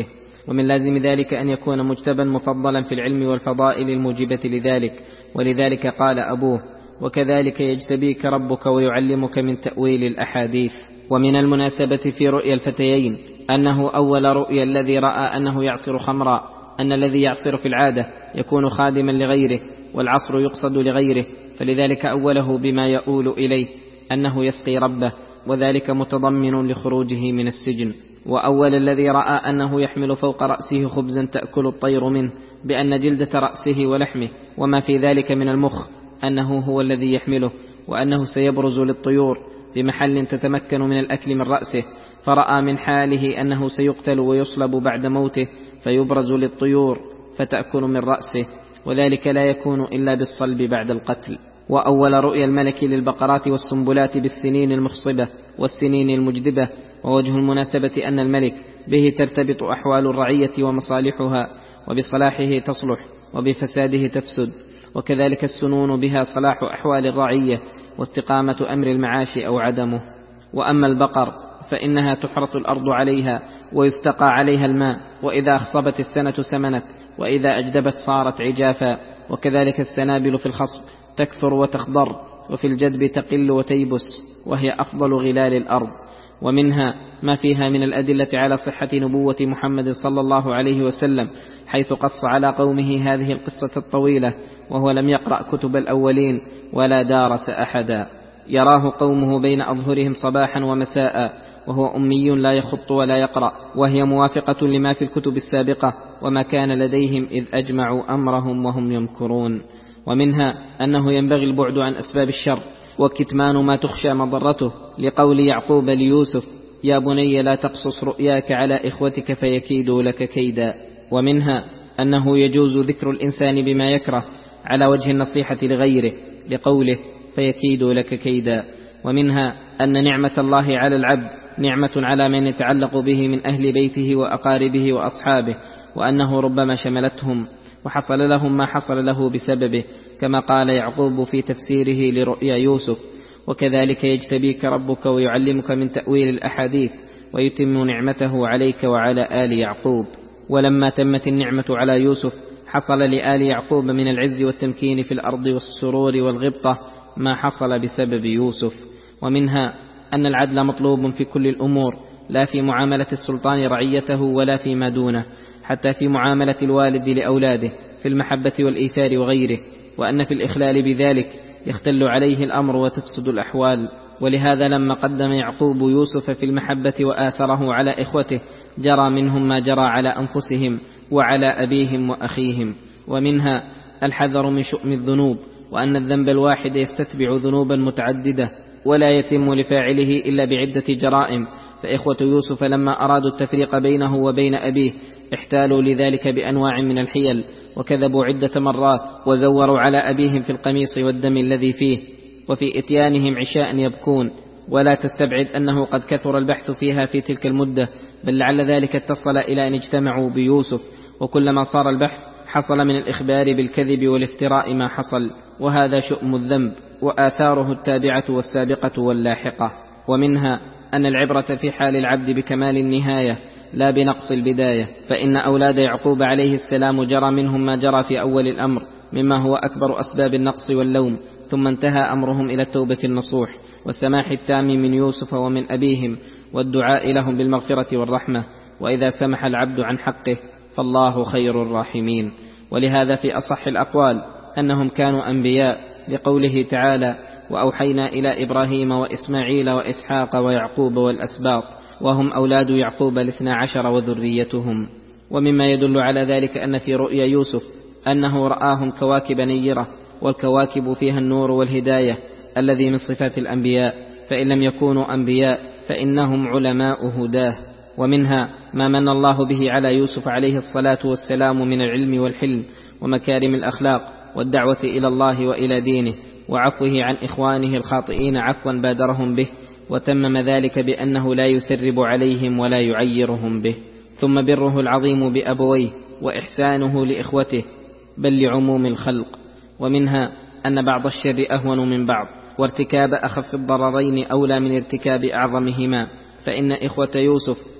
ومن لازم ذلك أن يكون مجتبا مفضلا في العلم والفضائل الموجبة لذلك، ولذلك قال أبوه: وكذلك يجتبيك ربك ويعلمك من تأويل الأحاديث. ومن المناسبة في رؤيا الفتيين أنه أول رؤيا الذي رأى أنه يعصر خمرا، أن الذي يعصر في العادة يكون خادما لغيره، والعصر يقصد لغيره، فلذلك أوله بما يؤول إليه أنه يسقي ربه، وذلك متضمن لخروجه من السجن. وأول الذي رأى أنه يحمل فوق رأسه خبزا تأكل الطير منه، بأن جلدة رأسه ولحمه وما في ذلك من المخ أنه هو الذي يحمله، وأنه سيبرز للطيور بمحل تتمكن من الأكل من رأسه، فرأى من حاله أنه سيقتل ويصلب بعد موته فيبرز للطيور فتأكل من رأسه، وذلك لا يكون إلا بالصلب بعد القتل. وأول رؤيا الملك للبقرات والسنبلات بالسنين المخصبة والسنين المجدبة. ووجه المناسبة أن الملك به ترتبط أحوال الرعية ومصالحها، وبصلاحه تصلح وبفساده تفسد، وكذلك السنون بها صلاح أحوال الرعية واستقامة أمر المعاش أو عدمه. وأما البقر فإنها تحرث الأرض عليها ويستقى عليها الماء، وإذا أخصبت السنة سمنت، وإذا أجدبت صارت عجافا، وكذلك السنابل في الخصب تكثر وتخضر، وفي الجدب تقل وتيبس، وهي أفضل غلال الأرض. ومنها ما فيها من الأدلة على صحة نبوة محمد صلى الله عليه وسلم، حيث قص على قومه هذه القصة الطويلة وهو لم يقرأ كتب الأولين ولا دارس أحدا. يراه قومه بين أظهرهم صباحا ومساء، وهو أمي لا يخط ولا يقرأ، وهي موافقة لما في الكتب السابقة وما كان لديهم إذ أجمعوا أمرهم وهم يمكرون. ومنها أنه ينبغي البعد عن أسباب الشر وكتمان ما تخشى مضرته، لقول يعقوب ليوسف: يا بني لا تقصص رؤياك على إخوتك فيكيدوا لك كيدا. ومنها أنه يجوز ذكر الإنسان بما يكره على وجه النصيحة لغيره، لقوله: فيكيدوا لك كيدا. ومنها أن نعمة الله على العبد نعمة على من يتعلق به من أهل بيته وأقاربه وأصحابه، وأنه ربما شملتهم وحصل لهم ما حصل له بسببه، كما قال يعقوب في تفسيره لرؤيا يوسف: وكذلك يجتبيك ربك ويعلمك من تأويل الأحاديث ويتم نعمته عليك وعلى آل يعقوب. ولما تمت النعمة على يوسف حصل لآل يعقوب من العز والتمكين في الأرض والسرور والغبطة ما حصل بسبب يوسف. ومنها أن العدل مطلوب في كل الأمور، لا في معاملة السلطان رعيته ولا فيما دونه، حتى في معاملة الوالد لأولاده في المحبة والإيثار وغيره، وأن في الإخلال بذلك يختل عليه الأمر وتفسد الأحوال. ولهذا لما قدم يعقوب يوسف في المحبة وآثره على إخوته جرى منهم ما جرى على أنفسهم وعلى أبيهم وأخيهم. ومنها الحذر من شؤم الذنوب، وأن الذنب الواحد يستتبع ذنوبا متعددة ولا يتم لفاعله إلا بعدة جرائم، فإخوة يوسف لما أرادوا التفريق بينه وبين أبيه احتالوا لذلك بأنواع من الحيل، وكذبوا عدة مرات، وزوروا على أبيهم في القميص والدم الذي فيه، وفي إتيانهم عشاء يبكون. ولا تستبعد أنه قد كثر البحث فيها في تلك المدة، بل لعل ذلك اتصل إلى أن اجتمعوا بيوسف، وكلما صار البحث حصل من الإخبار بالكذب والافتراء ما حصل، وهذا شؤم الذنب وآثاره التابعة والسابقة واللاحقة. ومنها أن العبرة في حال العبد بكمال النهاية لا بنقص البداية، فإن أولاد يعقوب عليه السلام جرى منهم ما جرى في أول الأمر مما هو أكبر أسباب النقص واللوم، ثم انتهى أمرهم إلى التوبة النصوح والسماح التام من يوسف ومن أبيهم، والدعاء لهم بالمغفرة والرحمة، وإذا سمح العبد عن حقه فالله خير الراحمين. ولهذا في أصح الأقوال أنهم كانوا أنبياء، لقوله تعالى: وأوحينا إلى إبراهيم وإسماعيل وإسحاق ويعقوب والأسباط، وهم أولاد يعقوب الاثنى عشر وذريتهم. ومما يدل على ذلك أن في رؤيا يوسف أنه رآهم كواكب نيرة، والكواكب فيها النور والهداية الذي من صفات الأنبياء، فإن لم يكونوا أنبياء فإنهم علماء هداه. ومنها ما من الله به على يوسف عليه الصلاة والسلام من العلم والحلم ومكارم الأخلاق والدعوة إلى الله وإلى دينه، وعفوه عن إخوانه الخاطئين عفوا بادرهم به، وتمم ذلك بأنه لا يثرب عليهم ولا يعيرهم به. ثم بره العظيم بأبويه وإحسانه لإخوته بل لعموم الخلق. ومنها أن بعض الشر أهون من بعض، وارتكاب أخف الضررين أولى من ارتكاب أعظمهما، فإن إخوة يوسف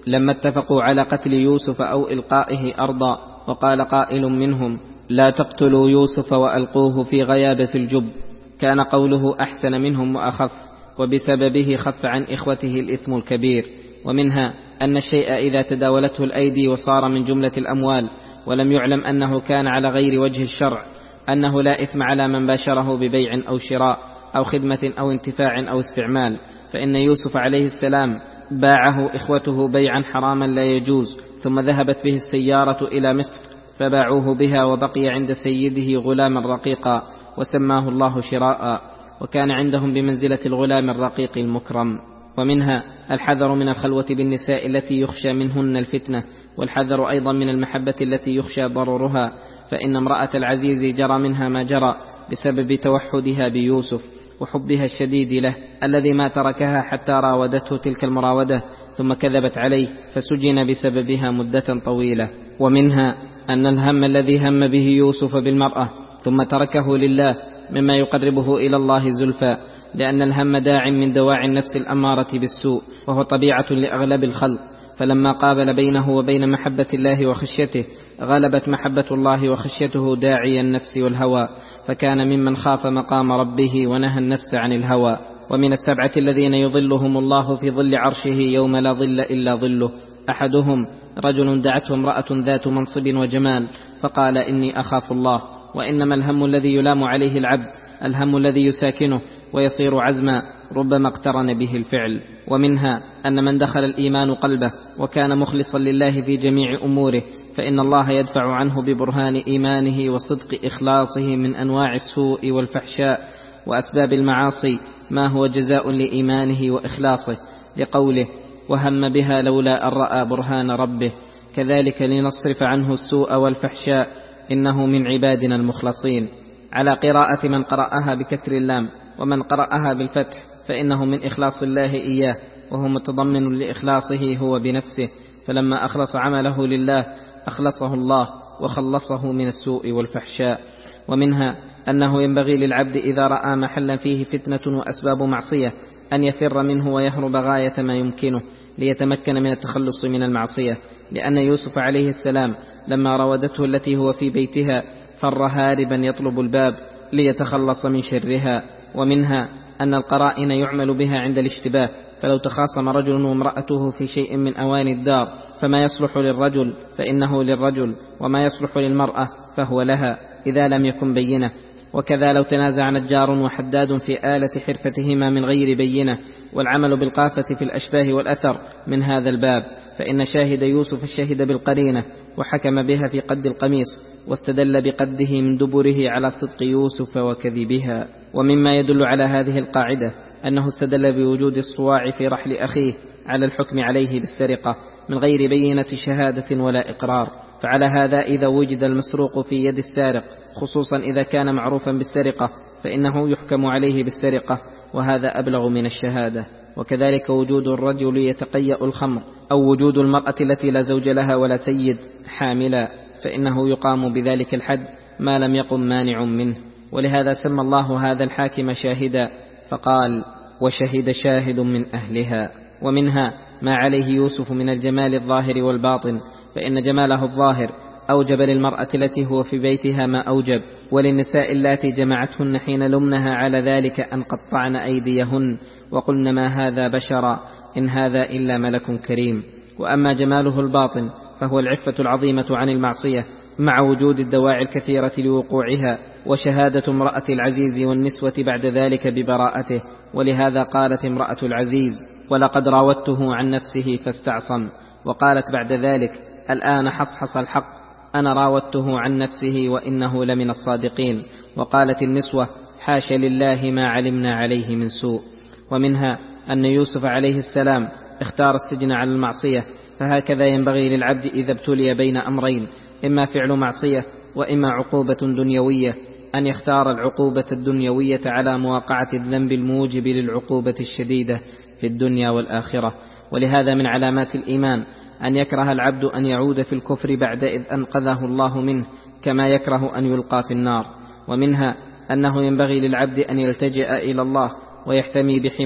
لما اتفقوا على قتل يوسف أو إلقائه أرضا، وقال قائل منهم: لا تقتلوا يوسف وألقوه في غيابة الجب، كان قوله أحسن منهم وأخف، وبسببه خف عن إخوته الإثم الكبير. ومنها أن الشيء إذا تداولته الأيدي وصار من جملة الأموال ولم يعلم أنه كان على غير وجه الشرع، أنه لا إثم على من باشره ببيع أو شراء أو خدمة أو انتفاع أو استعمال، فإن يوسف عليه السلام باعه إخوته بيعا حراما لا يجوز، ثم ذهبت به السيارة إلى مصر فباعوه بها، وبقي عند سيده غلاما رقيقا وسماه الله شراء، وكان عندهم بمنزلة الغلام الرقيق المكرم. ومنها الحذر من الخلوة بالنساء التي يخشى منهن الفتنة، والحذر أيضا من المحبة التي يخشى ضررها، فإن امرأة العزيز جرى منها ما جرى بسبب توحدها بيوسف وحبها الشديد له، الذي ما تركها حتى راودته تلك المراودة ثم كذبت عليه فسجن بسببها مدة طويلة. ومنها أن الهم الذي هم به يوسف بالمرأة ثم تركه لله مما يقربه إلى الله زلفى، لأن الهم داع من دواعي النفس الأمارة بالسوء، وهو طبيعة لأغلب الخلق، فلما قابل بينه وبين محبة الله وخشيته غلبت محبة الله وخشيته داعي النفس والهوى، فكان ممن خاف مقام ربه ونهى النفس عن الهوى. ومن السبعة الذين يظلهم الله في ظل عرشه يوم لا ظل إلا ظله: أحدهم رجل دعته امرأة ذات منصب وجمال فقال: إني أخاف الله. وإنما الهم الذي يلام عليه العبد الهم الذي يساكنه ويصير عزما، ربما اقترن به الفعل. ومنها أن من دخل الإيمان قلبه وكان مخلصا لله في جميع أموره، فإن الله يدفع عنه ببرهان إيمانه وصدق إخلاصه من أنواع السوء والفحشاء وأسباب المعاصي ما هو جزاء لإيمانه وإخلاصه، لقوله: وهم بها لولا أن رأى برهان ربه. كذلك لنصرف عنه السوء والفحشاء، إنه من عبادنا المخلصين. على قراءة من قرأها بكسر اللام، ومن قرأها بالفتح فإنه من إخلاص الله إياه، وهو متضمن لإخلاصه هو بنفسه، فلما أخلص عمله لله أخلصه الله وخلصه من السوء والفحشاء. ومنها أنه ينبغي للعبد إذا رأى محلا فيه فتنة وأسباب معصية أن يفر منه ويهرب غاية ما يمكنه ليتمكن من التخلص من المعصية، لأن يوسف عليه السلام لما راودته التي هو في بيتها فر هاربا يطلب الباب ليتخلص من شرها. ومنها أن القرائن يعمل بها عند الاشتباه، فلو تخاصم رجل وامرأته في شيء من أواني الدار فما يصلح للرجل فإنه للرجل، وما يصلح للمرأة فهو لها إذا لم يكن بينة. وكذا لو تنازع نجار وحداد في آلة حرفتهما من غير بينة، والعمل بالقافة في الأشباه والأثر من هذا الباب، فإن شاهد يوسف الشهد بالقرينة وحكم بها في قد القميص، واستدل بقده من دبره على صدق يوسف وكذبها. ومما يدل على هذه القاعدة أنه استدل بوجود الصواع في رحل أخيه على الحكم عليه بالسرقة من غير بينة شهادة ولا إقرار. فعلى هذا إذا وجد المسروق في يد السارق، خصوصا إذا كان معروفا بالسرقة، فإنه يحكم عليه بالسرقة، وهذا أبلغ من الشهادة. وكذلك وجود الرجل يتقيأ الخمر، أو وجود المرأة التي لا زوج لها ولا سيد حاملا، فإنه يقام بذلك الحد ما لم يقم مانع منه. ولهذا سمى الله هذا الحاكم شاهدا فقال: وشهد شاهد من أهلها. ومنها ما عليه يوسف من الجمال الظاهر والباطن، فإن جماله الظاهر أوجب للمرأة التي هو في بيتها ما أوجب، وللنساء اللاتي جمعتهن حين لمنها على ذلك أن قطعن أيديهن وقلن ما هذا بشرا إن هذا إلا ملك كريم. وأما جماله الباطن فهو العفة العظيمة عن المعصية مع وجود الدواعي الكثيرة لوقوعها، وشهادة امرأة العزيز والنسوة بعد ذلك ببراءته. ولهذا قالت امرأة العزيز: ولقد راودته عن نفسه فاستعصم. وقالت بعد ذلك: الآن حصحص الحق، أنا راودته عن نفسه وإنه لمن الصادقين. وقالت النسوة: حاش لله ما علمنا عليه من سوء. ومنها أن يوسف عليه السلام اختار السجن على المعصية، فهكذا ينبغي للعبد إذا ابتلي بين أمرين، إما فعل معصية وإما عقوبة دنيوية، أن يختار العقوبة الدنيوية على مواقعة الذنب الموجب للعقوبة الشديدة في الدنيا والآخرة. ولهذا من علامات الإيمان أن يكره العبد أن يعود في الكفر بعد إذ أنقذه الله منه، كما يكره أن يلقى في النار. ومنها أنه ينبغي للعبد أن يلتجئ إلى الله ويحتمي بحماه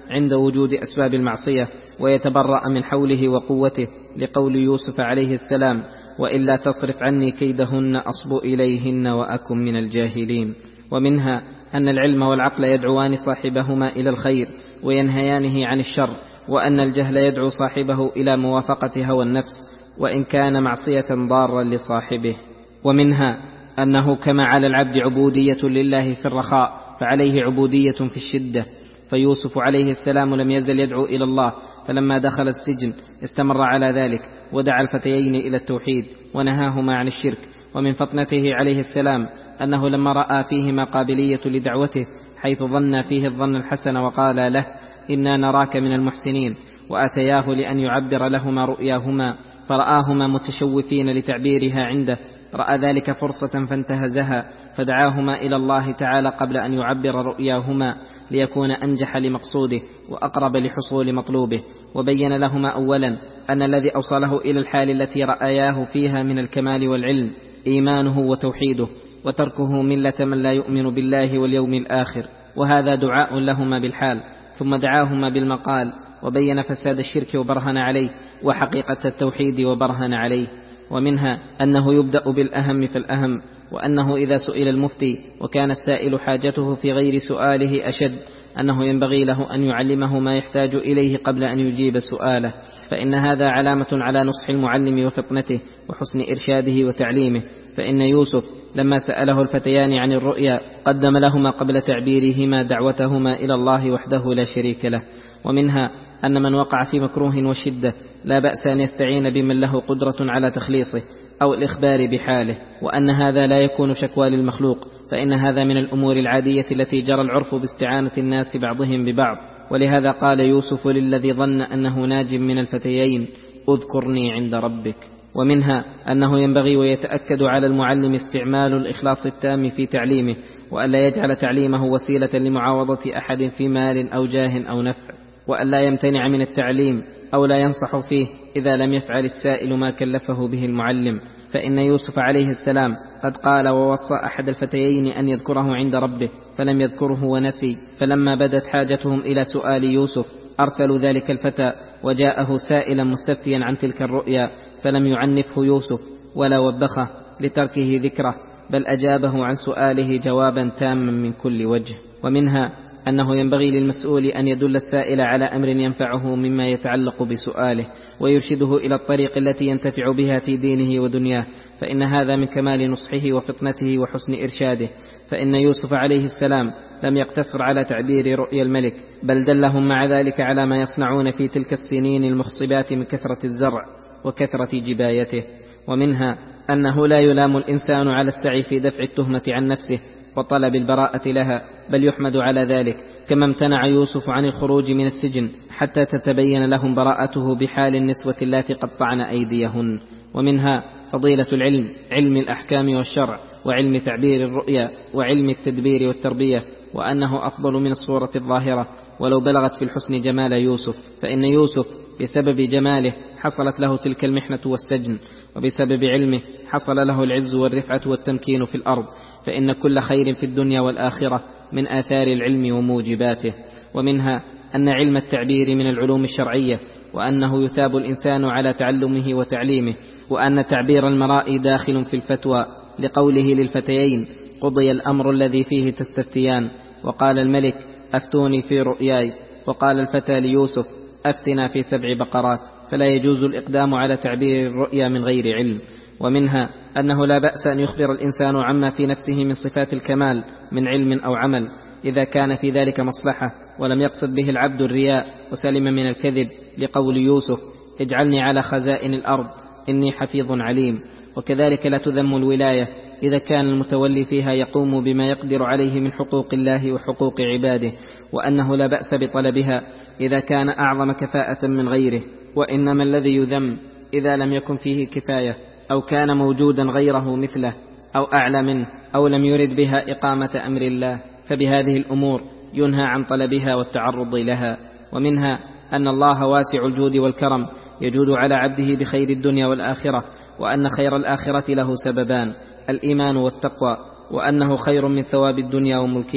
عند وجود أسباب المعصية ويتبرأ من حوله وقوته، لقول يوسف عليه السلام: وإلا تصرف عني كيدهن أصب إليهن وأكن من الجاهلين. ومنها أن العلم والعقل يدعوان صاحبهما إلى الخير وينهيانه عن الشر، وأن الجهل يدعو صاحبه إلى موافقة هوى النفس وإن كان معصية ضارا لصاحبه. ومنها أنه كما على العبد عبودية لله في الرخاء فعليه عبودية في الشدة، فيوسف عليه السلام لم يزل يدعو إلى الله، فلما دخل السجن استمر على ذلك ودعا الفتيين إلى التوحيد ونهاهما عن الشرك. ومن فطنته عليه السلام أنه لما رأى فيهما قابلية لدعوته حيث ظن فيه الظن الحسن وقال له: إنا نراك من المحسنين، وأتياه لأن يعبر لهما رؤياهما فرآهما متشوفين لتعبيرها عنده، رأى ذلك فرصة فانتهزها فدعاهما إلى الله تعالى قبل أن يعبر رؤياهما ليكون أنجح لمقصوده وأقرب لحصول مطلوبه. وبين لهما أولا أن الذي أوصله إلى الحال التي رأياه فيها من الكمال والعلم إيمانه وتوحيده، وتركه ملة من لا يؤمن بالله واليوم الآخر، وهذا دعاء لهما بالحال. ثم دعاهما بالمقال وبين فساد الشرك وبرهن عليه وحقيقة التوحيد وبرهن عليه. ومنها أنه يبدأ بالأهم فالأهم، وأنه إذا سئل المفتي وكان السائل حاجته في غير سؤاله أشد أنه ينبغي له أن يعلمه ما يحتاج إليه قبل أن يجيب سؤاله، فإن هذا علامة على نصح المعلم وفطنته وحسن إرشاده وتعليمه. فإن يوسف لما سأله الفتيان عن الرؤيا قدم لهما قبل تعبيرهما دعوتهما إلى الله وحده لا شريك له. ومنها أن من وقع في مكروه وشدة لا بأس أن يستعين بمن له قدرة على تخليصه أو الإخبار بحاله، وأن هذا لا يكون شكوى للمخلوق، فإن هذا من الأمور العادية التي جرى العرف باستعانة الناس بعضهم ببعض. ولهذا قال يوسف للذي ظن أنه ناج من الفتيين: اذكرني عند ربك. ومنها أنه ينبغي ويتأكد على المعلم استعمال الإخلاص التام في تعليمه، وألا يجعل تعليمه وسيلة لمعاوضة أحد في مال أو جاه أو نفع، وألا يمتنع من التعليم أو لا ينصح فيه إذا لم يفعل السائل ما كلفه به المعلم. فإن يوسف عليه السلام قد قال ووصى أحد الفتيين أن يذكره عند ربه فلم يذكره ونسي، فلما بدت حاجتهم إلى سؤال يوسف أرسلوا ذلك الفتى وجاءه سائلا مستفتيا عن تلك الرؤيا، فلم يعنفه يوسف ولا وبخه لتركه ذكره، بل أجابه عن سؤاله جوابا تاما من كل وجه. ومنها أنه ينبغي للمسؤول أن يدل السائل على أمر ينفعه مما يتعلق بسؤاله ويرشده إلى الطريق التي ينتفع بها في دينه ودنياه، فإن هذا من كمال نصحه وفطنته وحسن إرشاده. فإن يوسف عليه السلام لم يقتصر على تعبير رؤيا الملك، بل دلهم مع ذلك على ما يصنعون في تلك السنين المخصبات من كثرة الزرع وكثرة جبايته. ومنها أنه لا يلام الإنسان على السعي في دفع التهمة عن نفسه وطلب البراءة لها، بل يحمد على ذلك، كما امتنع يوسف عن الخروج من السجن حتى تتبين لهم براءته بحال النسوة اللاتي قطعن أيديهن. ومنها فضيلة العلم، علم الأحكام والشرع، وعلم تعبير الرؤيا، وعلم التدبير والتربية، وأنه أفضل من الصورة الظاهرة ولو بلغت في الحسن جمال يوسف، فإن يوسف بسبب جماله حصلت له تلك المحنة والسجن، وبسبب علمه حصل له العز والرفعة والتمكين في الأرض، فإن كل خير في الدنيا والآخرة من آثار العلم وموجباته. ومنها أن علم التعبير من العلوم الشرعية، وأنه يثاب الإنسان على تعلمه وتعليمه، وأن تعبير المرائي داخل في الفتوى، لقوله للفتيين: قضي الأمر الذي فيه تستفتيان. وقال الملك: أفتوني في رؤياي. وقال الفتى ليوسف: أفتنا في سبع بقرات. فلا يجوز الإقدام على تعبير الرؤيا من غير علم. ومنها أنه لا بأس أن يخبر الإنسان عما في نفسه من صفات الكمال من علم أو عمل، إذا كان في ذلك مصلحة ولم يقصد به العبد الرياء وسلم من الكذب، لقول يوسف: اجعلني على خزائن الأرض إني حفيظ عليم. وكذلك لا تذم الولاية إذا كان المتولي فيها يقوم بما يقدر عليه من حقوق الله وحقوق عباده، وأنه لا بأس بطلبها إذا كان أعظم كفاءة من غيره، وإنما الذي يذم إذا لم يكن فيه كفاية أو كان موجودا غيره مثله أو أعلى منه أو لم يرد بها إقامة أمر الله، فبهذه الأمور ينهى عن طلبها والتعرض لها. ومنها أن الله واسع الجود والكرم، يجود على عبده بخير الدنيا والآخرة، وأن خير الآخرة له سببان: الإيمان والتقوى، وأنه خير من ثواب الدنيا وملكها،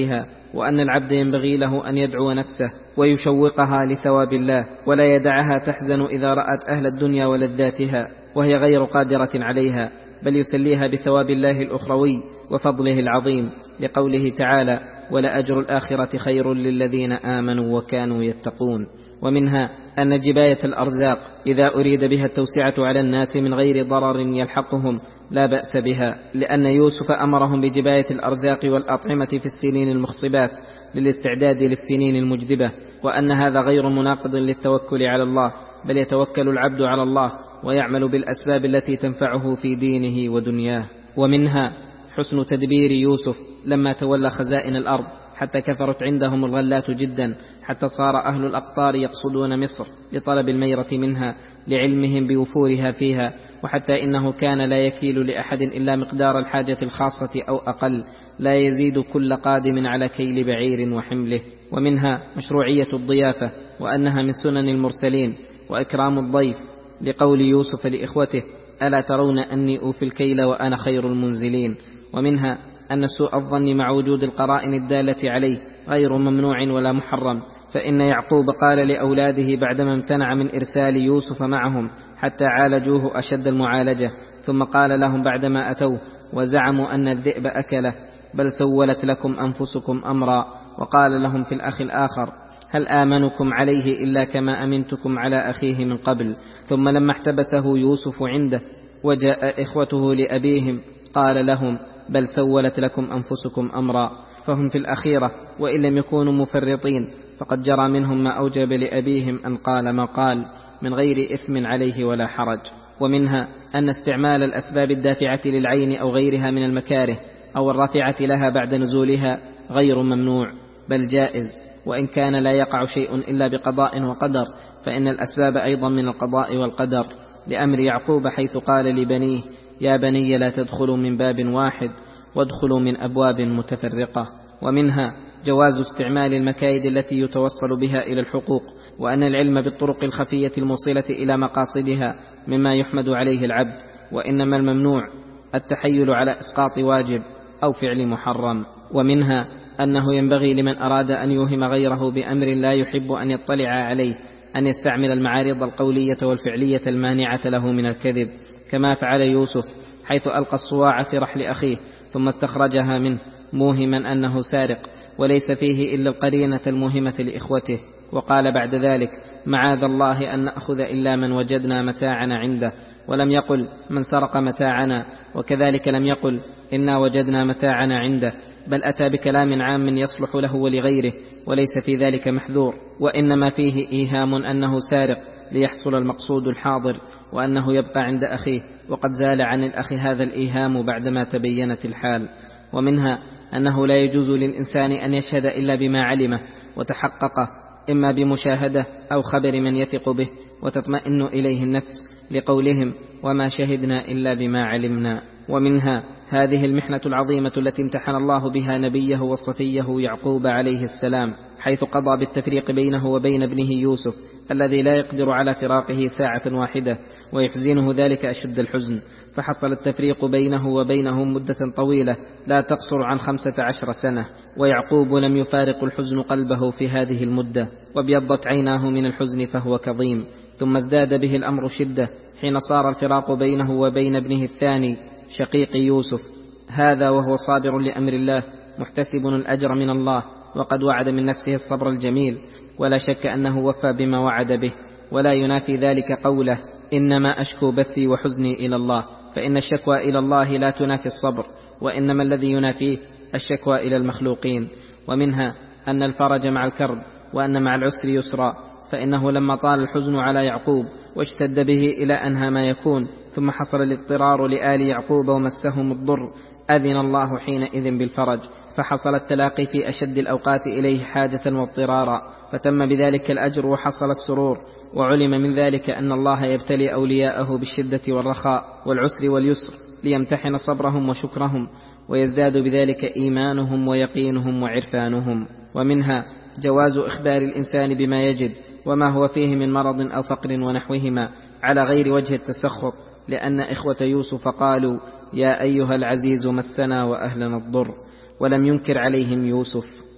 وأن العبد ينبغي له أن يدعو نفسه ويشوقها لثواب الله، ولا يدعها تحزن إذا رأت أهل الدنيا ولذاتها وهي غير قادرة عليها، بل يسليها بثواب الله الأخروي وفضله العظيم، لقوله تعالى: ولأجر الآخرة خير للذين آمنوا وكانوا يتقون. ومنها أن جباية الأرزاق إذا أريد بها التوسعة على الناس من غير ضرر يلحقهم لا بأس بها، لأن يوسف أمرهم بجباية الأرزاق والأطعمة في السنين المخصبات للاستعداد للسنين المجدبة، وأن هذا غير مناقض للتوكل على الله، بل يتوكل العبد على الله ويعمل بالأسباب التي تنفعه في دينه ودنياه. ومنها حسن تدبير يوسف لما تولى خزائن الأرض، حتى كثرت عندهم الغلات جدا، حتى صار أهل الأقطار يقصدون مصر لطلب الميرة منها لعلمهم بوفورها فيها، وحتى إنه كان لا يكيل لأحد إلا مقدار الحاجة الخاصة أو أقل، لا يزيد كل قادم على كيل بعير وحمله. ومنها مشروعية الضيافة، وأنها من سنن المرسلين، وإكرام الضيف، لقول يوسف لإخوته: ألا ترون أني أوفي الكيل وأنا خير المنزلين. ومنها أن سوء الظن مع وجود القرائن الدالة عليه غير ممنوع ولا محرم، فإن يعقوب قال لأولاده بعدما امتنع من إرسال يوسف معهم حتى عالجوه أشد المعالجة، ثم قال لهم بعدما أتوه وزعموا أن الذئب أكله: بل سولت لكم أنفسكم أمرا. وقال لهم في الأخ الآخر: هل آمنكم عليه إلا كما أمنتكم على أخيه من قبل. ثم لما احتبسه يوسف عنده وجاء إخوته لأبيهم قال لهم: بل سولت لكم أنفسكم أمرا. فهم في الأخيرة وإن لم يكونوا مفرطين فقد جرى منهم ما أوجب لأبيهم أن قال ما قال من غير إثم عليه ولا حرج. ومنها أن استعمال الأسباب الدافعة للعين أو غيرها من المكاره أو الرافعة لها بعد نزولها غير ممنوع، بل جائز، وإن كان لا يقع شيء إلا بقضاء وقدر، فإن الأسباب أيضا من القضاء والقدر، لأمر يعقوب حيث قال لبنيه: يا بني لا تدخلوا من باب واحد وادخلوا من أبواب متفرقة. ومنها جواز استعمال المكايد التي يتوصل بها إلى الحقوق، وأن العلم بالطرق الخفية الموصلة إلى مقاصدها مما يحمد عليه العبد، وإنما الممنوع التحيل على إسقاط واجب أو فعل محرم. ومنها أنه ينبغي لمن أراد أن يوهم غيره بأمر لا يحب أن يطلع عليه أن يستعمل المعارض القولية والفعلية المانعة له من الكذب، كما فعل يوسف حيث ألقى الصواع في رحل أخيه ثم استخرجها منه موهما أنه سارق، وليس فيه إلا القرينة الموهمة لإخوته، وقال بعد ذلك: معاذ الله أن نأخذ إلا من وجدنا متاعنا عنده، ولم يقل من سرق متاعنا، وكذلك لم يقل إنا وجدنا متاعنا عنده، بل أتى بكلام عام يصلح له ولغيره، وليس في ذلك محذور، وإنما فيه إيهام أنه سارق ليحصل المقصود الحاضر، وأنه يبقى عند أخيه، وقد زال عن الأخ هذا الإيهام بعدما تبينت الحال. ومنها أنه لا يجوز للإنسان أن يشهد إلا بما علمه وتحققه، إما بمشاهدة أو خبر من يثق به وتطمئن إليه النفس، لقولهم: وما شهدنا إلا بما علمنا. ومنها هذه المحنة العظيمة التي امتحن الله بها نبيه وصفيه يعقوب عليه السلام، حيث قضى بالتفريق بينه وبين ابنه يوسف الذي لا يقدر على فراقه ساعة واحدة، ويحزنه ذلك أشد الحزن، فحصل التفريق بينه وبينهم مدة طويلة لا تقصر عن خمسة عشر سنة، ويعقوب لم يفارق الحزن قلبه في هذه المدة، وابيضت عيناه من الحزن فهو كظيم. ثم ازداد به الأمر شدة حين صار الفراق بينه وبين ابنه الثاني شقيق يوسف، هذا وهو صابر لأمر الله محتسب الأجر من الله، وقد وعد من نفسه الصبر الجميل، ولا شك أنه وفى بما وعد به، ولا ينافي ذلك قوله: إنما أشكو بثي وحزني إلى الله، فإن الشكوى إلى الله لا تنافي الصبر، وإنما الذي ينافيه الشكوى إلى المخلوقين. ومنها أن الفرج مع الكرب، وأن مع العسر يسرا، فإنه لما طال الحزن على يعقوب واشتد به إلى أنهى ما يكون، ثم حصل الاضطرار لآل يعقوب ومسهم الضر، أذن الله حينئذ بالفرج، فحصل التلاقي في أشد الأوقات إليه حاجة واضطرارا، فتم بذلك الأجر وحصل السرور. وعلم من ذلك أن الله يبتلي أولياءه بالشدة والرخاء والعسر واليسر ليمتحن صبرهم وشكرهم، ويزداد بذلك إيمانهم ويقينهم وعرفانهم. ومنها جواز إخبار الإنسان بما يجد وما هو فيه من مرض أو فقر ونحوهما على غير وجه التسخط، لأن إخوة يوسف قالوا: يا أيها العزيز مسنا وأهلنا الضر، ولم ينكر عليهم يوسف.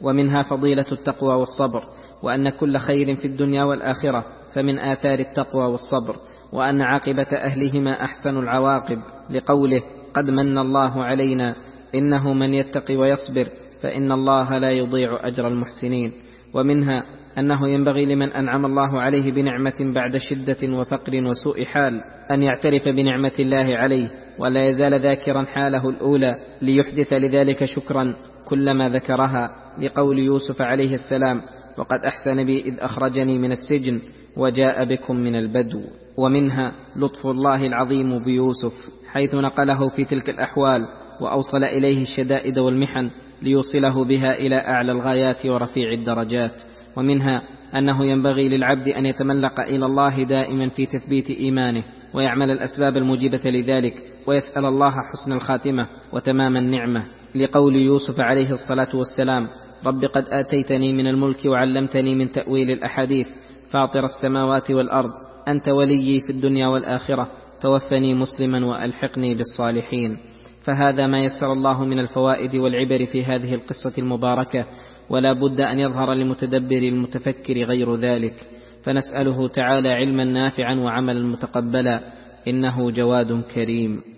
ومنها فضيلة التقوى والصبر، وأن كل خير في الدنيا والآخرة فمن آثار التقوى والصبر، وأن عاقبة أهلهما أحسن العواقب، لقوله قد من الله علينا إنه من يتقي ويصبر فإن الله لا يضيع أجر المحسنين. ومنها أنه ينبغي لمن أنعم الله عليه بنعمة بعد شدة وفقر وسوء حال أن يعترف بنعمة الله عليه، ولا يزال ذاكرا حاله الأولى ليحدث لذلك شكرا كلما ذكرها، لقول يوسف عليه السلام وقد أحسن بي إذ أخرجني من السجن وجاء بكم من البدو. ومنها لطف الله العظيم بيوسف حيث نقله في تلك الأحوال وأوصل إليه الشدائد والمحن ليوصله بها إلى أعلى الغايات ورفيع الدرجات. ومنها أنه ينبغي للعبد أن يتملق إلى الله دائما في تثبيت إيمانه، ويعمل الأسباب الموجبة لذلك، ويسأل الله حسن الخاتمة وتمام النعمة، لقول يوسف عليه الصلاة والسلام رب قد آتيتني من الملك وعلمتني من تأويل الأحاديث فاطر السماوات والأرض أنت وليي في الدنيا والآخرة توفني مسلما وألحقني بالصالحين. فهذا ما يسر الله من الفوائد والعبر في هذه القصة المباركة، ولا بد أن يظهر لمتدبر المتفكر غير ذلك، فنسأله تعالى علما نافعا وعملا متقبلا إنه جواد كريم.